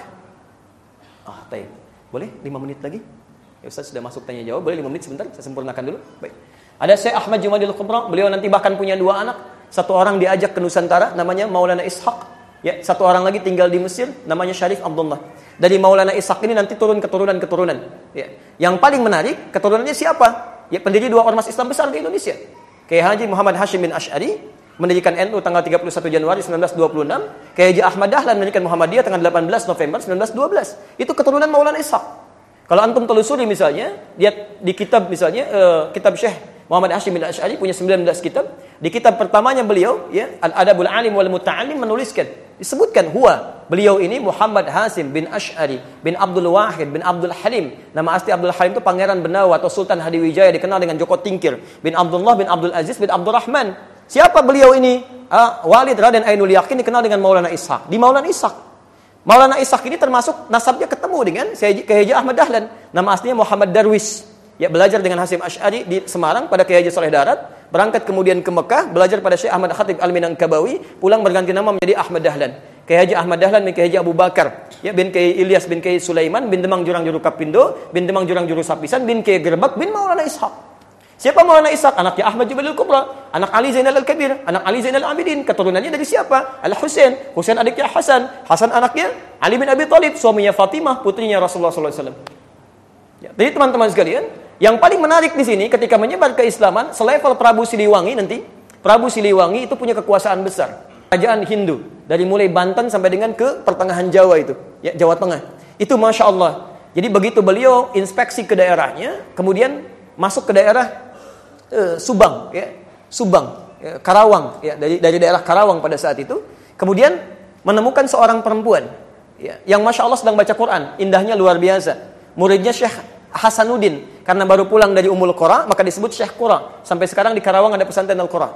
Ah, baik. Boleh lima menit lagi? Ya Ustaz sudah masuk tanya jawab, boleh lima menit sebentar, saya sempurnakan dulu. Baik. Ada Syekh Ahmad Jumadil Kubra, beliau nanti bahkan punya dua anak. Satu orang diajak ke Nusantara, namanya Maulana Ishaq. Ya, satu orang lagi tinggal di Mesir, namanya Syarif Abdullah. Dari Maulana Ishaq ini nanti turun keturunan-keturunan. Ya. Yang paling menarik, keturunannya siapa? Ya, pendiri dua ormas Islam besar di Indonesia. Kiai Haji Muhammad Hashim bin Asy'ari mendirikan N U tanggal tiga puluh satu Januari seribu sembilan ratus dua puluh enam. Kiai Haji Ahmad Dahlan mendirikan Muhammadiyah tanggal delapan belas November seribu sembilan ratus dua belas. Itu keturunan Maulana Ishaq. Kalau antum telusuri misalnya, lihat di kitab misalnya uh, kitab Syekh Muhammad Hashim bin Asy'ari punya sembilan belas kitab. Di kitab pertamanya beliau, ya, Al-Adabul Alim wal Muta'allim, menuliskan, disebutkan huwa, beliau ini Muhammad Hashim bin Asy'ari bin Abdul Wahid bin Abdul Halim. Nama asli Abdul Halim itu Pangeran Benawa atau Sultan Hadiwijaya, dikenal dengan Joko Tingkir, bin Abdullah bin Abdul Aziz bin Abdul Rahman. Siapa beliau ini? Ah, Walid Raden Ainul Yakin, dikenal dengan Maulana Ishaq. Di Maulana Ishaq. Maulana Ishaq ini termasuk nasabnya ketemu dengan Kiai Haji Ahmad Dahlan. Nama aslinya Muhammad Darwis. ya belajar dengan Hasyim Asy'ari di Semarang pada Kiai Haji Saleh Darat, berangkat kemudian ke Mekah, belajar pada Syekh Ahmad Khatib Al-Minangkabawi, pulang berganti nama menjadi Ahmad Dahlan. Kiai Haji Ahmad Dahlan bin Kiai Haji Abu Bakar, ya bin Kiai Ilyas bin Kiai Sulaiman bin Demang Jurang Juru Kapindo, bin Demang Jurang Juru Sapisan, bin Kiai Gerbak bin Maulana Ishaq. Siapa Maulana Ishaq? Anaknya Ahmad Jubailul Kubra, anak Ali Zainal Al-Kabir, anak Ali Zainal Abidin. Keturunannya dari siapa? Al-Husain. Husain adiknya Hasan, Hasan anaknya Ali bin Abi Thalib, suaminya Fatimah, putrinya Rasulullah sallallahu alaihi wasallam. Ya, jadi teman-teman sekalian, yang paling menarik di sini ketika menyebar keislaman, selevel Prabu Siliwangi nanti, Prabu Siliwangi itu punya kekuasaan besar. Kerajaan Hindu dari mulai Banten sampai dengan ke pertengahan Jawa itu, ya Jawa Tengah. Itu Masya Allah. Jadi begitu beliau inspeksi ke daerahnya, kemudian masuk ke daerah uh, Subang, ya Subang, ya, Karawang, ya dari dari daerah Karawang pada saat itu, kemudian menemukan seorang perempuan, ya, yang Masya Allah sedang baca Quran, indahnya luar biasa. Muridnya Syekh Hasanuddin, karena baru pulang dari Ummul Qura, maka disebut Syekh Qura. Sampai sekarang di Karawang ada pesantren Al-Qura.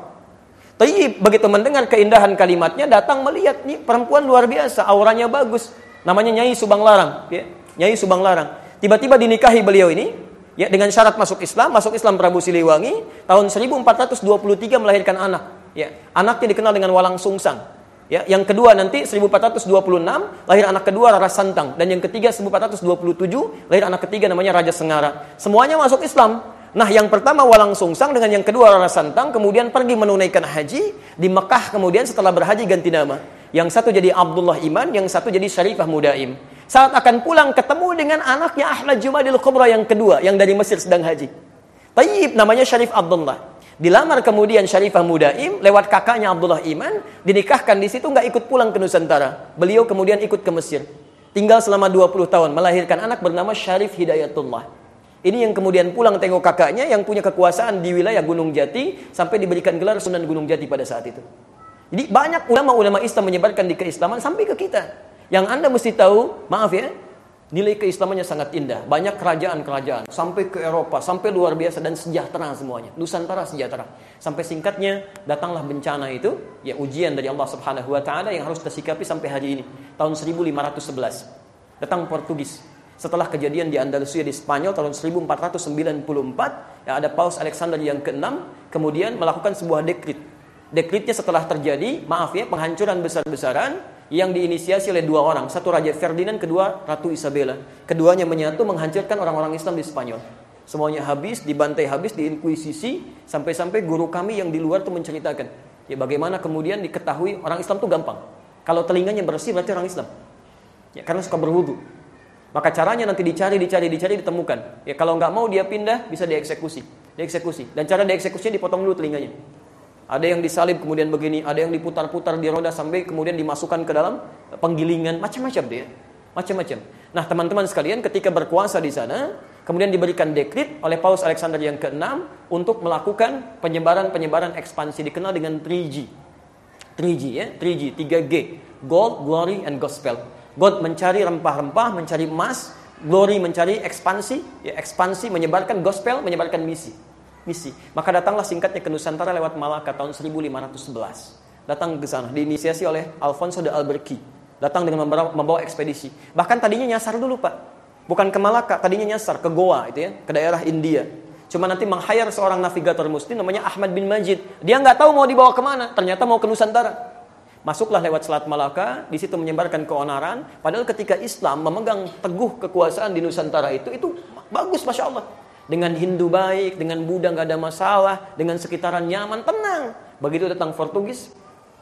Tapi begitu mendengar keindahan kalimatnya, datang melihat nih perempuan luar biasa, auranya bagus. Namanya Nyai Subang Larang, ya. Nyai Subang Larang. Tiba-tiba dinikahi beliau ini, ya dengan syarat masuk Islam, masuk Islam Prabu Siliwangi, tahun seribu empat ratus dua puluh tiga melahirkan anak, ya. Anaknya dikenal dengan Walang Sungsang. Ya, yang kedua nanti seribu empat ratus dua puluh enam lahir anak kedua Rara Santang, dan yang ketiga seribu empat ratus dua puluh tujuh lahir anak ketiga namanya Raja Sengara. Semuanya masuk Islam. Nah, yang pertama Walang Sungsang dengan yang kedua Rara Santang kemudian pergi menunaikan haji di Mekah, kemudian setelah berhaji ganti nama. Yang satu jadi Abdullah Iman, yang satu jadi Syarifah Mudaim. Saat akan pulang ketemu dengan anaknya Ahmad Jumadil Kubra yang kedua yang dari Mesir sedang haji. Tayyib namanya Syarif Abdullah. Dilamar kemudian Syarifah Mudaim lewat kakaknya Abdullah Iman, dinikahkan di situ, nggak ikut pulang ke Nusantara. Beliau kemudian ikut ke Mesir. Tinggal selama dua puluh tahun, melahirkan anak bernama Syarif Hidayatullah. Ini yang kemudian pulang tengok kakaknya yang punya kekuasaan di wilayah Gunung Jati sampai diberikan gelar Sunan Gunung Jati pada saat itu. Jadi banyak ulama-ulama Islam menyebarkan di keislaman sampai ke kita. Yang Anda mesti tahu, maaf ya, nilai keislamannya sangat indah. Banyak kerajaan-kerajaan sampai ke Eropa, sampai luar biasa dan sejahtera semuanya. Nusantara sejahtera. Sampai singkatnya datanglah bencana itu, ya ujian dari Allah Subhanahu wa taala yang harus tersikapi sampai hari ini. Tahun seribu lima ratus sebelas. Datang Portugis. Setelah kejadian di Andalusia di Spanyol tahun seribu empat ratus sembilan puluh empat, ya ada Paus Alexander yang keenam kemudian melakukan sebuah dekrit. Dekritnya setelah terjadi, maaf ya, penghancuran besar-besaran yang diinisiasi oleh dua orang, satu Raja Ferdinand, kedua Ratu Isabella. Keduanya menyatu menghancurkan orang-orang Islam di Spanyol. Semuanya habis, dibantai habis, diinkuisisi, sampai-sampai guru kami yang di luar tuh menceritakan, ya bagaimana kemudian diketahui orang Islam tuh gampang. Kalau telinganya bersih berarti orang Islam. Ya karena suka berwudu. Maka caranya nanti dicari, dicari, dicari, ditemukan. Ya kalau nggak mau dia pindah, bisa dieksekusi, dieksekusi. Dan cara dieksekusinya dipotong dulu telinganya. Ada yang disalib kemudian begini, ada yang diputar-putar di roda sampai kemudian dimasukkan ke dalam penggilingan, macam-macam dia, macam-macam. Nah, teman-teman sekalian, ketika berkuasa di sana, kemudian diberikan dekrit oleh Paus Alexander yang keenam untuk melakukan penyebaran-penyebaran ekspansi dikenal dengan tiga G. tiga G ya, tiga G, tiga G. Gold, glory, and gospel. Gold mencari rempah-rempah, mencari emas, glory mencari ekspansi, ya ekspansi menyebarkan gospel, menyebarkan misi. Misi. Maka datanglah singkatnya ke Nusantara lewat Malaka tahun seribu lima ratus sebelas. Datang ke sana, diinisiasi oleh Alfonso de Albuquerque. Datang dengan membawa, membawa ekspedisi. Bahkan tadinya nyasar dulu, Pak. Bukan ke Malaka, tadinya nyasar ke Goa itu ya, ke daerah India. Cuma nanti meng-hire seorang navigator muslim namanya Ahmad bin Majid. Dia nggak tahu mau dibawa kemana, ternyata mau ke Nusantara. Masuklah lewat Selat Malaka, di situ menyebarkan keonaran. Padahal ketika Islam memegang teguh kekuasaan di Nusantara itu, itu bagus, Masya Allah. Dengan Hindu baik, dengan Buddha nggak ada masalah, dengan sekitaran nyaman, tenang. Begitu datang Portugis,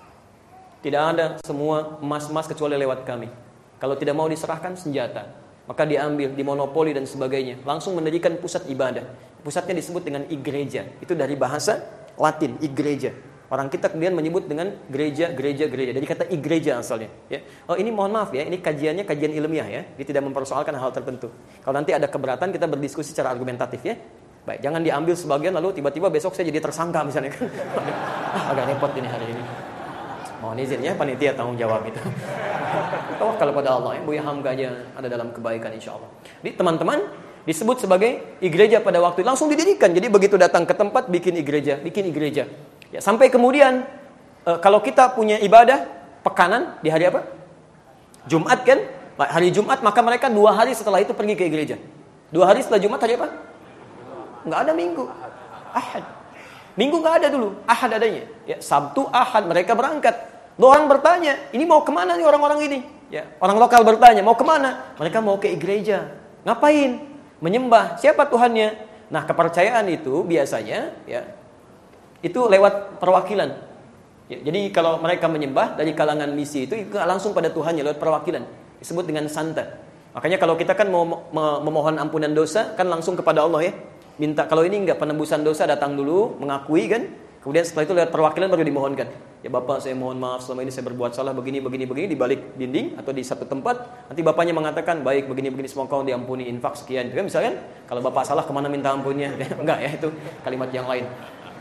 tidak ada semua emas-emas kecuali lewat kami. Kalau tidak mau diserahkan senjata, maka diambil, dimonopoli dan sebagainya. Langsung mendirikan pusat ibadah. Pusatnya disebut dengan igreja. Itu dari bahasa Latin, igreja. Orang kita kemudian menyebut dengan gereja, gereja, gereja. Dari kata igreja asalnya. Ya. Oh ini mohon maaf ya, ini kajiannya kajian ilmiah ya. Dia tidak mempersoalkan hal tertentu. Kalau nanti ada keberatan kita berdiskusi secara argumentatif ya. Baik, jangan diambil sebagian lalu tiba-tiba besok saya jadi tersangka misalnya kan. Ah, agak repot ini hari ini. Mohon izin ya panitia tanggung jawab itu. Tawakal pada Allah ya. Buya Hamka aja ada dalam kebaikan insya Allah. Jadi teman-teman disebut sebagai igreja pada waktu itu langsung didirikan. Jadi begitu datang ke tempat bikin igreja, bikin igreja. Ya, sampai kemudian e, kalau kita punya ibadah pekanan di hari apa? Jumat kan? Hari Jumat maka mereka dua hari setelah itu pergi ke gereja. Dua hari setelah Jumat hari apa? nggak ada Minggu. Ahad. Minggu nggak ada dulu, Ahad adanya. Ya, Sabtu, Ahad mereka berangkat. Lalu orang bertanya, ini mau kemana nih orang-orang ini? Ya, orang lokal bertanya, mau kemana? Mereka mau ke gereja. Ngapain? Menyembah. Siapa Tuhannya? Nah, kepercayaan itu biasanya, ya, itu lewat perwakilan. Ya, jadi kalau mereka menyembah dari kalangan misi itu, itu langsung pada Tuhannya lewat perwakilan. Disebut dengan santa. Makanya kalau kita kan mau memohon ampunan dosa, kan langsung kepada Allah ya. Minta, kalau ini enggak, penembusan dosa datang dulu, mengakui kan. Kemudian setelah itu lewat perwakilan baru dimohonkan. Ya Bapak, saya mohon maaf selama ini saya berbuat salah begini, begini, begini. Di balik dinding atau di satu tempat. Nanti Bapaknya mengatakan, baik begini, begini, semoga kau diampuni, infak sekian. Kan misalkan, kalau Bapak salah kemana minta ampunnya? Enggak ya, itu kalimat yang lain.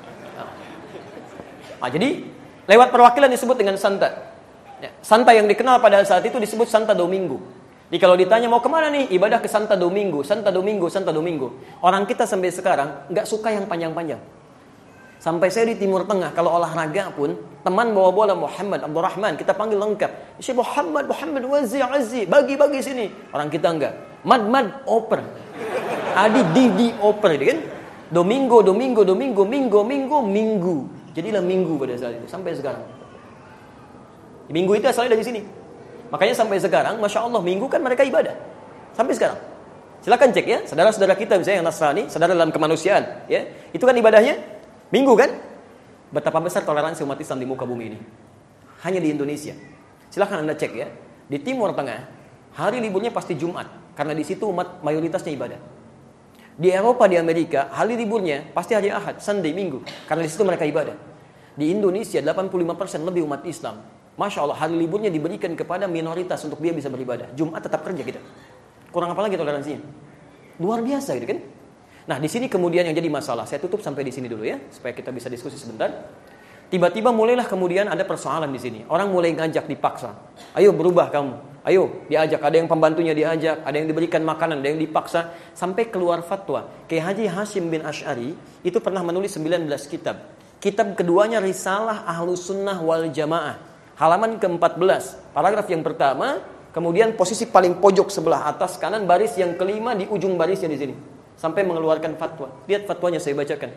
Nah, jadi lewat perwakilan disebut dengan santa. Ya, santa yang dikenal pada saat itu disebut Santa Domingo. Jadi kalau ditanya mau kemana nih, ibadah ke Santa Domingo, Santa Domingo, Santa Domingo. Orang kita sampai sekarang nggak suka yang panjang-panjang. Sampai saya di Timur Tengah, kalau olahraga pun, teman bawa bola Muhammad, Abdurrahman, kita panggil lengkap. Syekh Muhammad, Muhammad, Wazi, Azi, bagi-bagi sini. Orang kita enggak. Mad, mad, oper. Adi, di, di, oper. Kan? Domingo, Domingo, Domingo, Minggu, Minggu, Minggu. Jadilah Minggu pada saat itu, sampai sekarang. Minggu itu asalnya dari sini. Makanya sampai sekarang, Masya Allah, Minggu kan mereka ibadah. Sampai sekarang. Silakan cek ya, saudara-saudara kita misalnya yang Nasrani, saudara dalam kemanusiaan. Ya, itu kan ibadahnya Minggu kan? Betapa besar toleransi umat Islam di muka bumi ini. Hanya di Indonesia. Silakan Anda cek ya. Di Timur Tengah, hari liburnya pasti Jumat. Karena di situ umat mayoritasnya ibadah. Di Eropa, di Amerika, hari liburnya pasti hari Ahad, Sunday, Minggu. Karena di situ mereka ibadah. Di Indonesia, delapan puluh lima persen lebih umat Islam. Masya Allah, hari liburnya diberikan kepada minoritas untuk dia bisa beribadah. Jumat tetap kerja kita. Kurang apa lagi toleransinya? Luar biasa gitu kan? Nah, di sini kemudian yang jadi masalah. Saya tutup sampai di sini dulu ya, supaya kita bisa diskusi sebentar. Tiba-tiba mulailah kemudian ada persoalan di sini. Orang mulai ngajak dipaksa. Ayo berubah kamu. Ayo diajak. Ada yang pembantunya diajak, ada yang diberikan makanan, ada yang dipaksa, sampai keluar fatwa. Kiai Haji Hashim bin Asy'ari itu pernah menulis sembilan belas kitab. Kitab keduanya Risalah Ahlus Sunnah wal Jamaah. Halaman ke empat belas, paragraf yang pertama, kemudian posisi paling pojok sebelah atas kanan, baris yang kelima di ujung barisnya di sini. Sampai mengeluarkan fatwa. Lihat fatwanya saya bacakan.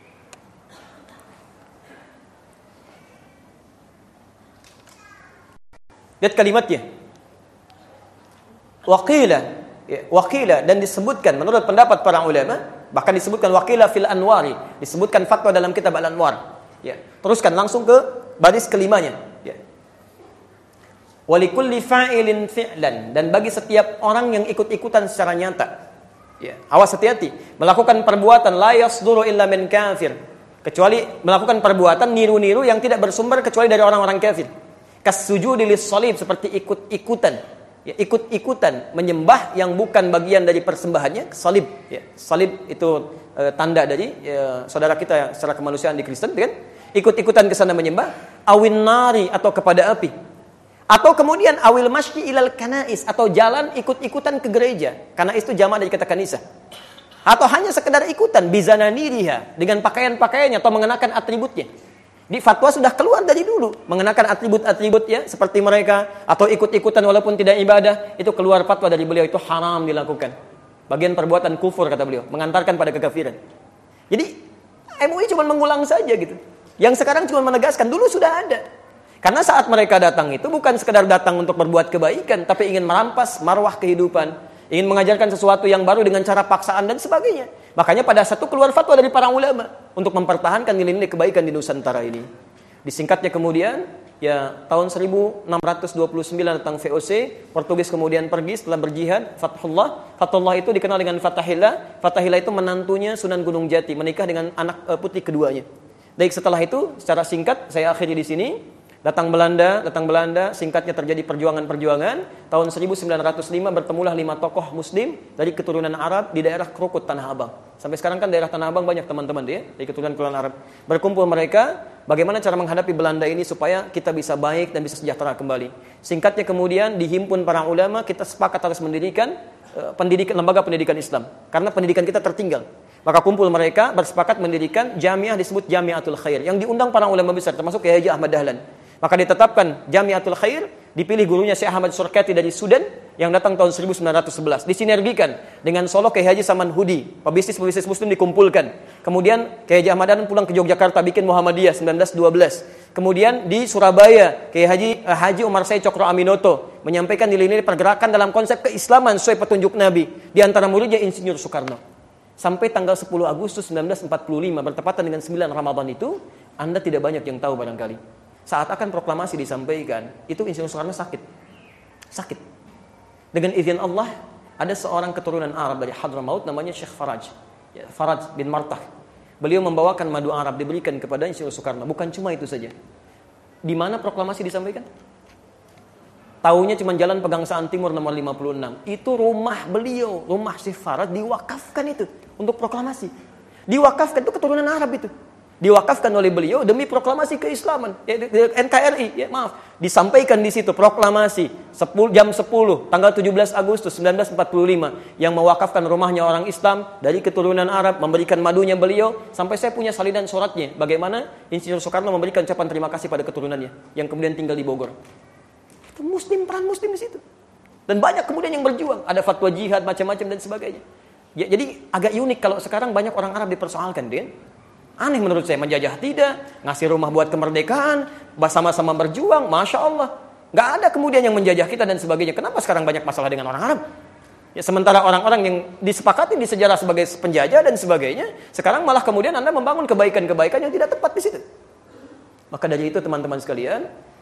Lihat kalimatnya. Waqila, ya, waqila, dan disebutkan menurut pendapat para ulama, bahkan disebutkan waqila fil anwari, disebutkan fatwa dalam kitab Al-Anwar. Ya, teruskan langsung ke baris kelimanya. Ya. Walikulli fa'ilin fi'lan, dan bagi setiap orang yang ikut-ikutan secara nyata. Ya, awas hati-hati, melakukan perbuatan la yasduru illa min kafir, kecuali melakukan perbuatan niru-niru yang tidak bersumber kecuali dari orang-orang kafir. Kasujudi lis-shalib, seperti ikut-ikutan, ya, ikut-ikutan menyembah yang bukan bagian dari persembahannya, salib, ya. Salib itu e, tanda dari e, saudara kita secara kemanusiaan di Kristen, kan? Ikut-ikutan ke sana menyembah, awin nari, atau kepada api. Atau kemudian awil masyi ilal kanais, atau jalan ikut-ikutan ke gereja. Kanais itu jamak dari kata kanisa. Atau hanya sekedar ikutan bizananiriha, dengan pakaian-pakaiannya atau mengenakan atributnya. Di fatwa sudah keluar dari dulu, mengenakan atribut-atributnya seperti mereka, atau ikut-ikutan walaupun tidak ibadah, itu keluar fatwa dari beliau, itu haram dilakukan. Bagian perbuatan kufur kata beliau, mengantarkan pada kekafiran. Jadi M U I cuma mengulang saja gitu. Yang sekarang cuma menegaskan, dulu sudah ada. Karena saat mereka datang itu bukan sekedar datang untuk berbuat kebaikan, tapi ingin merampas marwah kehidupan, ingin mengajarkan sesuatu yang baru dengan cara paksaan dan sebagainya. Makanya pada satu keluar fatwa dari para ulama untuk mempertahankan nilai-nilai kebaikan di Nusantara ini. Disingkatnya kemudian, ya tahun seribu enam ratus dua puluh sembilan datang V O C, Portugis kemudian pergi setelah berjihad, Fathullah. Fathullah itu dikenal dengan Fathahillah. Fathahillah itu menantunya Sunan Gunung Jati, menikah dengan anak uh, putri keduanya. Baik, setelah itu secara singkat saya akhiri di sini. Datang Belanda, datang Belanda, singkatnya terjadi perjuangan-perjuangan. Tahun seribu sembilan ratus lima bertemulah lima tokoh muslim dari keturunan Arab di daerah Krukut, Tanah Abang. Sampai sekarang kan daerah Tanah Abang banyak teman-teman dia, dari keturunan-keturunan Arab. Berkumpul mereka, bagaimana cara menghadapi Belanda ini supaya kita bisa baik dan bisa sejahtera kembali. Singkatnya kemudian dihimpun para ulama, kita sepakat harus mendirikan uh, pendidikan, lembaga pendidikan Islam. Karena pendidikan kita tertinggal. Maka kumpul mereka bersepakat mendirikan jamiah disebut Jamiatul Khair, yang diundang para ulama besar termasuk Kiai Haji Ahmad Dahlan. Maka ditetapkan Jamiatul Khair, dipilih gurunya Syekh Ahmad Surkati dari Sudan, yang datang tahun seribu sembilan ratus sebelas. Disinergikan dengan Solo Kiai Haji Saman Hudi, pebisnis-pebisnis muslim dikumpulkan. Kemudian Kiai Haji Ahmad Dahlan pulang ke Yogyakarta bikin Muhammadiyah sembilan belas dua belas. Kemudian di Surabaya Kiai Haji eh, Haji Umar Said Cokro Aminoto menyampaikan nilai-nilai pergerakan dalam konsep keislaman sesuai petunjuk Nabi. Di antara muridnya Insinyur Soekarno. Sampai tanggal sepuluh Agustus sembilan belas empat puluh lima bertepatan dengan sembilan Ramadan itu, Anda tidak banyak yang tahu barangkali. Saat akan proklamasi disampaikan, itu Insinyur Soekarno sakit. Sakit. Dengan izin Allah, ada seorang keturunan Arab dari Hadramaut namanya Syekh Faraj. Ya, Faraj bin Martah. Beliau membawakan madu Arab diberikan kepada Insinyur Soekarno. Bukan cuma itu saja. Di mana proklamasi disampaikan? Taunya cuma Jalan Pegangsaan Timur nomor lima puluh enam. Itu rumah beliau, rumah Syekh Faraj diwakafkan itu untuk proklamasi. Diwakafkan itu keturunan Arab itu. Diwakafkan oleh beliau demi proklamasi keislaman. Ya, N K R I, ya maaf, disampaikan di situ proklamasi sepuluh jam sepuluh tanggal tujuh belas Agustus sembilan belas empat puluh lima yang mewakafkan rumahnya orang Islam dari keturunan Arab, memberikan madunya beliau, sampai saya punya salinan suratnya bagaimana Insinyur Soekarno memberikan ucapan terima kasih pada keturunannya yang kemudian tinggal di Bogor. Itu muslim, peran muslim di situ. Dan banyak kemudian yang berjuang, ada fatwa jihad macam-macam dan sebagainya. Ya, jadi agak unik kalau sekarang banyak orang Arab dipersoalkan, Den. Aneh menurut saya, menjajah tidak, ngasih rumah buat kemerdekaan, sama-sama berjuang, Masya Allah. Gak ada kemudian yang menjajah kita dan sebagainya. Kenapa sekarang banyak masalah dengan orang Arab? Ya, sementara orang-orang yang disepakati di sejarah sebagai penjajah dan sebagainya, sekarang malah kemudian Anda membangun kebaikan-kebaikan yang tidak tepat di situ. Maka dari itu teman-teman sekalian,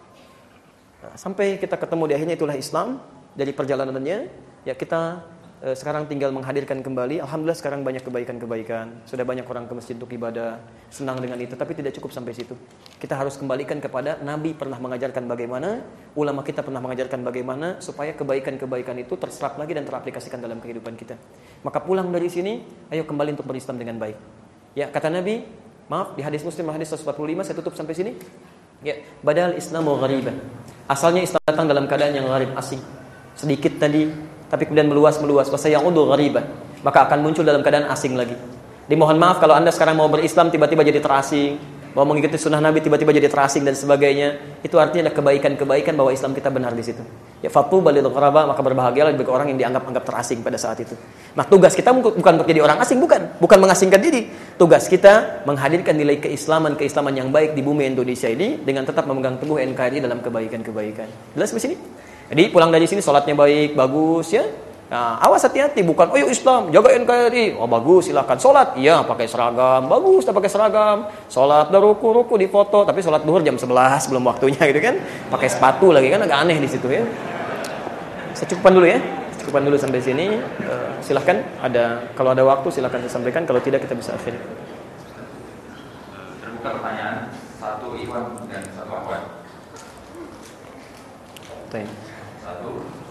sampai kita ketemu di akhirnya itulah Islam, dari perjalanannya, ya kita sekarang tinggal menghadirkan kembali. Alhamdulillah sekarang banyak kebaikan-kebaikan. Sudah banyak orang ke masjid untuk ibadah. Senang dengan itu. Tapi tidak cukup sampai situ. Kita harus kembalikan kepada Nabi pernah mengajarkan bagaimana. Ulama kita pernah mengajarkan bagaimana. Supaya kebaikan-kebaikan itu terserap lagi dan teraplikasikan dalam kehidupan kita. Maka pulang dari sini, ayo kembali untuk berislam dengan baik. Ya, kata Nabi, maaf, di hadis Muslim, hadis seratus empat puluh lima, saya tutup sampai sini. Ya, badal Islamu ghariban. Asalnya Islam datang dalam keadaan yang gharib, asing. Sedikit tadi, tapi kemudian meluas-meluas, wasayaudu ghariban, maka akan muncul dalam keadaan asing lagi. Dimohon maaf kalau Anda sekarang mau berislam tiba-tiba jadi terasing, mau mengikuti sunnah Nabi tiba-tiba jadi terasing dan sebagainya. Itu artinya ada kebaikan-kebaikan bahwa Islam kita benar di situ. Ya fatu balil ghuraba, maka berbahagialah bagi orang yang dianggap-anggap terasing pada saat itu. Nah, tugas kita bukan untuk jadi orang asing, bukan, bukan mengasingkan diri. Tugas kita menghadirkan nilai keislaman, keislaman yang baik di bumi Indonesia ini dengan tetap memegang teguh N K R I dalam kebaikan-kebaikan. Jelas di sini? Jadi pulang dari sini sholatnya baik, bagus ya. Nah, awas hati-hati, bukan oh yuk Islam, jaga N K R I. Oh bagus, silakan sholat. Iya, pakai seragam, bagus, tak pakai seragam. Sholat dah ruku-ruku di foto, tapi sholat duhur jam sebelas belum waktunya gitu kan. Pakai sepatu lagi kan, agak aneh di situ ya. Saya cukupkan dulu ya. Cukupkan dulu sampai sini. Uh, silahkan ada kalau ada waktu silahkan saya sampaikan, kalau tidak kita bisa akhiri. Terbuka pertanyaan, satu Iwan dan satu Ahwan. Baik. Satu.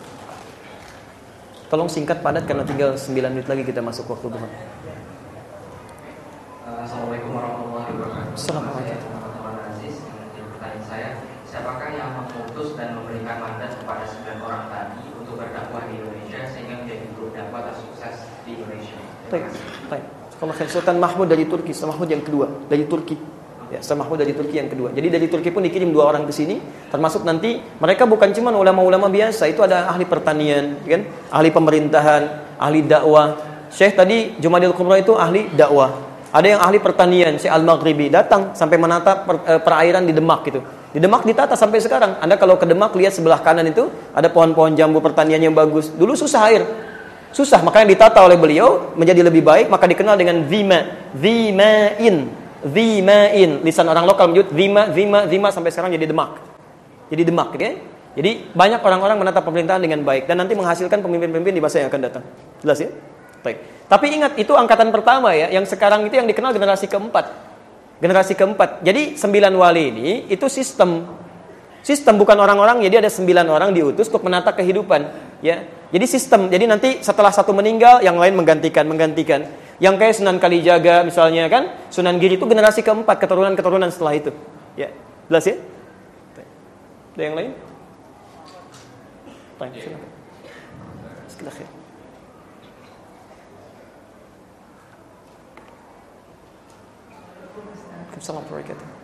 Tolong singkat padat karena tinggal sembilan menit lagi kita masuk waktu duha. Assalamualaikum warahmatullahi wabarakatuh. Assalamualaikum. Teman-teman Aziz, pertanyaan saya, siapakah yang mengutus dan memberikan mandat kepada sembilan orang tadi untuk berdakwah di Indonesia sehingga menjadi grup dakwah tersukses di Indonesia? Baik, baik. Kalau Sultan Mahmud dari Turki, Sultan Mahmud yang kedua dari Turki. Ya, Sultan Mahmud dari Turki yang kedua. Jadi dari Turki pun dikirim dua orang ke sini, termasuk nanti mereka bukan cuma ulama-ulama biasa, itu ada ahli pertanian, kan? Ahli pemerintahan, ahli dakwah. Syekh tadi Jumadil Kubra itu ahli dakwah. Ada yang ahli pertanian, Syekh Al-Maghribi datang sampai menata per, eh, perairan di Demak gitu. Di Demak ditata sampai sekarang. Anda kalau ke Demak lihat sebelah kanan itu ada pohon-pohon jambu pertanian yang bagus. Dulu susah air. Susah, makanya ditata oleh beliau menjadi lebih baik, maka dikenal dengan Zima, Zimain. Zimain, lisan orang lokal menyebut Zima, Zima, Zima sampai sekarang jadi Demak. Jadi Demak, gitu ya. Jadi banyak orang-orang menata pemerintahan dengan baik dan nanti menghasilkan pemimpin-pemimpin di masa yang akan datang. Jelas ya? Baik. Tapi ingat itu angkatan pertama ya, yang sekarang itu yang dikenal generasi keempat. Generasi keempat. Jadi sembilan wali ini itu sistem. Sistem bukan orang-orang, jadi ada sembilan orang diutus untuk menata kehidupan, ya. Jadi sistem. Jadi nanti setelah satu meninggal, yang lain menggantikan, menggantikan. Yang kayak Sunan Kalijaga misalnya kan, Sunan Giri itu generasi keempat, keturunan-keturunan setelah itu. Ya, jelas ya? Ada yang lain? Baik, silakan. Silakan. Assalamualaikum warahmatullahi wabarakatuh.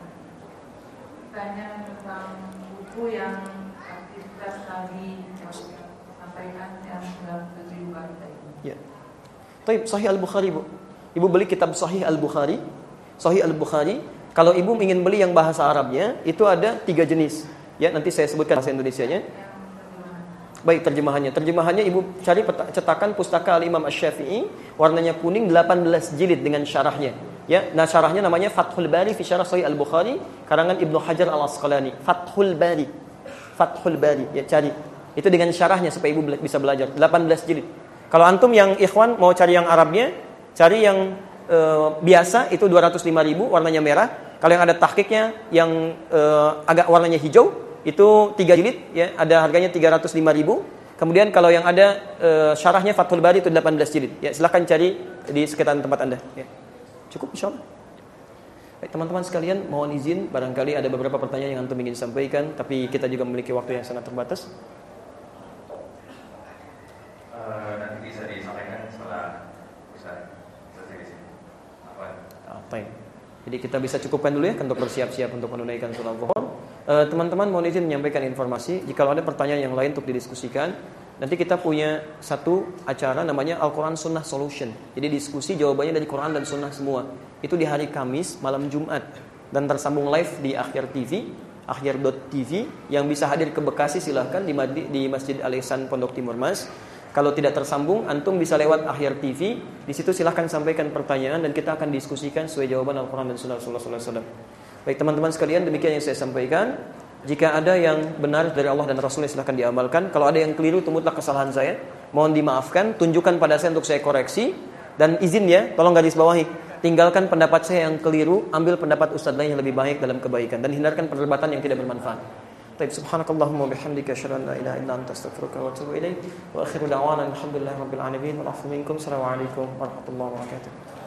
Tanya tentang buku yang aktivitas Nabi sampaikan yang sembilan puluh tujuh kali tadi. Ya. Taib, Sahih Al-Bukhari, Bu. Ibu beli kitab Sahih Al-Bukhari. Sahih Al-Bukhari, kalau ibu ingin beli yang bahasa Arabnya, itu ada tiga jenis. Ya, nanti saya sebutkan bahasa Indonesianya. Baik, terjemahannya. Terjemahannya ibu cari cetakan pustaka Al-Imam Asy-Syafi'i, warnanya kuning, delapan belas jilid dengan syarahnya. Ya, nah syarahnya namanya Fathul Bari fi Syarah Sahih Al-Bukhari, karangan Ibnu Hajar Al-Asqalani. Fathul Bari. Fathul Bari, ya cari. Itu dengan syarahnya supaya ibu bisa belajar. delapan belas jilid. Kalau antum yang ikhwan mau cari yang Arabnya, cari yang e, biasa itu dua ratus lima ribu, warnanya merah. Kalau yang ada tahqiqnya yang e, agak warnanya hijau, itu tiga jilid, ya, ada harganya tiga ratus lima ribu. Kemudian kalau yang ada e, syarahnya Fathul Bari itu delapan belas jilid. Ya, silakan cari di sekitaran tempat Anda, ya. Cukup insyaallah. Baik, teman-teman sekalian, mohon izin barangkali ada beberapa pertanyaan yang antum ingin sampaikan, tapi kita juga memiliki waktu yang sangat terbatas. Uh, nanti bisa disampaikan setelah Ustaz selesai di sini. Apa? Apa ya? Jadi kita bisa cukupkan dulu ya untuk bersiap-siap untuk menunaikan salat zuhur. Uh, teman-teman mohon izin menyampaikan informasi, jika ada pertanyaan yang lain untuk didiskusikan, nanti kita punya satu acara namanya Al-Quran Sunnah Solution. Jadi diskusi jawabannya dari Quran dan Sunnah semua. Itu di hari Kamis malam Jumat dan tersambung live di Akhyar T V, akhyar dot t v. Yang bisa hadir ke Bekasi silahkan di, di Masjid Al-Ihsan Pondok Timur Mas. Kalau tidak tersambung, antum bisa lewat Akhyar T V. Di situ silahkan sampaikan pertanyaan dan kita akan diskusikan sesuai jawaban Al-Quran dan Sunnah Rasulullah sallallahu alaihi wasallam. Baik teman-teman sekalian, demikian yang saya sampaikan. Jika ada yang benar dari Allah dan Rasulnya silahkan diamalkan. Kalau ada yang keliru, tumutlah kesalahan saya. Mohon dimaafkan, tunjukkan pada saya untuk saya koreksi. Dan izin ya, tolong garis bawahi, tinggalkan pendapat saya yang keliru, ambil pendapat ustadz lain yang lebih baik dalam kebaikan, dan hindarkan perdebatan yang tidak bermanfaat. Taib, subhanakallahumma bihamdika asyhadu an la ilaha illa anta astaghfiruka wa atubu ilaik. Wa akhiru da'wana alhamdulillahi rabbil alamin. Wal 'afwu minkum. Assalamualaikum warahmatullahi wabarakatuh.